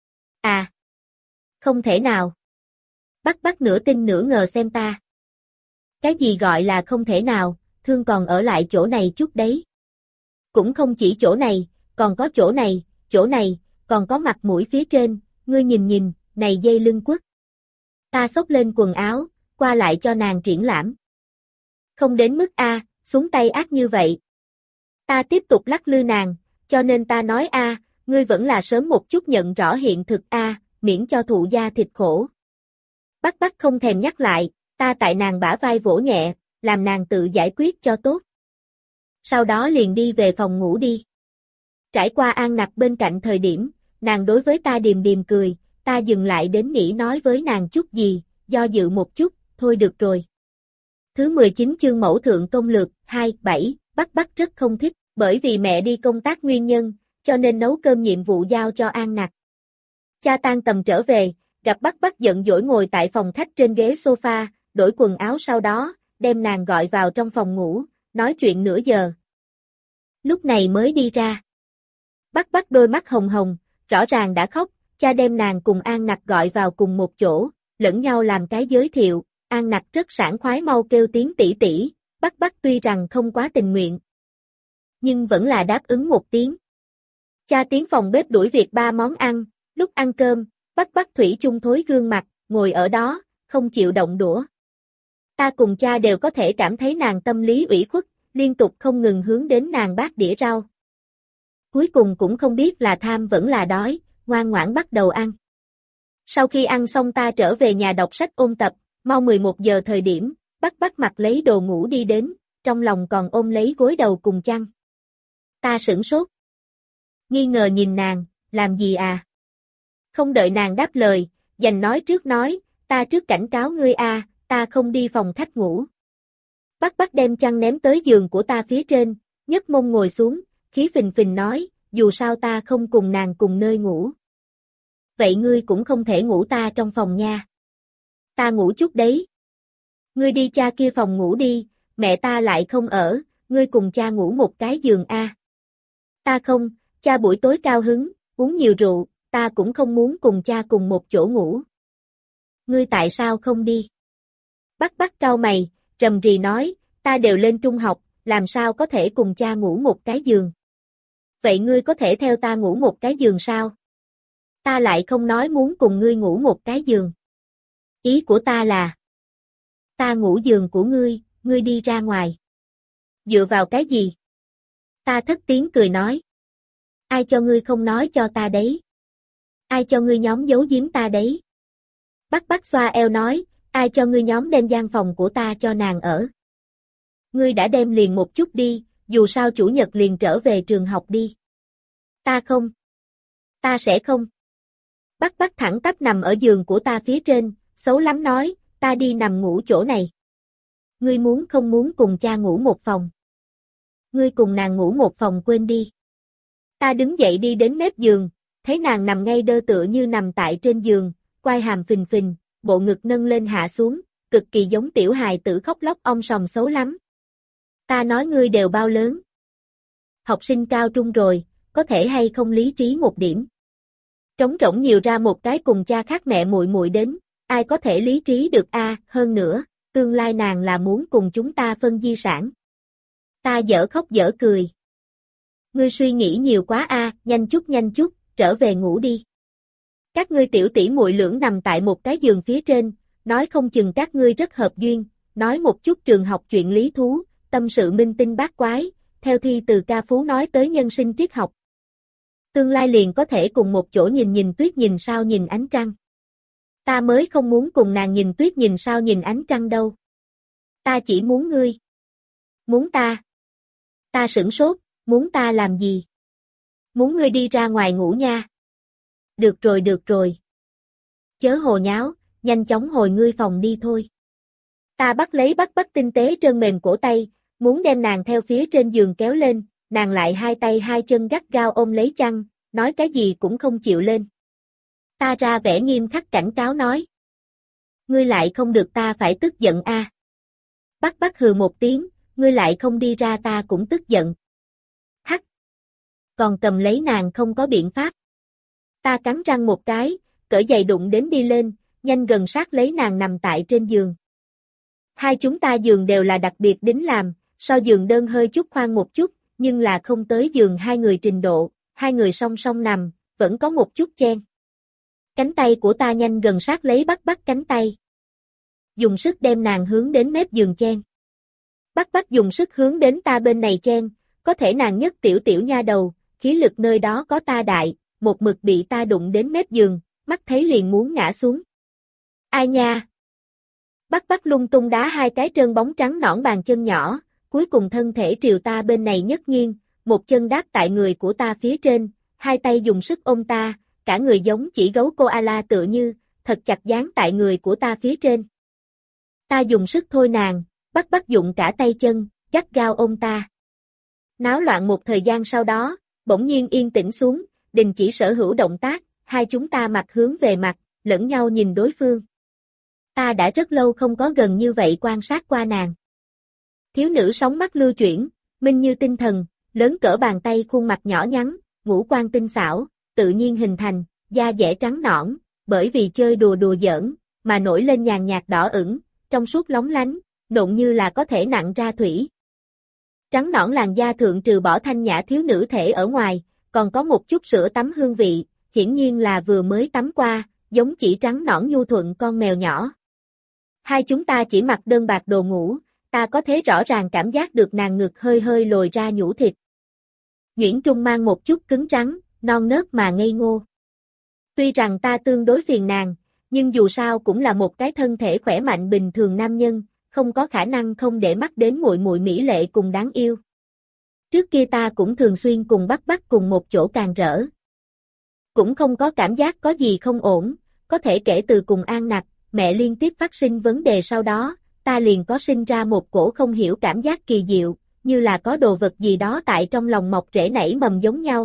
À! Không thể nào. Bắc Bắc nửa tin nửa ngờ xem ta. Cái gì gọi là không thể nào, thương còn ở lại chỗ này chút đấy. Cũng không chỉ chỗ này, còn có chỗ này, chỗ này, còn có mặt mũi phía trên, ngươi nhìn nhìn, này dây lưng quất. Ta xốc lên quần áo, qua lại cho nàng triển lãm. Không đến mức A, xuống tay ác như vậy. Ta tiếp tục lắc lư nàng, cho nên ta nói A, ngươi vẫn là sớm một chút nhận rõ hiện thực A, miễn cho thụ da thịt khổ. Bắc Bắc không thèm nhắc lại, ta tại nàng bả vai vỗ nhẹ, làm nàng tự giải quyết cho tốt. Sau đó liền đi về phòng ngủ đi. Trải qua An Nặc bên cạnh thời điểm, nàng đối với ta điềm điềm cười, ta dừng lại đến nghĩ nói với nàng chút gì, do dự một chút, thôi được rồi. Thứ mười chín chương mẫu thượng công lược, hai, bảy, Bắc Bắc rất không thích, bởi vì mẹ đi công tác nguyên nhân, cho nên nấu cơm nhiệm vụ giao cho An Nặc. Cha tan tầm trở về, gặp Bắc Bắc giận dỗi ngồi tại phòng khách trên ghế sofa, đổi quần áo sau đó, đem nàng gọi vào trong phòng ngủ, nói chuyện nửa giờ. Lúc này mới đi ra. Bắc Bắc đôi mắt hồng hồng, rõ ràng đã khóc, cha đem nàng cùng An Nặc gọi vào cùng một chỗ, lẫn nhau làm cái giới thiệu, An Nặc rất sảng khoái mau kêu tiếng tỷ tỷ, Bắc Bắc tuy rằng không quá tình nguyện, nhưng vẫn là đáp ứng một tiếng. Cha tiến phòng bếp đuổi việc ba món ăn, lúc ăn cơm, Bắc Bắc thủy chung thối gương mặt, ngồi ở đó, không chịu động đũa. Ta cùng cha đều có thể cảm thấy nàng tâm lý ủy khuất, liên tục không ngừng hướng đến nàng bát đĩa rau. Cuối cùng cũng không biết là tham vẫn là đói, ngoan ngoãn bắt đầu ăn. Sau khi ăn xong ta trở về nhà đọc sách ôn tập, mau mười một giờ thời điểm, Bắc Bắc mặc lấy đồ ngủ đi đến, trong lòng còn ôm lấy gối đầu cùng chăn. Ta sửng sốt. Nghi ngờ nhìn nàng, làm gì à? Không đợi nàng đáp lời, dành nói trước nói, Ta trước cảnh cáo ngươi a, ta không đi phòng khách ngủ. Bắc Bắc đem chăn ném tới giường của ta phía trên, nhấc mông ngồi xuống, khí phình phình nói, dù sao ta không cùng nàng cùng nơi ngủ. Vậy ngươi cũng không thể ngủ ta trong phòng nha. Ta ngủ chút đấy. Ngươi đi cha kia phòng ngủ đi, mẹ ta lại không ở, ngươi cùng cha ngủ một cái giường a. Ta không, cha buổi tối cao hứng, uống nhiều rượu, ta cũng không muốn cùng cha cùng một chỗ ngủ. Ngươi tại sao không đi? Bắc Bắc cau mày, rầm rì nói, ta đều lên trung học, làm sao có thể cùng cha ngủ một cái giường? Vậy ngươi có thể theo ta ngủ một cái giường sao? Ta lại không nói muốn cùng ngươi ngủ một cái giường. Ý của ta là, ta ngủ giường của ngươi, ngươi đi ra ngoài. Dựa vào cái gì? Ta thất tiếng cười nói. Ai cho ngươi không nói cho ta đấy? Ai cho ngươi nhóm giấu giếm ta đấy? Bắc Bắc xoa eo nói, ai cho ngươi nhóm đem gian phòng của ta cho nàng ở? Ngươi đã đem liền một chút đi, dù sao chủ nhật liền trở về trường học đi. Ta không. Ta sẽ không. Bắc Bắc thẳng tắp nằm ở giường của ta phía trên, xấu lắm nói, ta đi nằm ngủ chỗ này. Ngươi muốn không muốn cùng cha ngủ một phòng? Ngươi cùng nàng ngủ một phòng quên đi. Ta đứng dậy đi đến mép giường, thấy nàng nằm ngay đơ tựa như nằm tại trên giường, quai hàm phình phình, bộ ngực nâng lên hạ xuống, cực kỳ giống tiểu hài tử khóc lóc ong sòng xấu lắm. Ta nói ngươi đều bao lớn. Học sinh cao trung rồi, có thể hay không lý trí một điểm. Trống rỗng nhiều ra một cái cùng cha khác mẹ muội muội đến, ai có thể lý trí được a, à, hơn nữa, tương lai nàng là muốn cùng chúng ta phân di sản. Ta dở khóc dở cười. Ngươi suy nghĩ nhiều quá a, à, nhanh chút nhanh chút, trở về ngủ đi. Các ngươi tiểu tỷ muội lưỡng nằm tại một cái giường phía trên, nói không chừng các ngươi rất hợp duyên, nói một chút trường học chuyện lý thú, tâm sự minh tinh bát quái, theo thi từ ca phú nói tới nhân sinh triết học. Tương lai liền có thể cùng một chỗ nhìn nhìn tuyết nhìn sao nhìn ánh trăng. Ta mới không muốn cùng nàng nhìn tuyết nhìn sao nhìn ánh trăng đâu. Ta chỉ muốn ngươi. Muốn ta. Ta sửng sốt, muốn ta làm gì? Muốn ngươi đi ra ngoài ngủ nha. Được rồi được rồi. Chớ hồ nháo, nhanh chóng hồi ngươi phòng đi thôi. Ta bắt lấy Bắc Bắc tinh tế trơn mềm cổ tay, muốn đem nàng theo phía trên giường kéo lên, nàng lại hai tay hai chân gắt gao ôm lấy chăn, nói cái gì cũng không chịu lên. Ta ra vẻ nghiêm khắc cảnh cáo nói. Ngươi lại không được ta phải tức giận a. À. Bắc Bắc hừ một tiếng, ngươi lại không đi ra ta cũng tức giận. Hắc. Còn cầm lấy nàng không có biện pháp. Ta cắn răng một cái, cởi giày đụng đến đi lên, nhanh gần sát lấy nàng nằm tại trên giường. Hai chúng ta giường đều là đặc biệt đính làm, so giường đơn hơi chút khoan một chút, nhưng là không tới giường hai người trình độ, hai người song song nằm, vẫn có một chút chen. Cánh tay của ta nhanh gần sát lấy Bắc Bắc cánh tay. Dùng sức đem nàng hướng đến mép giường chen. Bắc Bắc dùng sức hướng đến ta bên này chen, có thể nàng nhất tiểu tiểu nha đầu, khí lực nơi đó có ta đại, một mực bị ta đụng đến mép giường, mắt thấy liền muốn ngã xuống. Ai nha? Bắc Bắc lung tung đá hai cái trơn bóng trắng nõn bàn chân nhỏ, cuối cùng thân thể triều ta bên này nhất nghiêng, một chân đáp tại người của ta phía trên, hai tay dùng sức ôm ta, cả người giống chỉ gấu koala tựa như, thật chặt dán tại người của ta phía trên. Ta dùng sức thôi nàng, Bắc Bắc dụng cả tay chân, gắt gao ôm ta. Náo loạn một thời gian sau đó, bỗng nhiên yên tĩnh xuống, đình chỉ sở hữu động tác, hai chúng ta mặt hướng về mặt, lẫn nhau nhìn đối phương. Ta đã rất lâu không có gần như vậy quan sát qua nàng. Thiếu nữ sóng mắt lưu chuyển, minh như tinh thần, lớn cỡ bàn tay khuôn mặt nhỏ nhắn, ngũ quan tinh xảo, tự nhiên hình thành, da dẻ trắng nõn, bởi vì chơi đùa đùa giỡn, mà nổi lên nhàn nhạt đỏ ửng, trong suốt lóng lánh, nộn như là có thể nặng ra thủy. Trắng nõn làn da thượng trừ bỏ thanh nhã thiếu nữ thể ở ngoài, còn có một chút sữa tắm hương vị, hiển nhiên là vừa mới tắm qua, giống chỉ trắng nõn nhu thuận con mèo nhỏ. Hai chúng ta chỉ mặc đơn bạc đồ ngủ, ta có thể rõ ràng cảm giác được nàng ngực hơi hơi lồi ra nhũ thịt. Nhuyễn Trung mang một chút cứng rắn, non nớt mà ngây ngô. Tuy rằng ta tương đối phiền nàng, nhưng dù sao cũng là một cái thân thể khỏe mạnh bình thường nam nhân, không có khả năng không để mắt đến muội muội mỹ lệ cùng đáng yêu. Trước kia ta cũng thường xuyên cùng Bắc Bắc cùng một chỗ càng rỡ. Cũng không có cảm giác có gì không ổn, có thể kể từ cùng An Nặc, mẹ liên tiếp phát sinh vấn đề sau đó, ta liền có sinh ra một cổ không hiểu cảm giác kỳ diệu, như là có đồ vật gì đó tại trong lòng mọc rễ nảy mầm giống nhau.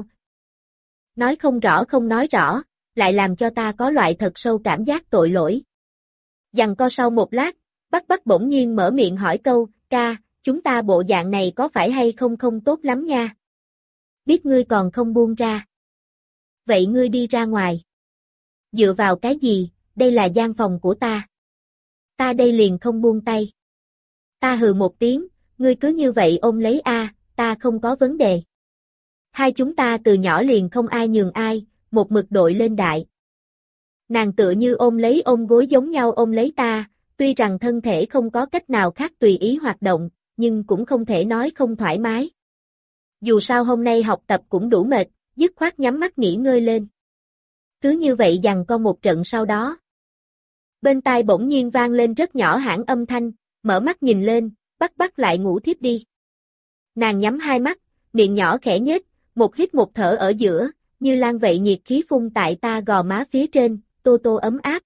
Nói không rõ không nói rõ, lại làm cho ta có loại thật sâu cảm giác tội lỗi. Giằng co sau một lát, Bắc Bắc bỗng nhiên mở miệng hỏi câu, ca, chúng ta bộ dạng này có phải hay không không tốt lắm nha. Biết ngươi còn không buông ra. Vậy ngươi đi ra ngoài. Dựa vào cái gì, đây là gian phòng của ta. Ta đây liền không buông tay. Ta hừ một tiếng, ngươi cứ như vậy ôm lấy a, ta không có vấn đề. Hai chúng ta từ nhỏ liền không ai nhường ai, một mực đội lên đại. Nàng tựa như ôm lấy ôm gối giống nhau ôm lấy ta, tuy rằng thân thể không có cách nào khác tùy ý hoạt động, nhưng cũng không thể nói không thoải mái. Dù sao hôm nay học tập cũng đủ mệt, dứt khoát nhắm mắt nghỉ ngơi lên. Cứ như vậy giằng co một trận sau đó. Bên tai bỗng nhiên vang lên rất nhỏ hãng âm thanh, mở mắt nhìn lên, Bắc Bắc lại ngủ thiếp đi. Nàng nhắm hai mắt, miệng nhỏ khẽ nhếch, một hít một thở ở giữa, như lan vậy nhiệt khí phun tại ta gò má phía trên, tô tô ấm áp.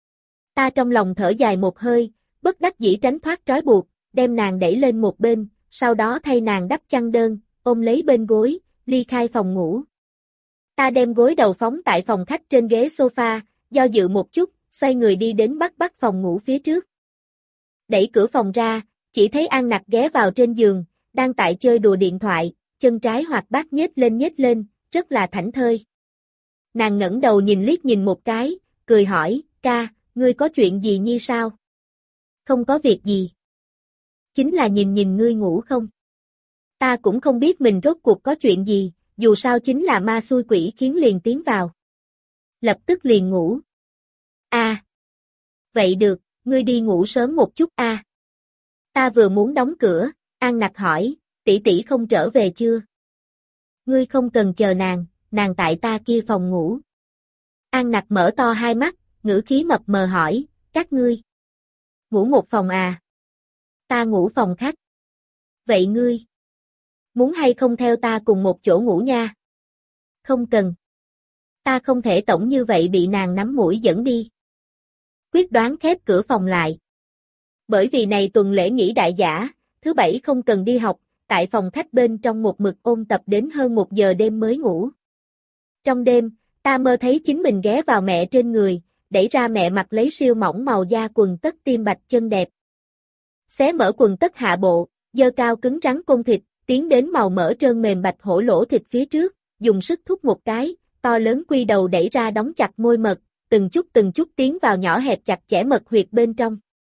Ta trong lòng thở dài một hơi, bất đắc dĩ tránh thoát trói buộc, đem nàng đẩy lên một bên, sau đó thay nàng đắp chăn đơn, ôm lấy bên gối, ly khai phòng ngủ. Ta đem gối đầu phóng tại phòng khách trên ghế sofa, do dự một chút, xoay người đi đến Bắc Bắc phòng ngủ phía trước. Đẩy cửa phòng ra, chỉ thấy An Nặc ghé vào trên giường, đang tại chơi đùa điện thoại, chân trái hoạt bát nhếch lên nhếch lên, rất là thảnh thơi. Nàng ngẩng đầu nhìn liếc nhìn một cái, cười hỏi, ca, ngươi có chuyện gì nhi sao? Không có việc gì. Chính là nhìn nhìn ngươi ngủ không? Ta cũng không biết mình rốt cuộc có chuyện gì, dù sao chính là ma xui quỷ khiến liền tiến vào. Lập tức liền ngủ. A. À. Vậy được, ngươi đi ngủ sớm một chút a. À. Ta vừa muốn đóng cửa, An Nặc hỏi, tỷ tỷ không trở về chưa? Ngươi không cần chờ nàng, nàng tại ta kia phòng ngủ. An Nặc mở to hai mắt, ngữ khí mập mờ hỏi, các ngươi ngủ một phòng à? Ta ngủ phòng khách. Vậy ngươi muốn hay không theo ta cùng một chỗ ngủ nha? Không cần. Ta không thể tổng như vậy bị nàng nắm mũi dẫn đi. Quyết đoán khép cửa phòng lại. Bởi vì này tuần lễ nghỉ đại giả, thứ bảy không cần đi học, tại phòng khách bên trong một mực ôn tập đến hơn một giờ đêm mới ngủ. Trong đêm, ta mơ thấy chính mình ghé vào mẹ trên người, đẩy ra mẹ mặc lấy siêu mỏng màu da quần tất tim bạch chân đẹp. Xé mở quần tất hạ bộ, dơ cao cứng rắn côn thịt, tiến đến màu mỡ trơn mềm bạch hổ lỗ thịt phía trước, dùng sức thúc một cái, to lớn quy đầu đẩy ra đóng chặt môi mật, từng chút từng chút tiến vào nhỏ hẹp chặt chẽ mật huyệt bên trong.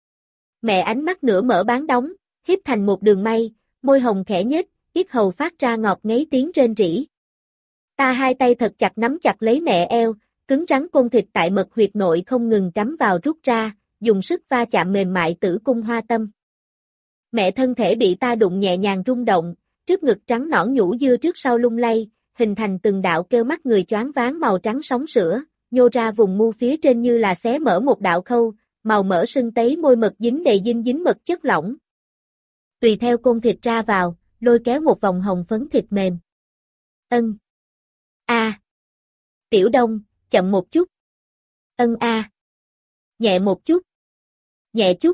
Mẹ ánh mắt nửa mở bán đóng, hiếp thành một đường may, môi hồng khẽ nhếch, yết hầu phát ra ngọt ngấy tiếng rên rỉ. Ta hai tay thật chặt nắm chặt lấy mẹ eo, cứng rắn côn thịt tại mật huyệt nội không ngừng cắm vào rút ra, dùng sức va chạm mềm mại tử cung hoa tâm. Mẹ thân thể bị ta đụng nhẹ nhàng rung động, trước ngực trắng nõn nhũ dưa trước sau lung lay, hình thành từng đạo kêu mắt người choáng váng màu trắng sóng sữa, nhô ra vùng mu phía trên như là xé mở một đạo khâu, màu mỡ sưng tấy môi mật dính đầy dinh dính mật chất lỏng. Tùy theo côn thịt ra vào, lôi kéo một vòng hồng phấn thịt mềm. Ân. A. À. Tiểu Đông, chậm một chút. Ân a. À. Nhẹ một chút. Nhẹ chút.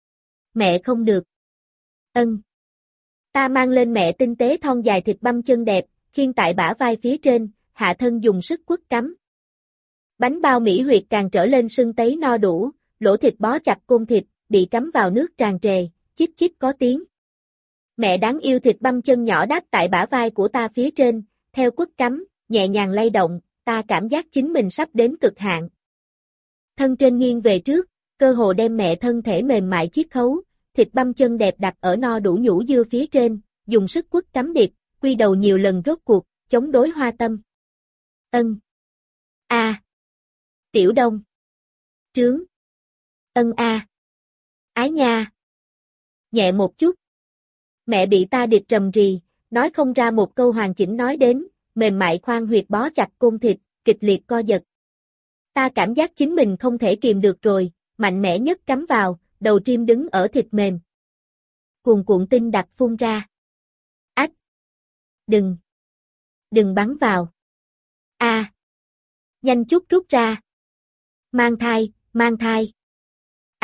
Mẹ không được. Ân. Ta mang lên mẹ tinh tế thon dài thịt băm chân đẹp, khiêng tại bả vai phía trên, hạ thân dùng sức quất cắm. Bánh bao mỹ huyệt càng trở lên sưng tấy no đủ, lỗ thịt bó chặt côn thịt, bị cắm vào nước tràn trề, chip chip có tiếng. Mẹ đáng yêu thịt băm chân nhỏ đáp tại bả vai của ta phía trên, theo quất cắm, nhẹ nhàng lay động, ta cảm giác chính mình sắp đến cực hạn. Thân trên nghiêng về trước, cơ hồ đem mẹ thân thể mềm mại chiết khấu, thịt băm chân đẹp đặt ở no đủ nhũ dưa phía trên, dùng sức quất cắm điệp, quy đầu nhiều lần rốt cuộc, chống đối hoa tâm. Ân. A. À. Tiểu Đông. Trướng. Ân a. À. Ái nha. Nhẹ một chút. Mẹ bị ta điệp trầm rì, nói không ra một câu hoàn chỉnh nói đến, mềm mại khoan huyệt bó chặt côn thịt, kịch liệt co giật. Ta cảm giác chính mình không thể kìm được rồi, mạnh mẽ nhất cắm vào, đầu trim đứng ở thịt mềm. Cuồn cuộn tinh đặc phun ra. Ách! Đừng! Đừng bắn vào! A! À. Nhanh chút rút ra! Mang thai, mang thai!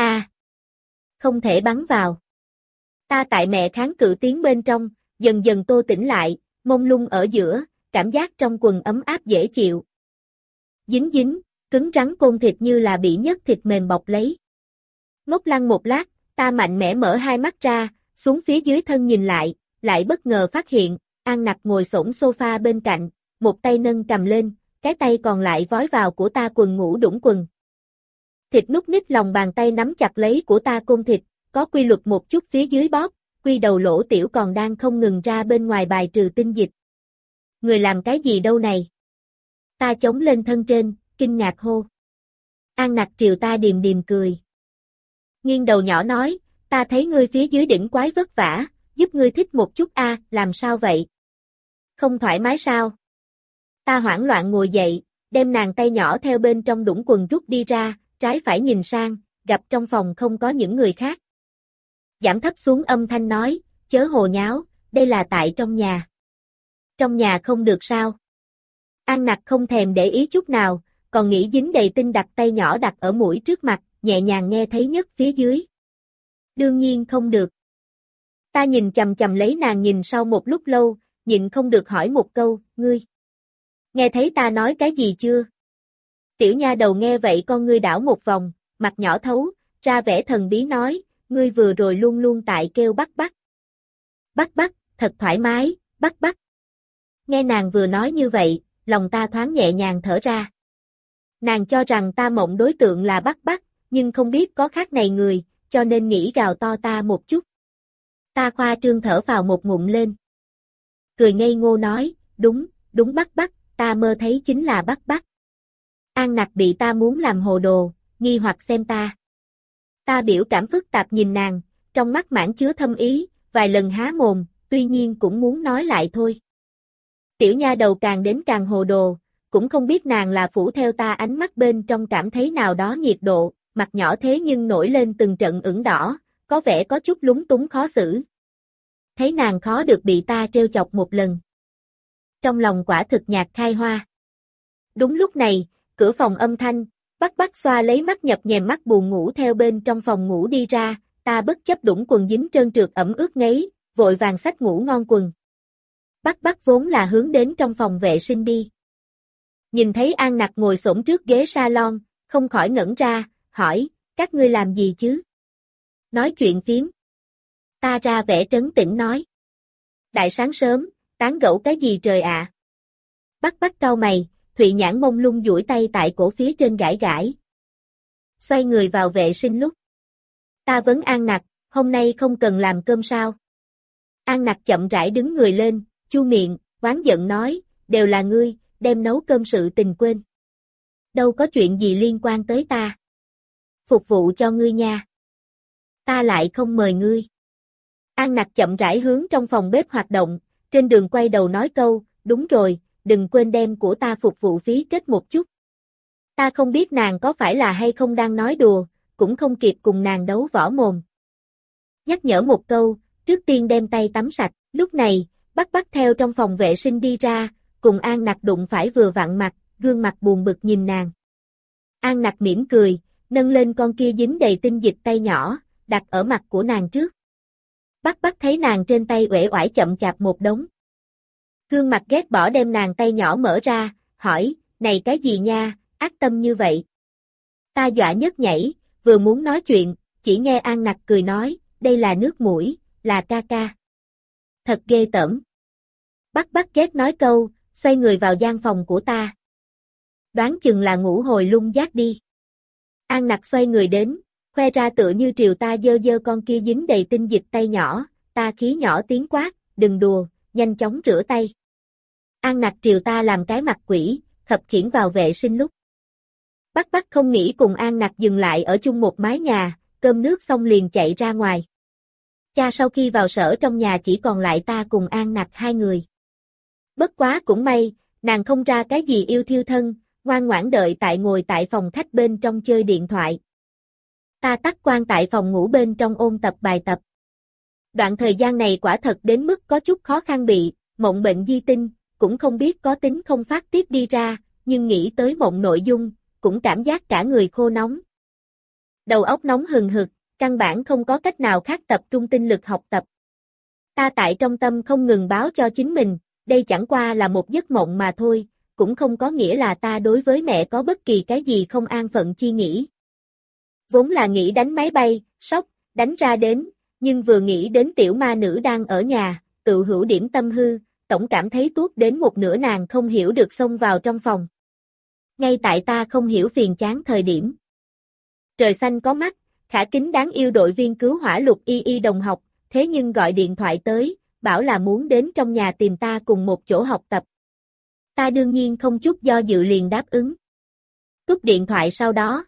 A. Không thể bắn vào. Ta tại mẹ kháng cự tiến bên trong, dần dần tô tỉnh lại, mông lung ở giữa, cảm giác trong quần ấm áp dễ chịu. Dính dính, cứng rắn côn thịt như là bị nhấc thịt mềm bọc lấy. Ngốc lăng một lát, ta mạnh mẽ mở hai mắt ra, xuống phía dưới thân nhìn lại, lại bất ngờ phát hiện, An Nặc ngồi xổm sofa bên cạnh, một tay nâng cầm lên, cái tay còn lại vói vào của ta quần ngủ đũng quần. Thịt nút nít lòng bàn tay nắm chặt lấy của ta côn thịt, có quy luật một chút phía dưới bóp, quy đầu lỗ tiểu còn đang không ngừng ra bên ngoài bài trừ tinh dịch. Người làm cái gì đâu này? Ta chống lên thân trên, kinh ngạc hô. An Nặc triều ta điềm điềm cười. Nghiêng đầu nhỏ nói, ta thấy ngươi phía dưới đỉnh quái vất vả, giúp ngươi thích một chút a, làm sao vậy? Không thoải mái sao? Ta hoảng loạn ngồi dậy, đem nàng tay nhỏ theo bên trong đũng quần rút đi ra, trái phải nhìn sang, gặp trong phòng không có những người khác. Giảm thấp xuống âm thanh nói, chớ hồ nháo, đây là tại trong nhà. Trong nhà không được sao? An Nặc không thèm để ý chút nào, còn nghĩ dính đầy tinh đặt tay nhỏ đặt ở mũi trước mặt, nhẹ nhàng nghe thấy nhất phía dưới. Đương nhiên không được. Ta nhìn chầm chầm lấy nàng nhìn sau một lúc lâu, nhịn không được hỏi một câu, ngươi. Nghe thấy ta nói cái gì chưa? Tiểu nha đầu nghe vậy con ngươi đảo một vòng, mặt nhỏ thấu, ra vẻ thần bí nói, ngươi vừa rồi luôn luôn tại kêu bắt bắt. Bắt bắt, thật thoải mái, bắt bắt. Nghe nàng vừa nói như vậy, lòng ta thoáng nhẹ nhàng thở ra. Nàng cho rằng ta mộng đối tượng là bắt bắt, nhưng không biết có khác này người, cho nên nghĩ gào to ta một chút. Ta khoa trương thở vào một ngụm lên. Cười ngây ngô nói, đúng, đúng bắt bắt, ta mơ thấy chính là bắt bắt. An Nặc bị ta muốn làm hồ đồ, nghi hoặc xem ta. Ta biểu cảm phức tạp nhìn nàng, trong mắt mãn chứa thâm ý, vài lần há mồm, tuy nhiên cũng muốn nói lại thôi. Tiểu nha đầu càng đến càng hồ đồ, cũng không biết nàng là phủ theo ta ánh mắt bên trong cảm thấy nào đó nhiệt độ, mặt nhỏ thế nhưng nổi lên từng trận ửng đỏ, có vẻ có chút lúng túng khó xử. Thấy nàng khó được bị ta trêu chọc một lần. Trong lòng quả thực nhạc khai hoa. Đúng lúc này, cửa phòng âm thanh, bắt bắt xoa lấy mắt nhập nhèm mắt buồn ngủ theo bên trong phòng ngủ đi ra, ta bất chấp đũng quần dính trơn trượt ẩm ướt ngấy, vội vàng xách ngủ ngon quần. Bắt bắt vốn là hướng đến trong phòng vệ sinh đi. Nhìn thấy An Nặc ngồi xổm trước ghế salon, không khỏi ngẩn ra, hỏi, các ngươi làm gì chứ? Nói chuyện phiếm. Ta ra vẻ trấn tĩnh nói. Đại sáng sớm, tán gẫu cái gì trời ạ? À? Bắt bắt cau mày, Thụy Nhãn mông lung duỗi tay tại cổ phía trên gãi gãi. Xoay người vào vệ sinh lúc. Ta vấn An Nặc, hôm nay không cần làm cơm sao? An Nặc chậm rãi đứng người lên, chu miệng, oán giận nói, đều là ngươi, đem nấu cơm sự tình quên. Đâu có chuyện gì liên quan tới ta. Phục vụ cho ngươi nha. Ta lại không mời ngươi. An Nặc chậm rãi hướng trong phòng bếp hoạt động, trên đường quay đầu nói câu, đúng rồi, đừng quên đem của ta phục vụ phí kết một chút. Ta không biết nàng có phải là hay không đang nói đùa, cũng không kịp cùng nàng đấu võ mồm. Nhắc nhở một câu, trước tiên đem tay tắm sạch, lúc này, bắt bắt theo trong phòng vệ sinh đi ra, cùng An Nặc đụng phải vừa vặn mặt, gương mặt buồn bực nhìn nàng. An Nặc mỉm cười, nâng lên con kia dính đầy tinh dịch tay nhỏ, đặt ở mặt của nàng trước. Bắt bắt thấy nàng trên tay uể oải chậm chạp một đống. Gương mặt ghét bỏ đem nàng tay nhỏ mở ra, hỏi, này cái gì nha, ác tâm như vậy. Ta dọa nhấc nhảy, vừa muốn nói chuyện, chỉ nghe An Nặc cười nói, đây là nước mũi, là ca ca. Thật ghê tởm. Bắt bắt ghét nói câu, xoay người vào gian phòng của ta. Đoán chừng là ngủ hồi lung giác đi. An Nặc xoay người đến, khoe ra tựa như triều ta dơ dơ con kia dính đầy tinh dịch tay nhỏ, ta khí nhỏ tiếng quát, đừng đùa, nhanh chóng rửa tay. An Nặc triều ta làm cái mặt quỷ, khập khiễng vào vệ sinh lúc. Bắt bắt không nghĩ cùng An Nặc dừng lại ở chung một mái nhà, cơm nước xong liền chạy ra ngoài. Cha sau khi vào sở trong nhà chỉ còn lại ta cùng An Nặc hai người. Bất quá cũng may, nàng không ra cái gì yêu thiêu thân, ngoan ngoãn đợi tại ngồi tại phòng khách bên trong chơi điện thoại. Ta tắt quan tại phòng ngủ bên trong ôn tập bài tập. Đoạn thời gian này quả thật đến mức có chút khó khăn bị, mộng bệnh di tinh, cũng không biết có tính không phát tiếp đi ra, nhưng nghĩ tới mộng nội dung, cũng cảm giác cả người khô nóng. Đầu óc nóng hừng hực, căn bản không có cách nào khác tập trung tinh lực học tập. Ta tại trong tâm không ngừng báo cho chính mình, đây chẳng qua là một giấc mộng mà thôi, cũng không có nghĩa là ta đối với mẹ có bất kỳ cái gì không an phận chi nghĩ. Vốn là nghĩ đánh máy bay, sốc, đánh ra đến, nhưng vừa nghĩ đến tiểu ma nữ đang ở nhà, tự hữu điểm tâm hư, tổng cảm thấy tuốt đến một nửa nàng không hiểu được xông vào trong phòng. Ngay tại ta không hiểu phiền chán thời điểm. Trời xanh có mắt, khả kính đáng yêu đội viên cứu hỏa Lục Y Y đồng học, thế nhưng gọi điện thoại tới, bảo là muốn đến trong nhà tìm ta cùng một chỗ học tập. Ta đương nhiên không chút do dự liền đáp ứng. Cúp điện thoại sau đó.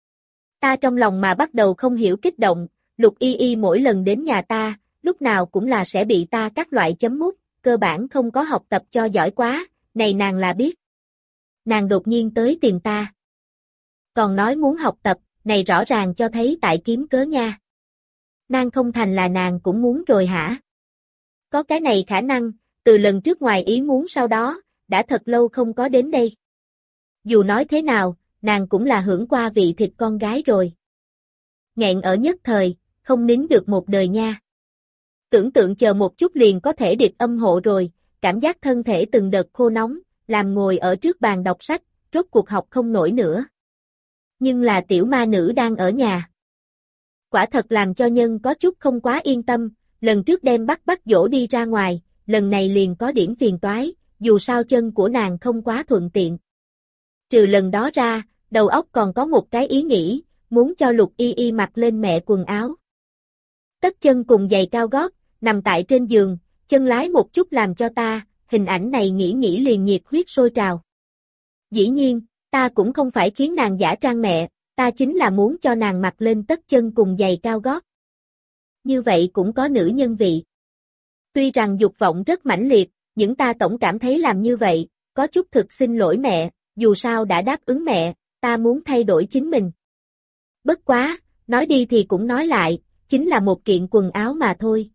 Ta trong lòng mà bắt đầu không hiểu kích động, Lục Y Y mỗi lần đến nhà ta, lúc nào cũng là sẽ bị ta các loại chấm mút, cơ bản không có học tập cho giỏi quá, này nàng là biết. Nàng đột nhiên tới tìm ta. Còn nói muốn học tập, này rõ ràng cho thấy tại kiếm cớ nha. Nàng không thành là nàng cũng muốn rồi hả? Có cái này khả năng, từ lần trước ngoài ý muốn sau đó, đã thật lâu không có đến đây. Dù nói thế nào, nàng cũng là hưởng qua vị thịt con gái rồi. Nghẹn ở nhất thời, không nín được một đời nha. Tưởng tượng chờ một chút liền có thể điệp âm hộ rồi, cảm giác thân thể từng đợt khô nóng, làm ngồi ở trước bàn đọc sách, rốt cuộc học không nổi nữa. Nhưng là tiểu ma nữ đang ở nhà. Quả thật làm cho nhân có chút không quá yên tâm, lần trước đem bắt bắt dỗ đi ra ngoài, lần này liền có điểm phiền toái, dù sao chân của nàng không quá thuận tiện. Trừ lần đó ra, đầu óc còn có một cái ý nghĩ, muốn cho Lục Y Y mặc lên mẹ quần áo. Tất chân cùng giày cao gót, nằm tại trên giường, chân lái một chút làm cho ta, hình ảnh này nghĩ nghĩ liền nhiệt huyết sôi trào. Dĩ nhiên, ta cũng không phải khiến nàng giả trang mẹ, ta chính là muốn cho nàng mặc lên tất chân cùng giày cao gót. Như vậy cũng có nữ nhân vị. Tuy rằng dục vọng rất mãnh liệt, nhưng ta tổng cảm thấy làm như vậy, có chút thực xin lỗi mẹ, dù sao đã đáp ứng mẹ, ta muốn thay đổi chính mình. Bất quá, nói đi thì cũng nói lại, chính là một kiện quần áo mà thôi.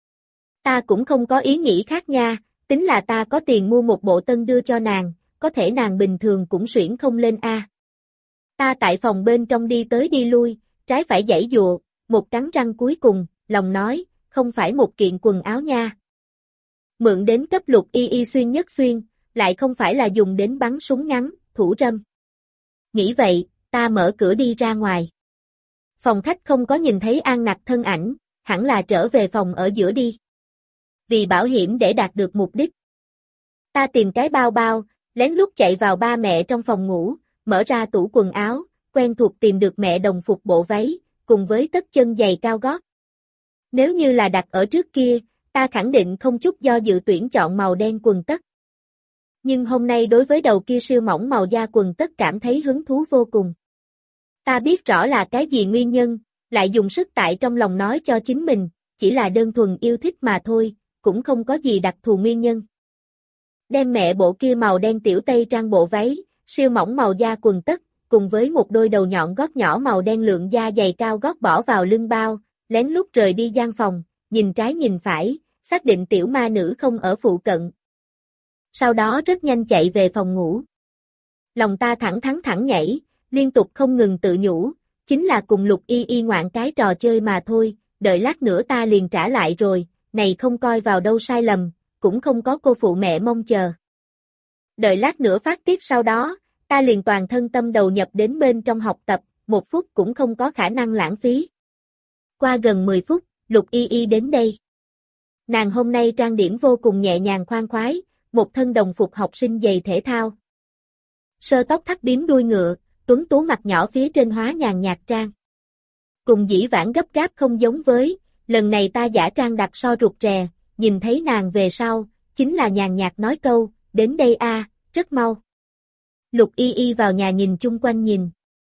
Ta cũng không có ý nghĩ khác nha, tính là ta có tiền mua một bộ tân đưa cho nàng, có thể nàng bình thường cũng xuyển không lên a. Ta tại phòng bên trong đi tới đi lui, trái phải giãy giụa, một cắn răng cuối cùng, lòng nói, không phải một kiện quần áo nha. Mượn đến cấp Lục Y Y xuyên nhất xuyên, lại không phải là dùng đến bắn súng ngắn, thủ râm. Nghĩ vậy, ta mở cửa đi ra ngoài. Phòng khách không có nhìn thấy An Nặc thân ảnh, hẳn là trở về phòng ở giữa đi. Vì bảo hiểm để đạt được mục đích. Ta tìm cái bao bao, lén lút chạy vào ba mẹ trong phòng ngủ, mở ra tủ quần áo, quen thuộc tìm được mẹ đồng phục bộ váy, cùng với tất chân giày cao gót. Nếu như là đặt ở trước kia, ta khẳng định không chút do dự tuyển chọn màu đen quần tất. Nhưng hôm nay đối với đầu kia siêu mỏng màu da quần tất cảm thấy hứng thú vô cùng. Ta biết rõ là cái gì nguyên nhân, lại dùng sức tại trong lòng nói cho chính mình, chỉ là đơn thuần yêu thích mà thôi, cũng không có gì đặc thù nguyên nhân. Đem mẹ bộ kia màu đen tiểu tây trang bộ váy, siêu mỏng màu da quần tất, cùng với một đôi đầu nhọn gót nhỏ màu đen lượng da giày cao gót bỏ vào lưng bao, lén lút rời đi gian phòng, nhìn trái nhìn phải, xác định tiểu ma nữ không ở phụ cận. Sau đó rất nhanh chạy về phòng ngủ. Lòng ta thẳng thắn thẳng nhảy, liên tục không ngừng tự nhủ, chính là cùng Lục Y Y ngoạn cái trò chơi mà thôi, đợi lát nữa ta liền trả lại rồi, này không coi vào đâu sai lầm, cũng không có cô phụ mẹ mong chờ. Đợi lát nữa phát tiết sau đó, ta liền toàn thân tâm đầu nhập đến bên trong học tập, một phút cũng không có khả năng lãng phí. Qua gần mười phút, Lục Y Y đến đây. Nàng hôm nay trang điểm vô cùng nhẹ nhàng khoan khoái, một thân đồng phục học sinh giày thể thao. Sơ tóc thắt bím đuôi ngựa, tuấn tú mặt nhỏ phía trên hóa nhàn nhạt trang. Cùng dĩ vãng gấp gáp không giống với, lần này ta giả trang đặt so rụt rè, nhìn thấy nàng về sau, chính là nhàn nhạt nói câu, đến đây a, rất mau. Lục Y Y vào nhà nhìn chung quanh nhìn.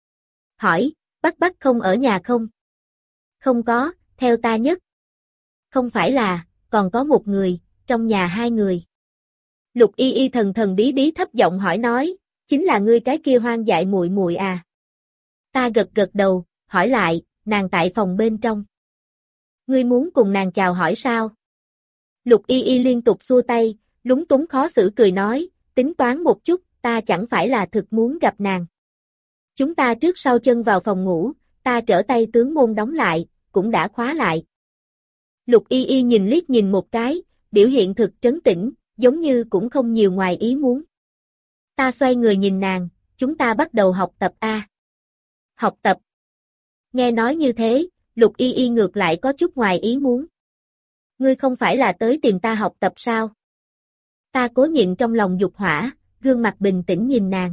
Hỏi, Bắc Bắc không ở nhà không? Không có, theo ta nhất. Không phải là, còn có một người, trong nhà hai người. Lục Y Y thần thần bí bí thấp giọng hỏi nói, chính là ngươi cái kia hoang dại muội muội à? Ta gật gật đầu, hỏi lại, nàng tại phòng bên trong. Ngươi muốn cùng nàng chào hỏi sao? Lục Y Y liên tục xua tay, lúng túng khó xử cười nói, tính toán một chút, ta chẳng phải là thực muốn gặp nàng. Chúng ta trước sau chân vào phòng ngủ, ta trở tay tướng môn đóng lại, cũng đã khóa lại. Lục Y Y nhìn liếc nhìn một cái, biểu hiện thực trấn tĩnh, giống như cũng không nhiều ngoài ý muốn. Ta xoay người nhìn nàng, chúng ta bắt đầu học tập a. Học tập. Nghe nói như thế, Lục Y Y ngược lại có chút ngoài ý muốn. Ngươi không phải là tới tìm ta học tập sao? Ta cố nhịn trong lòng dục hỏa, gương mặt bình tĩnh nhìn nàng.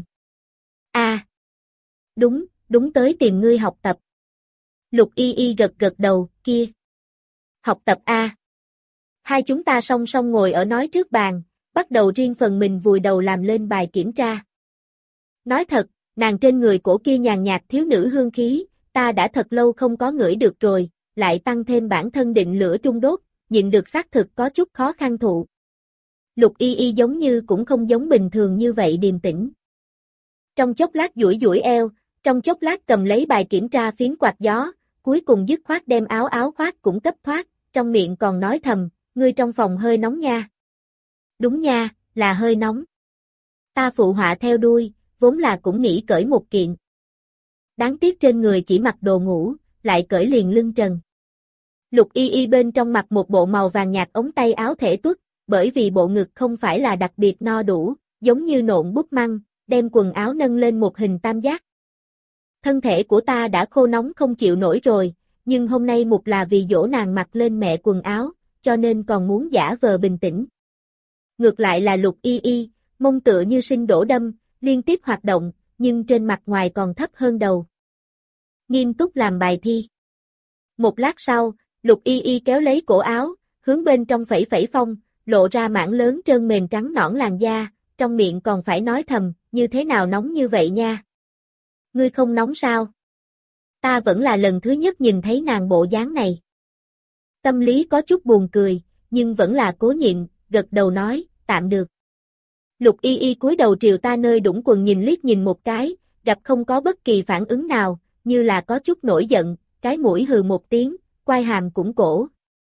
A. Đúng, đúng tới tìm ngươi học tập. Lục Y Y gật gật đầu, kia. Học tập a. Hai chúng ta song song ngồi ở nói trước bàn, bắt đầu riêng phần mình vùi đầu làm lên bài kiểm tra. Nói thật, nàng trên người cổ kia nhàn nhạt thiếu nữ hương khí, ta đã thật lâu không có ngửi được rồi, lại tăng thêm bản thân định lửa trung đốt, nhịn được xác thực có chút khó khăn thụ. Lục Y Y giống như cũng không giống bình thường như vậy điềm tĩnh. Trong chốc lát duỗi duỗi eo, trong chốc lát cầm lấy bài kiểm tra phiến quạt gió, cuối cùng dứt khoát đem áo áo khoác cũng cấp thoát, trong miệng còn nói thầm, ngươi trong phòng hơi nóng nha. Đúng nha, là hơi nóng. Ta phụ họa theo đuôi, vốn là cũng nghĩ cởi một kiện. Đáng tiếc trên người chỉ mặc đồ ngủ, lại cởi liền lưng trần. Lục Y Y bên trong mặc một bộ màu vàng nhạt ống tay áo thể tuất, bởi vì bộ ngực không phải là đặc biệt no đủ, giống như nộn bút măng, đem quần áo nâng lên một hình tam giác. Thân thể của ta đã khô nóng không chịu nổi rồi, nhưng hôm nay một là vì dỗ nàng mặc lên mẹ quần áo, cho nên còn muốn giả vờ bình tĩnh. Ngược lại là Lục Y Y, mông tựa như sinh đổ đâm, liên tiếp hoạt động, nhưng trên mặt ngoài còn thấp hơn đầu. Nghiêm túc làm bài thi. Một lát sau, Lục Y Y kéo lấy cổ áo, hướng bên trong phẩy phẩy phong, lộ ra mảng lớn trơn mềm trắng nõn làn da, trong miệng còn phải nói thầm, như thế nào nóng như vậy nha. Ngươi không nóng sao? Ta vẫn là lần thứ nhất nhìn thấy nàng bộ dáng này. Tâm lý có chút buồn cười, nhưng vẫn là cố nhịn, gật đầu nói, tạm được. Lục Y Y cúi đầu triều ta nơi đũng quần nhìn liếc nhìn một cái, gặp không có bất kỳ phản ứng nào, như là có chút nổi giận, cái mũi hừ một tiếng, quai hàm cũng cổ.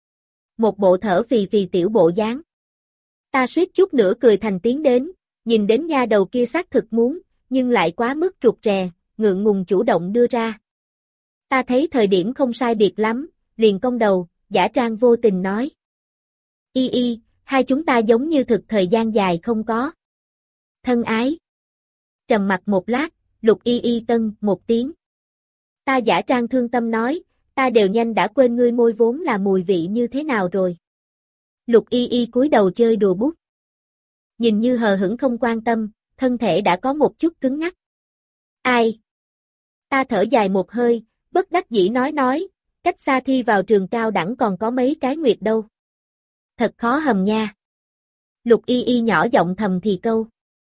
Một bộ thở phì phì tiểu bộ dáng. Ta suýt chút nữa cười thành tiếng đến, nhìn đến nha đầu kia xác thực muốn, nhưng lại quá mức rụt rè, ngượng ngùng chủ động đưa ra. Ta thấy thời điểm không sai biệt lắm, liền cong đầu, giả trang vô tình nói. Y Y, hai chúng ta giống như thực thời gian dài không có. Thân ái. Trầm mặt một lát, Lục Y Y tân một tiếng. Ta giả trang thương tâm nói, ta đều nhanh đã quên ngươi môi vốn là mùi vị như thế nào rồi. Lục Y Y cúi đầu chơi đùa bút. Nhìn như hờ hững không quan tâm, thân thể đã có một chút cứng ngắc. Ai? Ta thở dài một hơi, bất đắc dĩ nói nói, cách xa thi vào trường cao đẳng còn có mấy cái nguyệt đâu. Thật khó hầm nha. Lục Y Y nhỏ giọng thầm thì câu.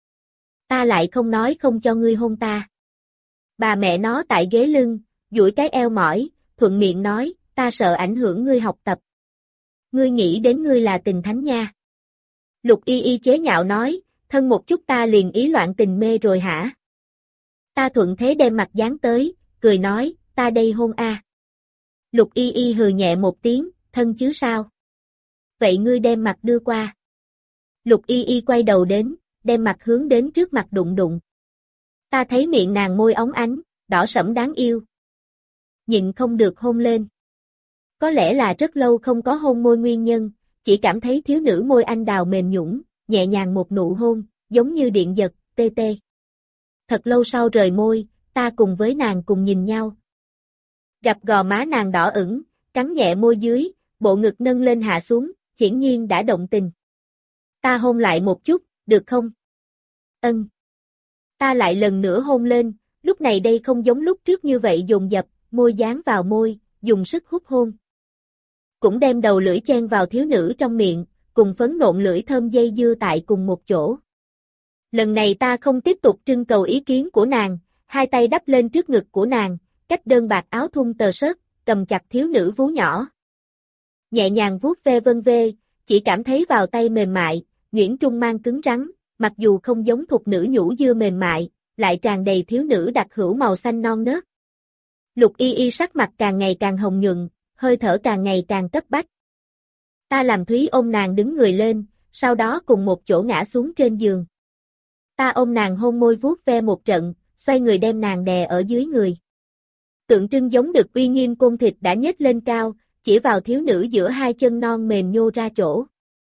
Ta lại không nói không cho ngươi hôn ta. Bà mẹ nó tại ghế lưng, duỗi cái eo mỏi, thuận miệng nói, ta sợ ảnh hưởng ngươi học tập. Ngươi nghĩ đến ngươi là tình thánh nha. Lục Y Y chế nhạo nói, thân một chút ta liền ý loạn tình mê rồi hả? Ta thuận thế đem mặt dán tới, cười nói, ta đây hôn a. Lục Y Y hừ nhẹ một tiếng, thân chứ sao? Vậy ngươi đem mặt đưa qua. Lục Y Y quay đầu đến, đem mặt hướng đến trước mặt đụng đụng. Ta thấy miệng nàng môi óng ánh, đỏ sẫm đáng yêu. Nhịn không được hôn lên. Có lẽ là rất lâu không có hôn môi nguyên nhân, chỉ cảm thấy thiếu nữ môi anh đào mềm nhũn, nhẹ nhàng một nụ hôn, giống như điện giật, tê tê. Thật lâu sau rời môi, ta cùng với nàng cùng nhìn nhau. Gặp gò má nàng đỏ ửng, cắn nhẹ môi dưới, bộ ngực nâng lên hạ xuống, hiển nhiên đã động tình. Ta hôn lại một chút, được không? Ân. Ta lại lần nữa hôn lên, lúc này đây không giống lúc trước như vậy dồn dập, môi dán vào môi, dùng sức hút hôn. Cũng đem đầu lưỡi chen vào thiếu nữ trong miệng, cùng phấn nộn lưỡi thơm dây dưa tại cùng một chỗ. Lần này ta không tiếp tục trưng cầu ý kiến của nàng, hai tay đắp lên trước ngực của nàng, cách đơn bạc áo thun tờ sớt, cầm chặt thiếu nữ vú nhỏ. Nhẹ nhàng vuốt ve vân vê, chỉ cảm thấy vào tay mềm mại, nhuyễn trung mang cứng rắn, mặc dù không giống thục nữ nhũ dưa mềm mại, lại tràn đầy thiếu nữ đặc hữu màu xanh non nớt. Lục Y Y sắc mặt càng ngày càng hồng nhuận, hơi thở càng ngày càng cấp bách. Ta làm Thúy ôm nàng đứng người lên, sau đó cùng một chỗ ngã xuống trên giường. Ta ôm nàng hôn môi vuốt ve một trận, xoay người đem nàng đè ở dưới người. Tượng trưng giống được uy nghiêm côn thịt đã nhếch lên cao, chỉ vào thiếu nữ giữa hai chân non mềm nhô ra chỗ.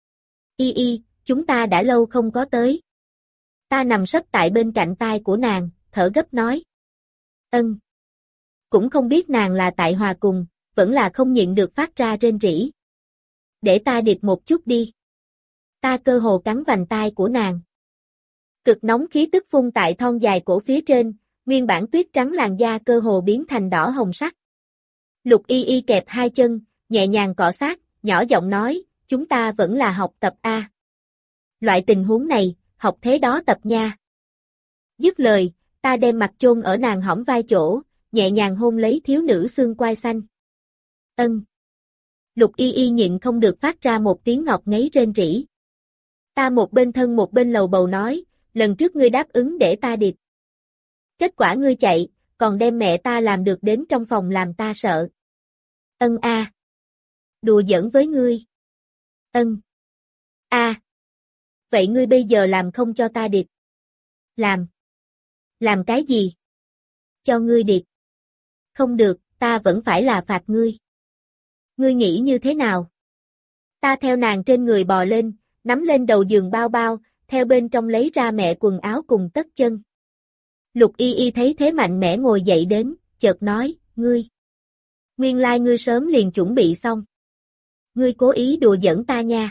Y y, chúng ta đã lâu không có tới. Ta nằm sấp tại bên cạnh tai của nàng, thở gấp nói. Ân. Cũng không biết nàng là tại hòa cùng, vẫn là không nhịn được phát ra rên rỉ. Để ta điệp một chút đi. Ta cơ hồ cắn vành tai của nàng. Cực nóng khí tức phun tại thon dài cổ phía trên, nguyên bản tuyết trắng làn da cơ hồ biến thành đỏ hồng sắc. Lục Y Y kẹp hai chân, nhẹ nhàng cọ sát, nhỏ giọng nói, chúng ta vẫn là học tập A. Loại tình huống này, học thế đó tập nha. Dứt lời, ta đem mặt chôn ở nàng hõm vai chỗ, nhẹ nhàng hôn lấy thiếu nữ xương quai xanh. Ân. Lục Y Y nhịn không được phát ra một tiếng ngọt ngấy rên rỉ. Ta một bên thân một bên lầu bầu nói, lần trước ngươi đáp ứng để ta điệp. Kết quả ngươi chạy, còn đem mẹ ta làm được đến trong phòng làm ta sợ. Ân a. À. Đùa giỡn với ngươi. Ân. A. À. Vậy ngươi bây giờ làm không cho ta điệp. Làm. Làm cái gì? Cho ngươi điệp. Không được, ta vẫn phải là phạt ngươi. Ngươi nghĩ như thế nào? Ta theo nàng trên người bò lên, nắm lên đầu giường bao bao, theo bên trong lấy ra mẹ quần áo cùng tất chân. Lục Y Y thấy thế mạnh mẽ ngồi dậy đến, chợt nói, ngươi. Nguyên lai ngươi sớm liền chuẩn bị xong. Ngươi cố ý đùa giỡn ta nha.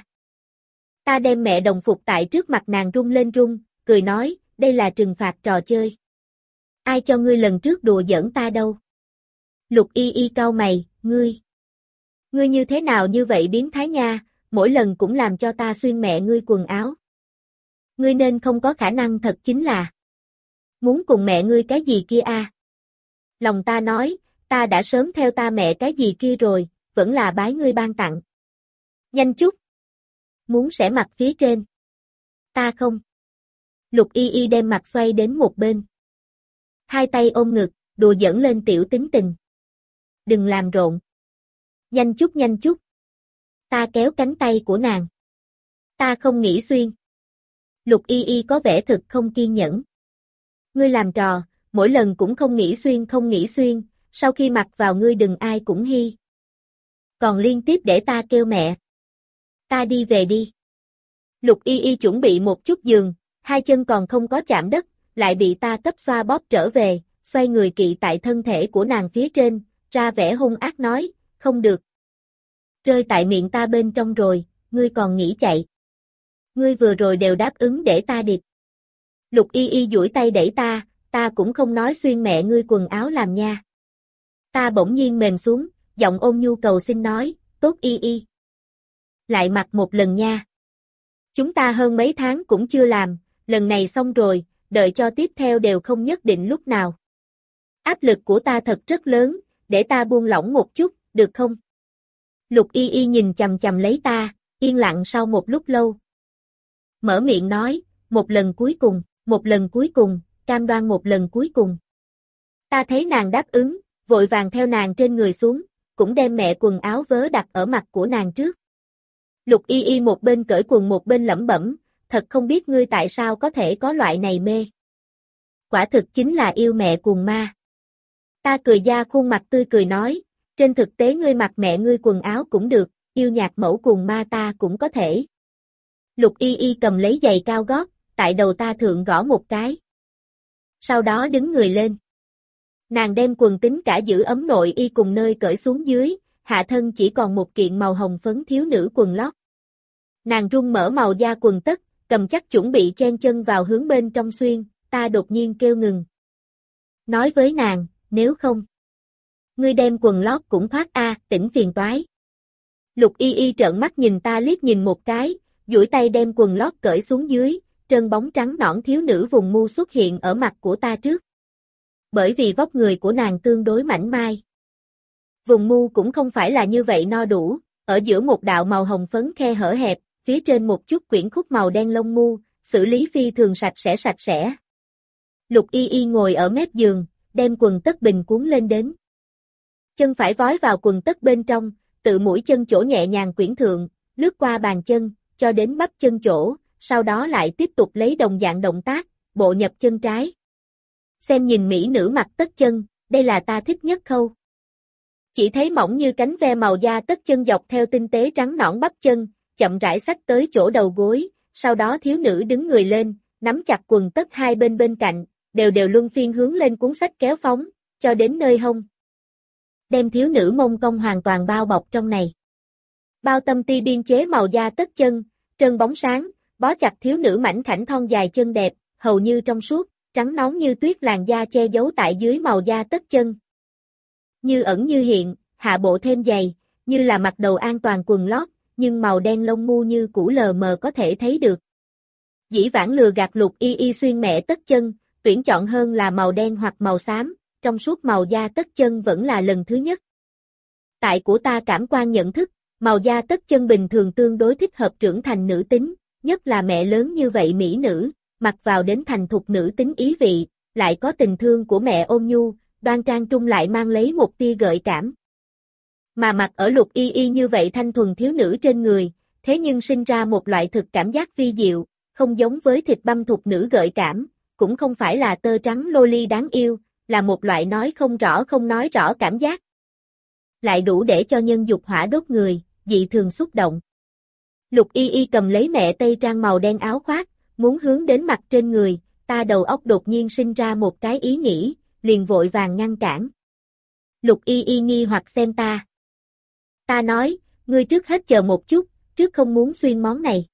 Ta đem mẹ đồng phục tại trước mặt nàng rung lên rung, cười nói, đây là trừng phạt trò chơi. Ai cho ngươi lần trước đùa giỡn ta đâu? Lục Y Y cau mày, ngươi. Ngươi như thế nào như vậy biến thái nha, mỗi lần cũng làm cho ta xuyên mẹ ngươi quần áo. Ngươi nên không có khả năng thật chính là. Muốn cùng mẹ ngươi cái gì kia a? À? Lòng ta nói, ta đã sớm theo ta mẹ cái gì kia rồi, vẫn là bái ngươi ban tặng. Nhanh chút. Muốn sẽ mặt phía trên. Ta không. Lục Y Y đem mặt xoay đến một bên. Hai tay ôm ngực, đùa giỡn lên tiểu tính tình. Đừng làm rộn. Nhanh chút nhanh chút. Ta kéo cánh tay của nàng. Ta không nghĩ xuyên. Lục Y Y có vẻ thực không kiên nhẫn. Ngươi làm trò, mỗi lần cũng không nghĩ xuyên không nghĩ xuyên, sau khi mặc vào ngươi đừng ai cũng hi. Còn liên tiếp để ta kêu mẹ. Ta đi về đi. Lục Y Y chuẩn bị một chút giường, hai chân còn không có chạm đất, lại bị ta cấp xoa bóp trở về, xoay người kỵ tại thân thể của nàng phía trên, ra vẻ hung ác nói, không được. Rơi tại miệng ta bên trong rồi, ngươi còn nghĩ chạy. Ngươi vừa rồi đều đáp ứng để ta điệp. Lục Y Y duỗi tay đẩy ta, ta cũng không nói xuyên mẹ ngươi quần áo làm nha. Ta bỗng nhiên mềm xuống, giọng ôn nhu cầu xin nói, tốt Y Y. Lại mặc một lần nha. Chúng ta hơn mấy tháng cũng chưa làm, lần này xong rồi, đợi cho tiếp theo đều không nhất định lúc nào. Áp lực của ta thật rất lớn, để ta buông lỏng một chút, được không? Lục Y Y nhìn chằm chằm lấy ta, yên lặng sau một lúc lâu. Mở miệng nói, một lần cuối cùng, một lần cuối cùng, cam đoan một lần cuối cùng. Ta thấy nàng đáp ứng, vội vàng theo nàng trên người xuống, cũng đem mẹ quần áo vớ đặt ở mặt của nàng trước. Lục Y Y một bên cởi quần một bên lẩm bẩm, thật không biết ngươi tại sao có thể có loại này mê. Quả thực chính là yêu mẹ cuồng ma. Ta cười ra khuôn mặt tươi cười nói, trên thực tế ngươi mặc mẹ ngươi quần áo cũng được, yêu nhạc mẫu cuồng ma ta cũng có thể. Lục Y Y cầm lấy giày cao gót, tại đầu ta thượng gõ một cái. Sau đó đứng người lên. Nàng đem quần tính cả giữ ấm nội y cùng nơi cởi xuống dưới, hạ thân chỉ còn một kiện màu hồng phấn thiếu nữ quần lót. Nàng run mở màu da quần tất, cầm chắc chuẩn bị chen chân vào hướng bên trong xuyên, ta đột nhiên kêu ngừng. Nói với nàng, nếu không, ngươi đem quần lót cũng thoát a, tỉnh phiền toái. Lục Y Y trợn mắt nhìn ta liếc nhìn một cái, duỗi tay đem quần lót cởi xuống dưới, trơn bóng trắng nõn thiếu nữ vùng mu xuất hiện ở mặt của ta trước. Bởi vì vóc người của nàng tương đối mảnh mai. Vùng mu cũng không phải là như vậy no đủ, ở giữa một đạo màu hồng phấn khe hở hẹp, phía trên một chút quyển khúc màu đen lông mu, xử lý phi thường sạch sẽ sạch sẽ. Lục Y Y ngồi ở mép giường, đem quần tất bình cuốn lên đến. Chân phải vói vào quần tất bên trong, tự mũi chân chỗ nhẹ nhàng quyển thượng, lướt qua bàn chân, cho đến bắp chân chỗ, sau đó lại tiếp tục lấy đồng dạng động tác, bộ nhập chân trái. Xem nhìn mỹ nữ mặc tất chân, đây là ta thích nhất khâu. Chỉ thấy mỏng như cánh ve màu da tất chân dọc theo tinh tế trắng nõn bắp chân, chậm rãi xách tới chỗ đầu gối, sau đó thiếu nữ đứng người lên, nắm chặt quần tất hai bên bên cạnh, đều đều luân phiên hướng lên cuốn sách kéo phóng, cho đến nơi hông. Đem thiếu nữ mông cong hoàn toàn bao bọc trong này. Bao tâm ti biên chế màu da tất chân, trơn bóng sáng, bó chặt thiếu nữ mảnh khảnh thon dài chân đẹp, hầu như trong suốt, trắng nõn như tuyết làn da che giấu tại dưới màu da tất chân. Như ẩn như hiện, hạ bộ thêm dày, như là mặc đầu an toàn quần lót, nhưng màu đen lông mu như cũ lờ mờ có thể thấy được. Dĩ vãng lừa gạt Lục Y Y xuyên mẹ tất chân, tuyển chọn hơn là màu đen hoặc màu xám, trong suốt màu da tất chân vẫn là lần thứ nhất. Tại của ta cảm quan nhận thức, màu da tất chân bình thường tương đối thích hợp trưởng thành nữ tính, nhất là mẹ lớn như vậy mỹ nữ, mặc vào đến thành thục nữ tính ý vị, lại có tình thương của mẹ ôn nhu, đoan trang trung lại mang lấy một tia gợi cảm. Mà mặc ở Lục Y Y như vậy thanh thuần thiếu nữ trên người, thế nhưng sinh ra một loại thực cảm giác vi diệu, không giống với thịt băm thục nữ gợi cảm, cũng không phải là tơ trắng loli đáng yêu, là một loại nói không rõ không nói rõ cảm giác. Lại đủ để cho nhân dục hỏa đốt người, dị thường xúc động. Lục Y Y cầm lấy mẹ tây trang màu đen áo khoác, muốn hướng đến mặt trên người, ta đầu óc đột nhiên sinh ra một cái ý nghĩ, liền vội vàng ngăn cản. Lục Y Y nghi hoặc xem ta. Ta nói, ngươi trước hết chờ một chút, trước không muốn xuyên món này.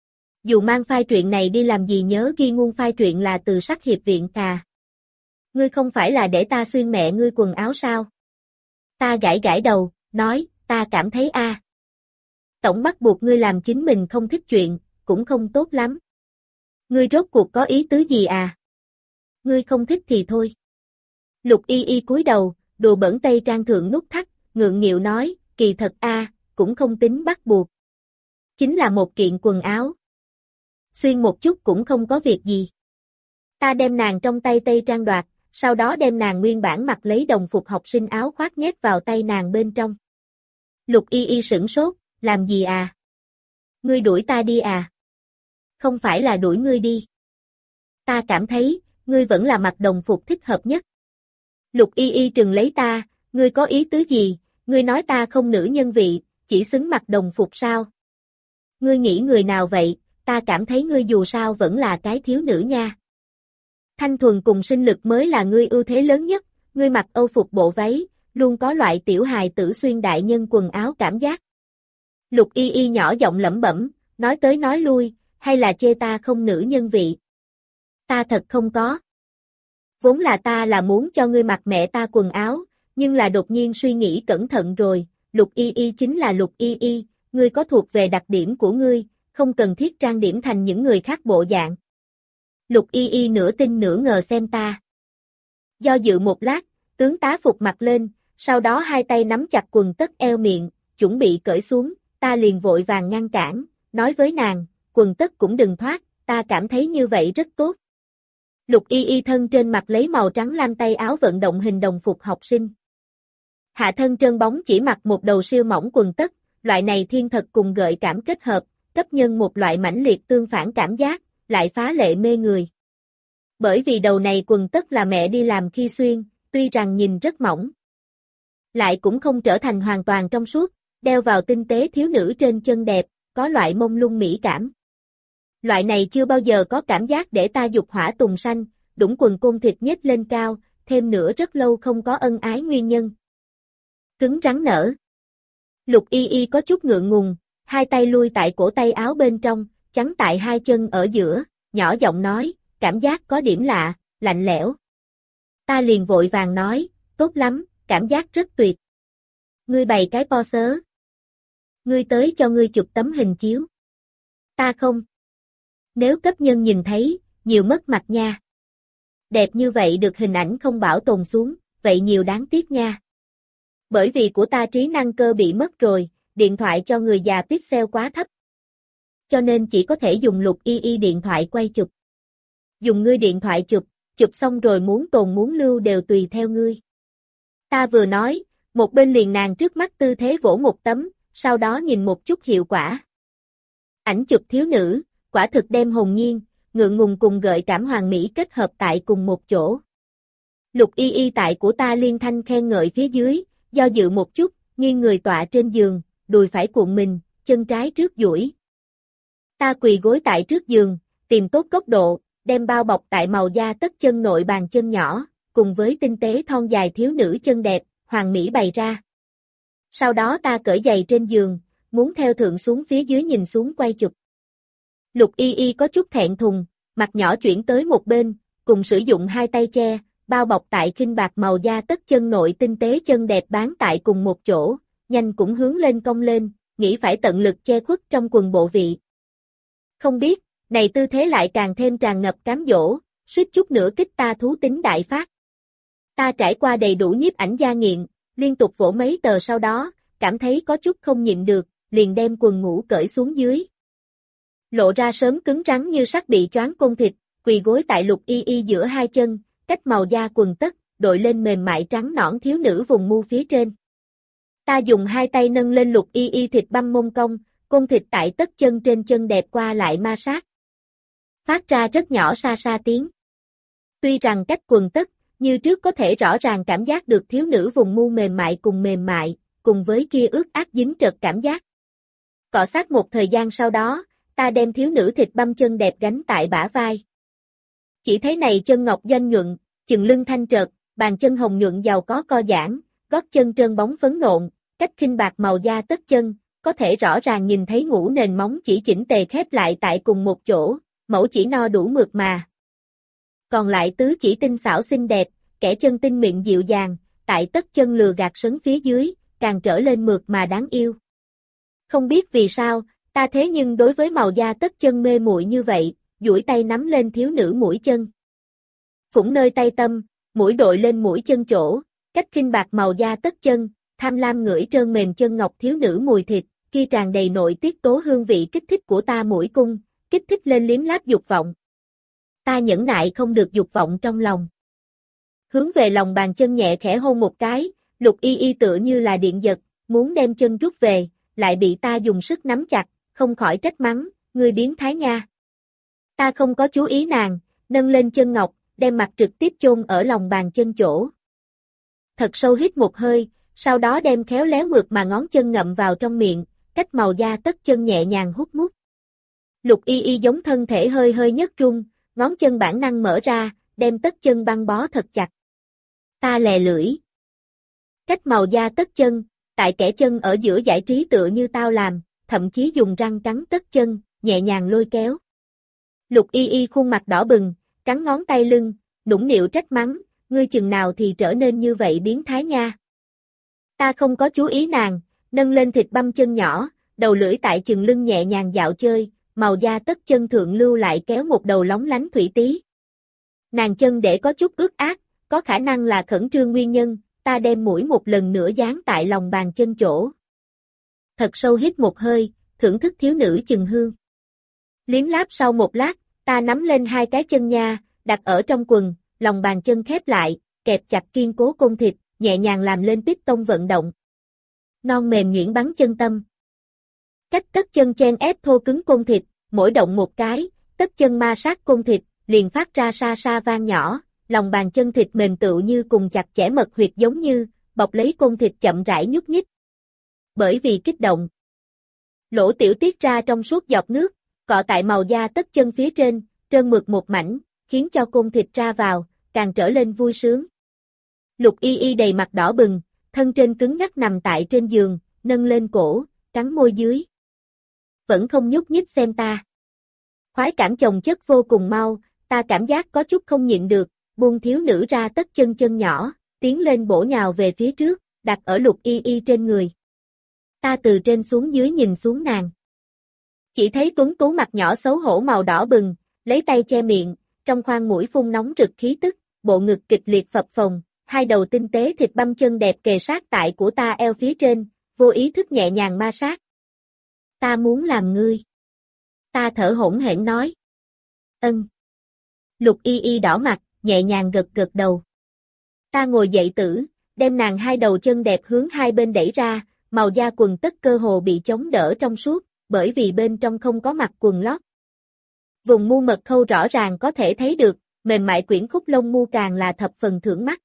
Dù mang phai truyện này đi làm gì nhớ ghi nguồn phai truyện là từ Sắc Hiệp Viện à. Ngươi không phải là để ta xuyên mẹ ngươi quần áo sao? Ta gãi gãi đầu, nói, ta cảm thấy a, à. Tổng bắt buộc ngươi làm chính mình không thích chuyện, cũng không tốt lắm. Ngươi rốt cuộc có ý tứ gì à? Ngươi không thích thì thôi. Lục Y Y cúi đầu, đồ bẩn tây trang thượng nút thắt, ngượng nghịu nói, kỳ thật a, à, cũng không tính bắt buộc. Chính là một kiện quần áo. Xuyên một chút cũng không có việc gì. Ta đem nàng trong tay tây trang đoạt, sau đó đem nàng nguyên bản mặc lấy đồng phục học sinh áo khoác nhét vào tay nàng bên trong. Lục Y Y sửng sốt, làm gì à? Ngươi đuổi ta đi à? Không phải là đuổi ngươi đi. Ta cảm thấy, ngươi vẫn là mặc đồng phục thích hợp nhất. Lục Y Y trừng lấy ta, ngươi có ý tứ gì, ngươi nói ta không nữ nhân vị, chỉ xứng mặc đồng phục sao? Ngươi nghĩ người nào vậy, ta cảm thấy ngươi dù sao vẫn là cái thiếu nữ nha. Thanh thuần cùng sinh lực mới là ngươi ưu thế lớn nhất, ngươi mặc âu phục bộ váy, luôn có loại tiểu hài tử xuyên đại nhân quần áo cảm giác. Lục Y Y nhỏ giọng lẩm bẩm, nói tới nói lui, hay là chê ta không nữ nhân vị. Ta thật không có. Vốn là ta là muốn cho ngươi mặc mẹ ta quần áo, nhưng là đột nhiên suy nghĩ cẩn thận rồi, Lục Y Y chính là Lục Y Y, ngươi có thuộc về đặc điểm của ngươi, không cần thiết trang điểm thành những người khác bộ dạng. Lục Y Y nửa tin nửa ngờ xem ta. Do dự một lát, tướng tá phục mặc lên, sau đó hai tay nắm chặt quần tất eo miệng, chuẩn bị cởi xuống, ta liền vội vàng ngăn cản, nói với nàng, quần tất cũng đừng thoát, ta cảm thấy như vậy rất tốt. Lục Y Y thân trên mặt lấy màu trắng lam tay áo vận động hình đồng phục học sinh. Hạ thân trơn bóng chỉ mặc một đầu siêu mỏng quần tất, loại này thiên thật cùng gợi cảm kết hợp, cấp nhân một loại mãnh liệt tương phản cảm giác, lại phá lệ mê người. Bởi vì đầu này quần tất là mẹ đi làm khi xuyên, tuy rằng nhìn rất mỏng, lại cũng không trở thành hoàn toàn trong suốt, đeo vào tinh tế thiếu nữ trên chân đẹp, có loại mông lung mỹ cảm. Loại này chưa bao giờ có cảm giác để ta dục hỏa tùng sanh, đũng quần côn thịt nhếch lên cao, thêm nữa rất lâu không có ân ái nguyên nhân. Cứng rắn nở. Lục Y Y có chút ngượng ngùng, hai tay lui tại cổ tay áo bên trong, chắn tại hai chân ở giữa, nhỏ giọng nói, cảm giác có điểm lạ, lạnh lẽo. Ta liền vội vàng nói, tốt lắm, cảm giác rất tuyệt. Ngươi bày cái pose. Ngươi tới cho ngươi chụp tấm hình chiếu. Ta không. Nếu cấp nhân nhìn thấy, nhiều mất mặt nha. Đẹp như vậy được hình ảnh không bảo tồn xuống, vậy nhiều đáng tiếc nha. Bởi vì của ta trí năng cơ bị mất rồi, điện thoại cho người già pixel quá thấp. Cho nên chỉ có thể dùng Lục Y Y điện thoại quay chụp. Dùng ngươi điện thoại chụp, chụp xong rồi muốn tồn muốn lưu đều tùy theo ngươi. Ta vừa nói, một bên liền nàng trước mắt tư thế vỗ một tấm, sau đó nhìn một chút hiệu quả. Ảnh chụp thiếu nữ, quả thực đem hồn nhiên, ngượng ngùng cùng gợi cảm hoàn mỹ kết hợp tại cùng một chỗ. Lục Y Y tại của ta liên thanh khen ngợi phía dưới, do dự một chút, nghiêng người tọa trên giường, đùi phải cuộn mình, chân trái trước duỗi. Ta quỳ gối tại trước giường, tìm tốt góc độ, đem bao bọc tại màu da tất chân nội bàn chân nhỏ, cùng với tinh tế thon dài thiếu nữ chân đẹp, hoàn mỹ bày ra. Sau đó ta cởi giày trên giường, muốn theo thượng xuống phía dưới nhìn xuống quay chụp. Lục Y Y có chút thẹn thùng, mặt nhỏ chuyển tới một bên, cùng sử dụng hai tay che, bao bọc tại khinh bạc màu da tất chân nội tinh tế chân đẹp bán tại cùng một chỗ, nhanh cũng hướng lên cong lên, nghĩ phải tận lực che khuất trong quần bộ vị. Không biết, này tư thế lại càng thêm tràn ngập cám dỗ, suýt chút nữa kích ta thú tính đại phát. Ta trải qua đầy đủ nhiếp ảnh gia nghiện, liên tục vỗ mấy tờ sau đó, cảm thấy có chút không nhịn được, liền đem quần ngủ cởi xuống dưới. Lộ ra sớm cứng rắn như sắt bị choáng côn thịt, quỳ gối tại Lục Y Y giữa hai chân, cách màu da quần tất, đội lên mềm mại trắng nõn thiếu nữ vùng mu phía trên. Ta dùng hai tay nâng lên Lục Y Y thịt băm mông cong, côn thịt tại tất chân trên chân đẹp qua lại ma sát. Phát ra rất nhỏ xa xa tiếng. Tuy rằng cách quần tất, như trước có thể rõ ràng cảm giác được thiếu nữ vùng mu mềm mại cùng mềm mại, cùng với kia ướt át dính trật cảm giác. Cọ sát một thời gian sau đó, ta đem thiếu nữ thịt băm chân đẹp gánh tại bả vai. Chỉ thấy này chân ngọc doanh nhuận, chừng lưng thanh trợt, bàn chân hồng nhuận giàu có co giãn, gót chân trơn bóng phấn nộn, cách khinh bạc màu da tất chân, có thể rõ ràng nhìn thấy ngũ nền móng chỉ chỉnh tề khép lại tại cùng một chỗ, mẫu chỉ no đủ mượt mà. Còn lại tứ chỉ tinh xảo xinh đẹp, kẻ chân tinh mịn dịu dàng, tại tất chân lừa gạt sấn phía dưới, càng trở lên mượt mà đáng yêu. Không biết vì sao, ta thế nhưng đối với màu da tất chân mê muội như vậy, duỗi tay nắm lên thiếu nữ mũi chân. Phủng nơi tay tâm, mũi đội lên mũi chân chỗ, cách khinh bạc màu da tất chân, tham lam ngửi trơn mềm chân ngọc thiếu nữ mùi thịt, khi tràn đầy nội tiết tố hương vị kích thích của ta mũi cung, kích thích lên liếm láp dục vọng. Ta nhẫn nại không được dục vọng trong lòng. Hướng về lòng bàn chân nhẹ khẽ hôn một cái, Lục Y Y tựa như là điện giật, muốn đem chân rút về, lại bị ta dùng sức nắm chặt, không khỏi trách mắng, ngươi biến thái nha. Ta không có chú ý nàng, nâng lên chân ngọc, đem mặt trực tiếp chôn ở lòng bàn chân chỗ. Thật sâu hít một hơi, sau đó đem khéo léo mượt mà ngón chân ngậm vào trong miệng, cách màu da tất chân nhẹ nhàng hút mút. Lục Y Y giống thân thể hơi hơi nhấc rung, ngón chân bản năng mở ra, đem tất chân băng bó thật chặt. Ta lè lưỡi. Cách màu da tất chân, tại kẻ chân ở giữa giải trí tựa như tao làm, thậm chí dùng răng cắn tất chân, nhẹ nhàng lôi kéo. Lục Y Y khuôn mặt đỏ bừng, cắn ngón tay lưng, nũng nịu trách mắng, ngươi chừng nào thì trở nên như vậy biến thái nha. Ta không có chú ý nàng, nâng lên thịt băm chân nhỏ, đầu lưỡi tại chừng lưng nhẹ nhàng dạo chơi, màu da tất chân thượng lưu lại kéo một đầu lóng lánh thủy tí. Nàng chân để có chút ướt át, có khả năng là khẩn trương nguyên nhân, ta đem mũi một lần nữa dán tại lòng bàn chân chỗ. Thật sâu hít một hơi, thưởng thức thiếu nữ chừng hương. Liếm láp sau một lát, ta nắm lên hai cái chân nha, đặt ở trong quần, lòng bàn chân khép lại, kẹp chặt kiên cố côn thịt, nhẹ nhàng làm lên piston vận động. Non mềm nhuyễn bắn chân tâm. Cách tất chân chen ép thô cứng côn thịt, mỗi động một cái, tất chân ma sát côn thịt, liền phát ra sa sa vang nhỏ, lòng bàn chân thịt mềm tựu như cùng chặt chẽ mật huyệt giống như, bọc lấy côn thịt chậm rãi nhúc nhích. Bởi vì kích động, lỗ tiểu tiết ra trong suốt giọt nước, cọ tại màu da tất chân phía trên, trơn mượt một mảnh, khiến cho côn thịt ra vào, càng trở lên vui sướng. Lục Y Y đầy mặt đỏ bừng, thân trên cứng ngắc nằm tại trên giường, nâng lên cổ, cắn môi dưới. Vẫn không nhúc nhích xem ta. Khoái cảm chồng chất vô cùng mau, ta cảm giác có chút không nhịn được, buông thiếu nữ ra tất chân chân nhỏ, tiến lên bổ nhào về phía trước, đặt ở Lục Y Y trên người. Ta từ trên xuống dưới nhìn xuống nàng. Chỉ thấy tuấn tú mặt nhỏ xấu hổ màu đỏ bừng, lấy tay che miệng, trong khoang mũi phun nóng rực khí tức, bộ ngực kịch liệt phập phồng, hai đầu tinh tế thịt băm chân đẹp kề sát tại của ta eo phía trên, vô ý thức nhẹ nhàng ma sát. Ta muốn làm ngươi. Ta thở hổn hển nói. Ân. Lục Y Y đỏ mặt, nhẹ nhàng gật gật đầu. Ta ngồi dậy tử, đem nàng hai đầu chân đẹp hướng hai bên đẩy ra, màu da quần tất cơ hồ bị chống đỡ trong suốt, bởi vì bên trong không có mặc quần lót. Vùng mu mật khâu rõ ràng có thể thấy được, mềm mại quyển khúc lông mu càng là thập phần thưởng mắt.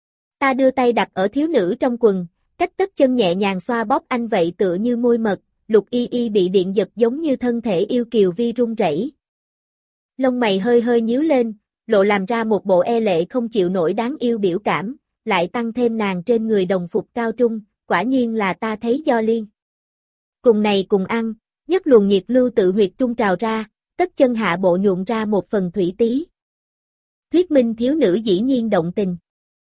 Ta đưa tay đặt ở thiếu nữ trong quần, cách tất chân nhẹ nhàng xoa bóp anh vậy tựa như môi mật, Lục Y Y bị điện giật giống như thân thể yêu kiều vi run rẩy. Lông mày hơi hơi nhíu lên, lộ làm ra một bộ e lệ không chịu nổi đáng yêu biểu cảm, lại tăng thêm nàng trên người đồng phục cao trung, quả nhiên là ta thấy do liên. Cùng này cùng ăn, nhất luồng nhiệt lưu tự huyệt trung trào ra, tất chân hạ bộ nhuộn ra một phần thủy tí. Thuyết minh thiếu nữ dĩ nhiên động tình.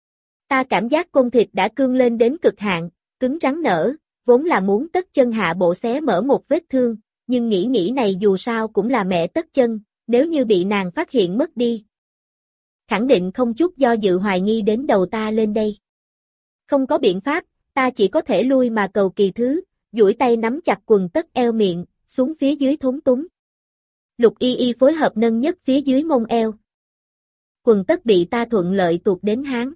Ta cảm giác côn thịt đã cương lên đến cực hạn, cứng rắn nở, vốn là muốn tất chân hạ bộ xé mở một vết thương, nhưng nghĩ nghĩ này dù sao cũng là mẹ tất chân, nếu như bị nàng phát hiện mất đi. Khẳng định không chút do dự hoài nghi đến đầu ta lên đây. Không có biện pháp, ta chỉ có thể lui mà cầu kỳ thứ, duỗi tay nắm chặt quần tất eo miệng, xuống phía dưới thốn túng. Lục Y Y phối hợp nâng nhất phía dưới mông eo. Quần tất bị ta thuận lợi tuột đến háng.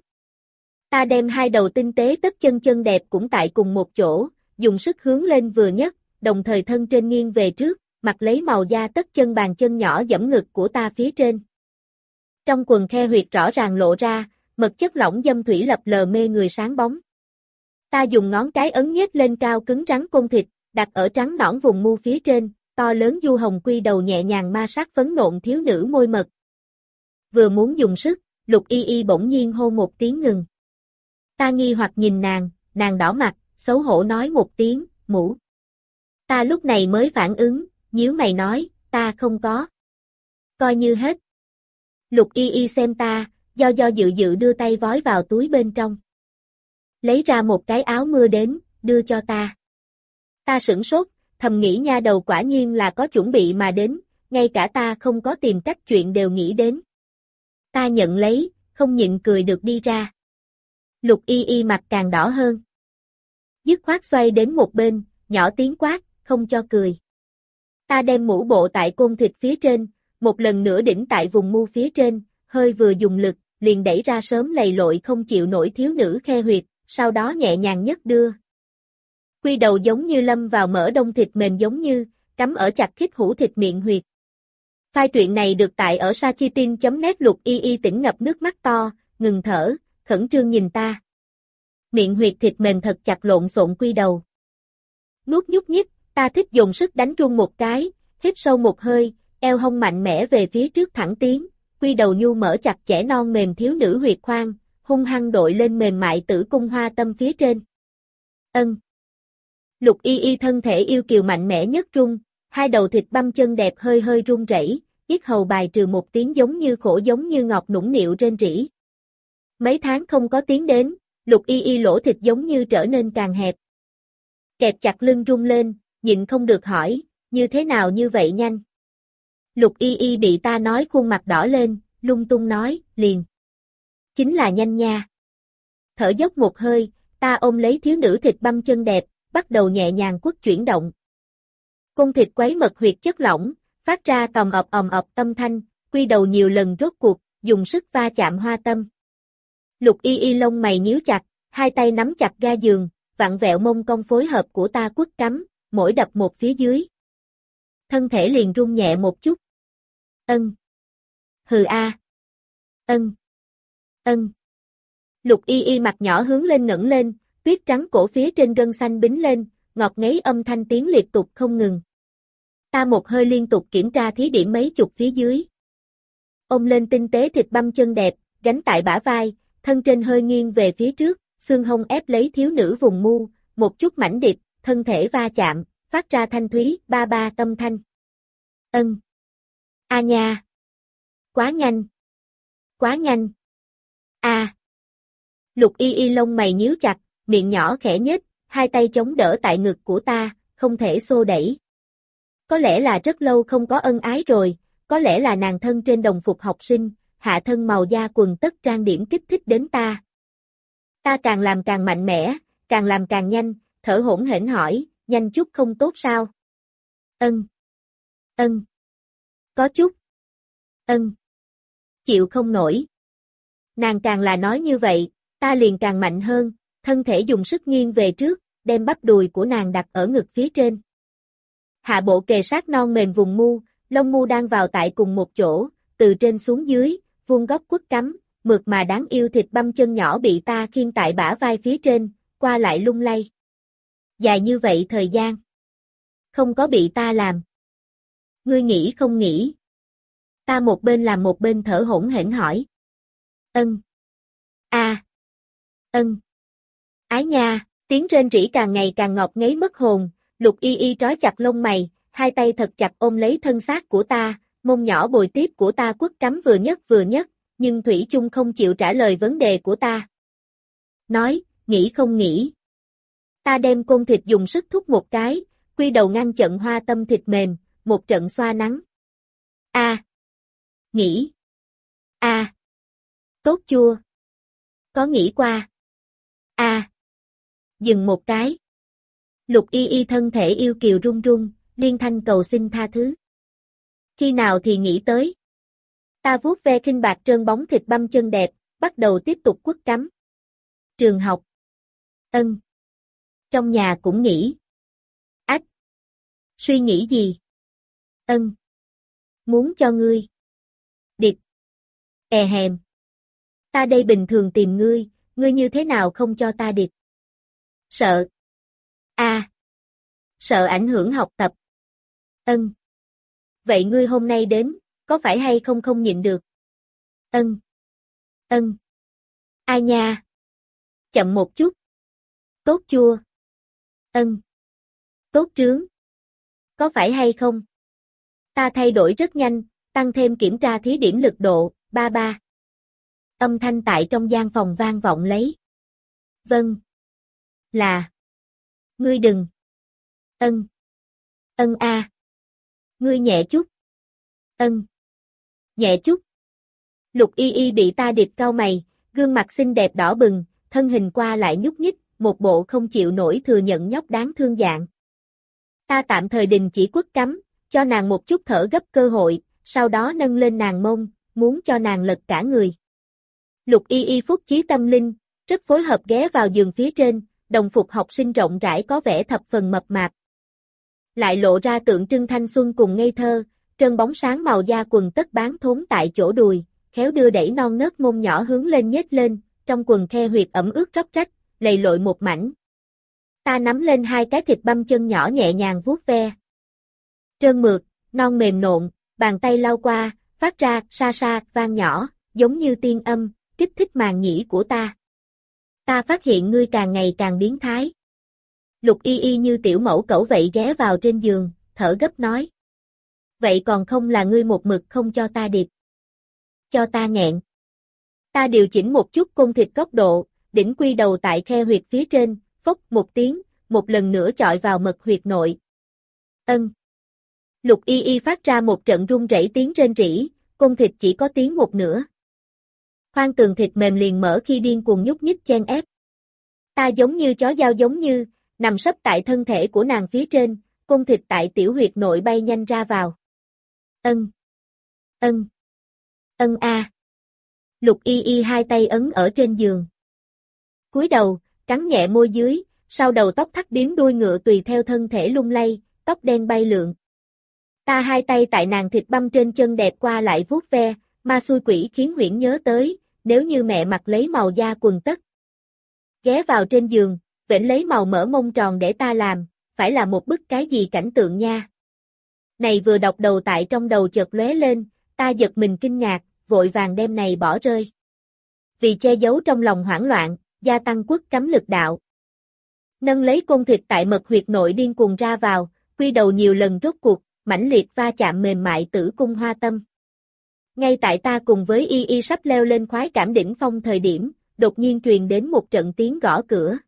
Ta đem hai đầu tinh tế tất chân chân đẹp cũng tại cùng một chỗ, dùng sức hướng lên vừa nhất, đồng thời thân trên nghiêng về trước, mặc lấy màu da tất chân bàn chân nhỏ giẫm ngực của ta phía trên. Trong quần khe huyệt rõ ràng lộ ra, mật chất lỏng dâm thủy lập lờ mê người sáng bóng. Ta dùng ngón cái ấn nhếch lên cao cứng rắn côn thịt, đặt ở trắng nõn vùng mu phía trên, to lớn du hồng quy đầu nhẹ nhàng ma sát phấn nộn thiếu nữ môi mật. Vừa muốn dùng sức, Lục Y Y bỗng nhiên hô một tiếng ngừng. Ta nghi hoặc nhìn nàng, nàng đỏ mặt, xấu hổ nói một tiếng, mũ. Ta lúc này mới phản ứng, nhíu mày nói, ta không có. Coi như hết. Lục Y Y xem ta, do do dự dự đưa tay vói vào túi bên trong. Lấy ra một cái áo mưa đến, đưa cho ta. Ta sửng sốt, thầm nghĩ nha đầu quả nhiên là có chuẩn bị mà đến, ngay cả ta không có tìm cách chuyện đều nghĩ đến. Ta nhận lấy, không nhịn cười được đi ra. Lục Y Y mặt càng đỏ hơn. Dứt khoát xoay đến một bên, nhỏ tiếng quát, không cho cười. Ta đem mũ bộ tại côn thịt phía trên, một lần nữa đỉnh tại vùng mu phía trên, hơi vừa dùng lực, liền đẩy ra sớm lầy lội không chịu nổi thiếu nữ khe huyệt, sau đó nhẹ nhàng nhất đưa. Quy đầu giống như lâm vào mỡ đông thịt mềm giống như, cắm ở chặt khít hũ thịt miệng huyệt. File truyện này được tải ở sachitin chấm net. Lục Y Y tỉnh ngập nước mắt to, ngừng thở, khẩn trương nhìn ta. Miệng huyệt thịt mềm thật chặt lộn xộn quy đầu. Nuốt nhúc nhích, ta thích dùng sức đánh rung một cái, hít sâu một hơi, eo hông mạnh mẽ về phía trước thẳng tiến, quy đầu nhu mở chặt chẽ non mềm thiếu nữ huyệt khoan, hung hăng đội lên mềm mại tử cung hoa tâm phía trên. Ân. Lục Y Y thân thể yêu kiều mạnh mẽ nhất rung, hai đầu thịt băm chân đẹp hơi hơi run rẩy, yết hầu bài trừ một tiếng giống như khổ giống như ngọt nũng nịu rên rỉ. Mấy tháng không có tiếng đến, Lục Y Y lỗ thịt giống như trở nên càng hẹp. Kẹp chặt lưng rung lên, nhịn không được hỏi, như thế nào như vậy nhanh? Lục Y Y bị ta nói khuôn mặt đỏ lên, lung tung nói, liền. Chính là nhanh nha. Thở dốc một hơi, ta ôm lấy thiếu nữ thịt băm chân đẹp, bắt đầu nhẹ nhàng quất chuyển động. Côn thịt quấy mật huyệt chất lỏng, phát ra tòm ọc ầm ọc âm thanh, quy đầu nhiều lần rốt cuộc, dùng sức va chạm hoa tâm. Lục Y Y lông mày nhíu chặt, hai tay nắm chặt ga giường, vặn vẹo mông cong phối hợp của ta quất cắm, mỗi đập một phía dưới. Thân thể liền rung nhẹ một chút. Ân. Hừ a. Ân. Ân. Lục Y Y mặt nhỏ hướng lên ngẩng lên, tuyết trắng cổ phía trên gân xanh bính lên, ngọt ngấy âm thanh tiếng liệt tục không ngừng. Ta một hơi liên tục kiểm tra thí điểm mấy chục phía dưới. Ôm lên tinh tế thịt băm chân đẹp, gánh tại bả vai, thân trên hơi nghiêng về phía trước, xương hông ép lấy thiếu nữ vùng mu, một chút mảnh điệp, thân thể va chạm, phát ra thanh thúy, ba ba tâm thanh. Ân. A nha. Quá nhanh. Quá nhanh. A. Lục Y Y lông mày nhíu chặt, miệng nhỏ khẽ nhếch, hai tay chống đỡ tại ngực của ta, không thể xô đẩy. Có lẽ là rất lâu không có ân ái rồi, có lẽ là nàng thân trên đồng phục học sinh, hạ thân màu da quần tất trang điểm kích thích đến ta. Ta càng làm càng mạnh mẽ, càng làm càng nhanh, thở hổn hển hỏi, nhanh chút không tốt sao? Ân. Ân. Có chút. Ân. Chịu không nổi. Nàng càng là nói như vậy, ta liền càng mạnh hơn, thân thể dùng sức nghiêng về trước, đem bắp đùi của nàng đặt ở ngực phía trên. Hạ bộ kề sát non mềm vùng mu, lông mu đang vào tại cùng một chỗ, từ trên xuống dưới, vuông góc quất cắm, mượt mà đáng yêu thịt băm chân nhỏ bị ta khiêng tại bả vai phía trên, qua lại lung lay. Dài như vậy thời gian. Không có bị ta làm. Ngươi nghĩ không nghĩ? Ta một bên làm một bên thở hổn hển hỏi. Ân. A. À. Ân. Ái nha, tiếng rên rỉ càng ngày càng ngọt ngấy mất hồn, Lục Y Y trói chặt lông mày, hai tay thật chặt ôm lấy thân xác của ta, mông nhỏ bồi tiếp của ta quất cắm vừa nhất vừa nhất, nhưng Thủy chung không chịu trả lời vấn đề của ta. Nói, nghĩ không nghĩ. Ta đem côn thịt dùng sức thúc một cái, quy đầu ngăn trận hoa tâm thịt mềm, một trận xoa nắng. A. À. Nghĩ. A. À. Tốt chua. Có nghĩ qua. A. À. Dừng một cái. Lục Y Y thân thể yêu kiều run run, liên thanh cầu xin tha thứ. Khi nào thì nghĩ tới. Ta vuốt ve khinh bạc trơn bóng thịt băm chân đẹp, bắt đầu tiếp tục quất cắm. Trường học. Ân. Trong nhà cũng nghĩ. Ách. Suy nghĩ gì? Ân. Muốn cho ngươi. Điệp. E hèm. Ta đây bình thường tìm ngươi, ngươi như thế nào không cho ta điệp? Sợ. A. À. Sợ ảnh hưởng học tập. Ân. Vậy ngươi hôm nay đến, có phải hay không không nhịn được? Ân. Ân. Ai nha? Chậm một chút. Tốt chua. Ân. Tốt trướng. Có phải hay không? Ta thay đổi rất nhanh, tăng thêm kiểm tra thí điểm lực độ, ba ba. Âm thanh tại trong gian phòng vang vọng lấy. Vâng. Là. Ngươi đừng. Ân. Ân a. À. Ngươi nhẹ chút. Ân. Nhẹ chút. Lục Y Y bị ta điệp cau mày, gương mặt xinh đẹp đỏ bừng, thân hình qua lại nhúc nhích, một bộ không chịu nổi thừa nhận nhóc đáng thương dạng. Ta tạm thời đình chỉ quất cắm, cho nàng một chút thở gấp cơ hội, sau đó nâng lên nàng mông, muốn cho nàng lật cả người. Lục Y Y phúc chí tâm linh, rất phối hợp ghé vào giường phía trên, đồng phục học sinh rộng rãi có vẻ thập phần mập mạp. Lại lộ ra tượng trưng thanh xuân cùng ngây thơ, trơn bóng sáng màu da quần tất bán thốn tại chỗ đùi, khéo đưa đẩy non nớt mông nhỏ hướng lên nhếch lên, trong quần khe huyệt ẩm ướt róc rách, lầy lội một mảnh. Ta nắm lên hai cái thịt băm chân nhỏ nhẹ nhàng vuốt ve. Trơn mượt, non mềm nộn, bàn tay lau qua, phát ra sa sa vang nhỏ, giống như tiên âm, kích thích màng nhĩ của ta. Ta phát hiện ngươi càng ngày càng biến thái. Lục Y Y như tiểu mẫu cẩu vậy ghé vào trên giường, thở gấp nói. Vậy còn không là ngươi một mực không cho ta điệp. Cho ta nghẹn. Ta điều chỉnh một chút côn thịt góc độ, đỉnh quy đầu tại khe huyệt phía trên, phốc một tiếng, một lần nữa chọi vào mật huyệt nội. Ân. Lục Y Y phát ra một trận rung rẩy tiếng rên rỉ, côn thịt chỉ có tiếng một nửa. Khoan tường thịt mềm liền mở khi điên cuồng nhúc nhích chen ép. Ta giống như chó dao giống như, nằm sấp tại thân thể của nàng phía trên, côn thịt tại tiểu huyệt nội bay nhanh ra vào. Ân. Ân. Ân a. À. Lục Y Y hai tay ấn ở trên giường. Cúi đầu, cắn nhẹ môi dưới, sau đầu tóc thắt điếm đuôi ngựa tùy theo thân thể lung lay, tóc đen bay lượn. Ta hai tay tại nàng thịt băm trên chân đẹp qua lại vuốt ve, ma xui quỷ khiến Huyễn nhớ tới, nếu như mẹ mặc lấy màu da quần tất. Ghé vào trên giường, vểnh lấy màu mỡ mông tròn để ta làm, phải là một bức cái gì cảnh tượng nha. Này vừa đọc đầu tại trong đầu chợt lóe lên, ta giật mình kinh ngạc, vội vàng đem này bỏ rơi. Vì che giấu trong lòng hoảng loạn, gia tăng quất cắm lực đạo. Nâng lấy côn thịt tại mật huyệt nội điên cuồng ra vào, quy đầu nhiều lần rốt cuộc, mãnh liệt va chạm mềm mại tử cung hoa tâm. Ngay tại ta cùng với Y Y sắp leo lên khoái cảm đỉnh phong thời điểm, đột nhiên truyền đến một trận tiếng gõ cửa.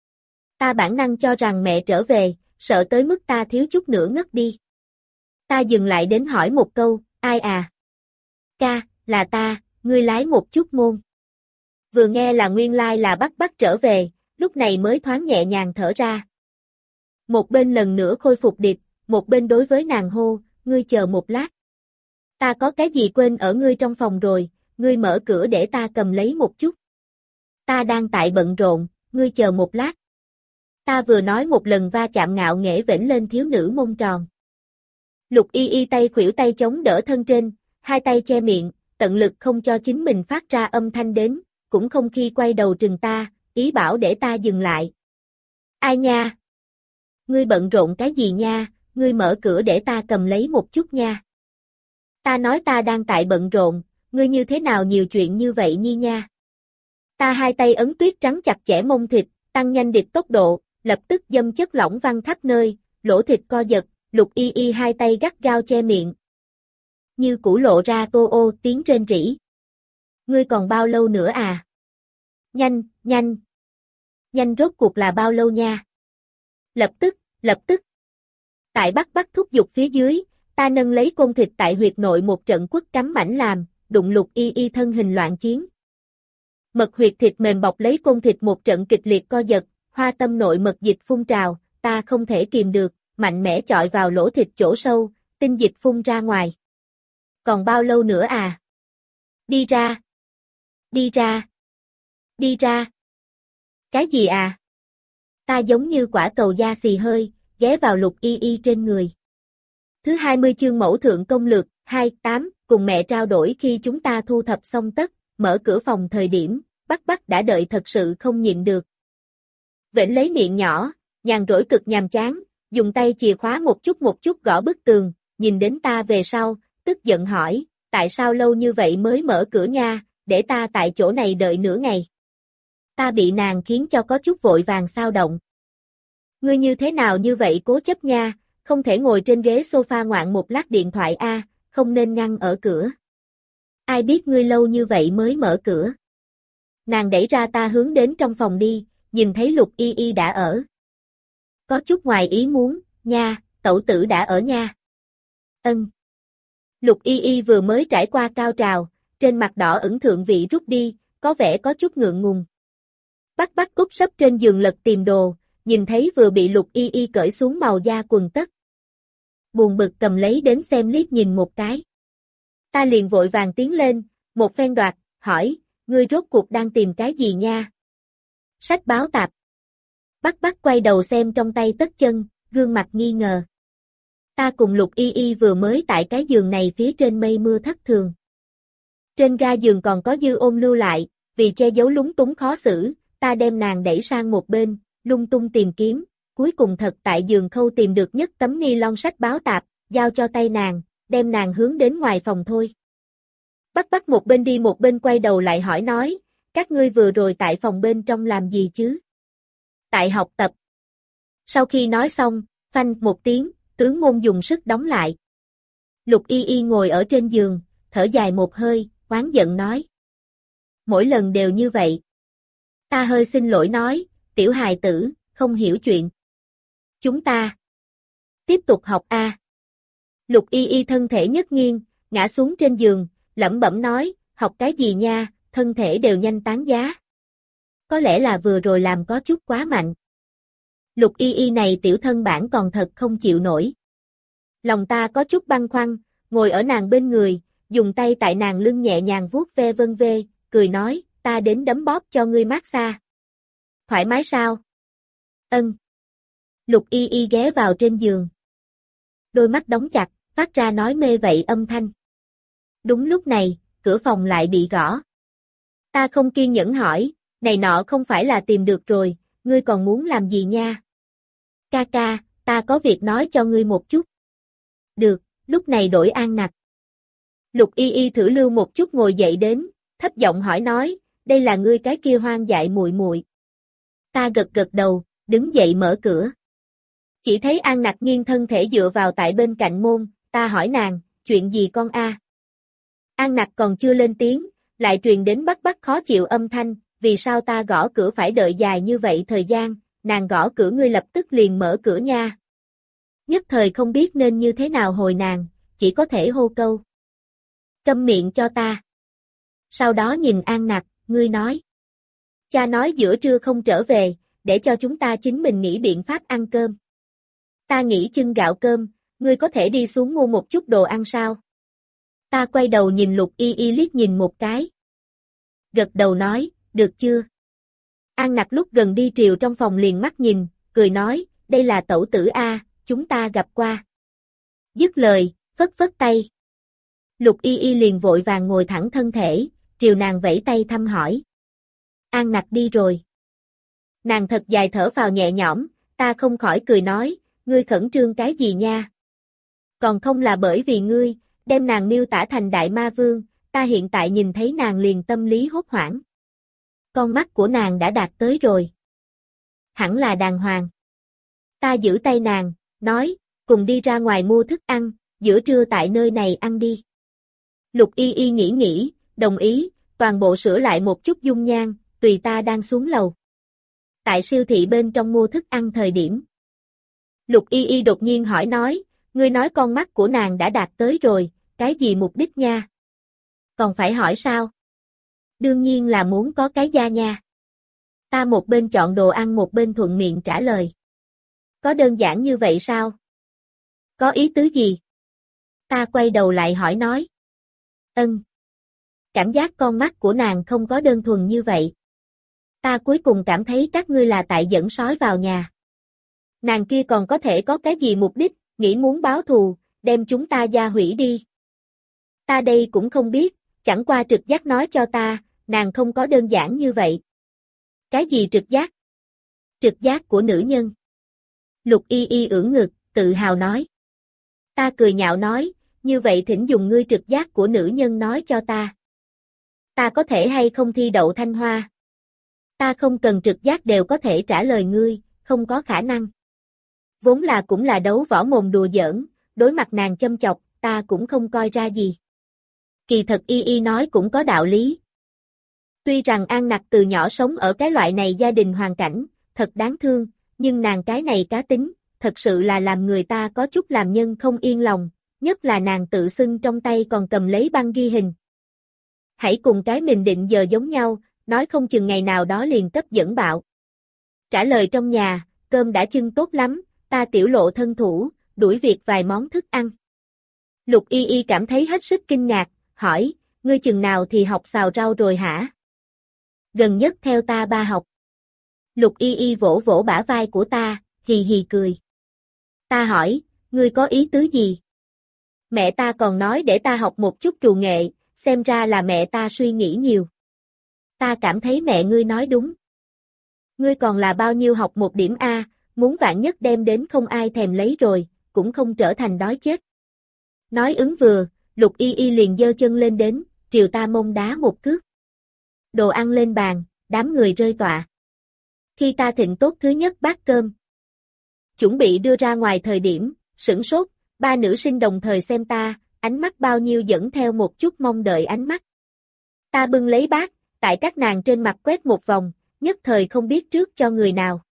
Ta bản năng cho rằng mẹ trở về, sợ tới mức ta thiếu chút nữa ngất đi. Ta dừng lại đến hỏi một câu, ai à? Ca, là ta, ngươi lái một chút môn. Vừa nghe là nguyên lai là bắt bắt trở về, lúc này mới thoáng nhẹ nhàng thở ra. Một bên lần nữa khôi phục điệp, một bên đối với nàng hô, ngươi chờ một lát. Ta có cái gì quên ở ngươi trong phòng rồi, ngươi mở cửa để ta cầm lấy một chút. Ta đang tại bận rộn, ngươi chờ một lát. Ta vừa nói một lần va chạm ngạo nghễ vểnh lên thiếu nữ mông tròn. Lục Y Y tay khuỷu tay chống đỡ thân trên, hai tay che miệng, tận lực không cho chính mình phát ra âm thanh đến, cũng không khi quay đầu trừng ta, ý bảo để ta dừng lại. Ai nha? Ngươi bận rộn cái gì nha, ngươi mở cửa để ta cầm lấy một chút nha. Ta nói ta đang tại bận rộn, ngươi như thế nào nhiều chuyện như vậy nhi nha. Ta hai tay ấn tuyết trắng chặt chẽ mông thịt, tăng nhanh điệp tốc độ, lập tức dâm chất lỏng văng khắp nơi, lỗ thịt co giật, Lục Y Y hai tay gắt gao che miệng. Như cũ lộ ra ô ô tiếng rên rỉ. Ngươi còn bao lâu nữa à? Nhanh, nhanh. Nhanh rốt cuộc là bao lâu nha? Lập tức, lập tức. Tại bắt bắt thúc giục phía dưới, ta nâng lấy côn thịt tại huyệt nội một trận quất cắm mảnh làm, đụng Lục Y Y thân hình loạn chiến. Mật huyệt thịt mềm bọc lấy côn thịt một trận kịch liệt co giật, hoa tâm nội mật dịch phun trào, ta không thể kìm được, mạnh mẽ chọi vào lỗ thịt chỗ sâu, tinh dịch phun ra ngoài. Còn bao lâu nữa à? Đi ra. Đi ra. Đi ra. Cái gì à? Ta giống như quả cầu da xì hơi, ghé vào Lục Y Y trên người. Thứ hai mươi chương mẫu thượng công lược, hai, tám, cùng mẹ trao đổi khi chúng ta thu thập xong tất, mở cửa phòng thời điểm, Bắc Bắc đã đợi thật sự không nhịn được. Vểnh lấy miệng nhỏ, nhàn rỗi cực nhàm chán, dùng tay chìa khóa một chút một chút gõ bức tường, nhìn đến ta về sau, tức giận hỏi, tại sao lâu như vậy mới mở cửa nha, để ta tại chỗ này đợi nửa ngày. Ta bị nàng khiến cho có chút vội vàng sao động. Ngươi như thế nào như vậy cố chấp nha, không thể ngồi trên ghế sofa ngoạn một lát điện thoại a, không nên ngăn ở cửa. Ai biết ngươi lâu như vậy mới mở cửa. Nàng đẩy ra ta hướng đến trong phòng đi, nhìn thấy Lục Y Y đã ở. Có chút ngoài ý muốn, nha, tẩu tử đã ở nha. Ân. Lục Y Y vừa mới trải qua cao trào, trên mặt đỏ ửng thượng vị rút đi, có vẻ có chút ngượng ngùng. Bắc Bắc cúp sấp trên giường lật tìm đồ, nhìn thấy vừa bị Lục Y Y cởi xuống màu da quần tất. Buồn bực cầm lấy đến xem liếc nhìn một cái. Ta liền vội vàng tiến lên, một phen đoạt, hỏi, ngươi rốt cuộc đang tìm cái gì nha? Sách báo tạp. Bắc Bắc quay đầu xem trong tay tất chân, gương mặt nghi ngờ. Ta cùng Lục Y Y vừa mới tại cái giường này phía trên mây mưa thất thường. Trên ga giường còn có dư ôn lưu lại, vì che giấu lúng túng khó xử, ta đem nàng đẩy sang một bên, lung tung tìm kiếm, cuối cùng thật tại giường khâu tìm được nhất tấm ni lon sách báo tạp, giao cho tay nàng, đem nàng hướng đến ngoài phòng thôi. Bắc Bắc một bên đi một bên quay đầu lại hỏi nói, các ngươi vừa rồi tại phòng bên trong làm gì chứ? Tại học tập. Sau khi nói xong, phanh một tiếng, tướng môn dùng sức đóng lại. Lục Y Y ngồi ở trên giường, thở dài một hơi, oán giận nói. Mỗi lần đều như vậy. Ta hơi xin lỗi nói, tiểu hài tử, không hiểu chuyện. Chúng ta tiếp tục học a. Lục Y Y thân thể nhất nghiêng, ngã xuống trên giường, lẩm bẩm nói, học cái gì nha, thân thể đều nhanh tán giá. Có lẽ là vừa rồi làm có chút quá mạnh. Lục Y Y này tiểu thân bản còn thật không chịu nổi. Lòng ta có chút băn khoăn, ngồi ở nàng bên người, dùng tay tại nàng lưng nhẹ nhàng vuốt ve vân vê, cười nói, ta đến đấm bóp cho ngươi massage. Thoải mái sao? Ân. Lục Y Y ghé vào trên giường. Đôi mắt đóng chặt, phát ra nói mê vậy âm thanh. Đúng lúc này, cửa phòng lại bị gõ. Ta không kiên nhẫn hỏi, này nọ không phải là tìm được rồi, ngươi còn muốn làm gì nha? Ca ca, ta có việc nói cho ngươi một chút. Được, lúc này đổi An Nặc. Lục Y Y thử lưu một chút ngồi dậy đến, thấp giọng hỏi nói, đây là ngươi cái kia hoang dại muội muội. Ta gật gật đầu, đứng dậy mở cửa. Chỉ thấy An Nặc nghiêng thân thể dựa vào tại bên cạnh môn, ta hỏi nàng, chuyện gì con a? An Nặc còn chưa lên tiếng, lại truyền đến Bắc Bắc khó chịu âm thanh, vì sao ta gõ cửa phải đợi dài như vậy thời gian, nàng gõ cửa ngươi lập tức liền mở cửa nha. Nhất thời không biết nên như thế nào hồi nàng, chỉ có thể hô câu. Câm miệng cho ta. Sau đó nhìn An Nặc, ngươi nói. Cha nói giữa trưa không trở về, để cho chúng ta chính mình nghĩ biện pháp ăn cơm. Ta nghĩ chưng gạo cơm, ngươi có thể đi xuống mua một chút đồ ăn sao? Ta quay đầu nhìn Lục Y Y liếc nhìn một cái. Gật đầu nói, được chưa? An Nặc lúc gần đi triều trong phòng liền mắt nhìn, cười nói, đây là tẩu tử A, chúng ta gặp qua. Dứt lời, phất phất tay. Lục Y Y liền vội vàng ngồi thẳng thân thể, triều nàng vẫy tay thăm hỏi. An Nặc đi rồi. Nàng thật dài thở phào nhẹ nhõm, ta không khỏi cười nói, ngươi khẩn trương cái gì nha? Còn không là bởi vì ngươi, đem nàng miêu tả thành đại ma vương, ta hiện tại nhìn thấy nàng liền tâm lý hốt hoảng. Con mắt của nàng đã đạt tới rồi. Hẳn là đàng hoàng. Ta giữ tay nàng, nói, cùng đi ra ngoài mua thức ăn, giữa trưa tại nơi này ăn đi. Lục Y Y nghĩ nghĩ, đồng ý, toàn bộ sửa lại một chút dung nhan, tùy ta đang xuống lầu. Tại siêu thị bên trong mua thức ăn thời điểm. Lục Y Y đột nhiên hỏi nói, ngươi nói con mắt của nàng đã đạt tới rồi, cái gì mục đích nha? Còn phải hỏi sao? Đương nhiên là muốn có cái da nha. Ta một bên chọn đồ ăn một bên thuận miệng trả lời. Có đơn giản như vậy sao? Có ý tứ gì? Ta quay đầu lại hỏi nói. Ân. Cảm giác con mắt của nàng không có đơn thuần như vậy. Ta cuối cùng cảm thấy các ngươi là tại dẫn sói vào nhà. Nàng kia còn có thể có cái gì mục đích, nghĩ muốn báo thù, đem chúng ta gia hủy đi. Ta đây cũng không biết, chẳng qua trực giác nói cho ta, nàng không có đơn giản như vậy. Cái gì trực giác? Trực giác của nữ nhân. Lục Y Y ưỡn ngực, tự hào nói. Ta cười nhạo nói, như vậy thỉnh dùng ngươi trực giác của nữ nhân nói cho ta. Ta có thể hay không thi đậu Thanh Hoa? Ta không cần trực giác đều có thể trả lời ngươi, không có khả năng. Vốn là cũng là đấu võ mồm đùa giỡn, đối mặt nàng châm chọc, ta cũng không coi ra gì. Kỳ thật Y Y nói cũng có đạo lý. Tuy rằng An Nặc từ nhỏ sống ở cái loại này gia đình hoàn cảnh, thật đáng thương, nhưng nàng cái này cá tính, thật sự là làm người ta có chút làm nhân không yên lòng, nhất là nàng tự xưng trong tay còn cầm lấy băng ghi hình. Hãy cùng cái mình định giờ giống nhau, nói không chừng ngày nào đó liền cấp dẫn bạo. Trả lời trong nhà, cơm đã chưng tốt lắm, ta tiểu lộ thân thủ, đuổi việc vài món thức ăn. Lục Y Y cảm thấy hết sức kinh ngạc, hỏi, ngươi chừng nào thì học xào rau rồi hả? Gần nhất theo ta ba học. Lục Y Y vỗ vỗ bả vai của ta, hì hì cười. Ta hỏi, ngươi có ý tứ gì? Mẹ ta còn nói để ta học một chút trù nghệ, xem ra là mẹ ta suy nghĩ nhiều. Ta cảm thấy mẹ ngươi nói đúng. Ngươi còn là bao nhiêu học một điểm A, muốn vạn nhất đem đến không ai thèm lấy rồi, cũng không trở thành đói chết. Nói ứng vừa, Lục Y Y liền giơ chân lên đến, triều ta mông đá một cước. Đồ ăn lên bàn, đám người rơi tọa. Khi ta thịnh tốt thứ nhất bát cơm, chuẩn bị đưa ra ngoài thời điểm, sửng sốt, ba nữ sinh đồng thời xem ta, ánh mắt bao nhiêu dẫn theo một chút mong đợi ánh mắt. Ta bưng lấy bát, tại các nàng trên mặt quét một vòng, nhất thời không biết trước cho người nào.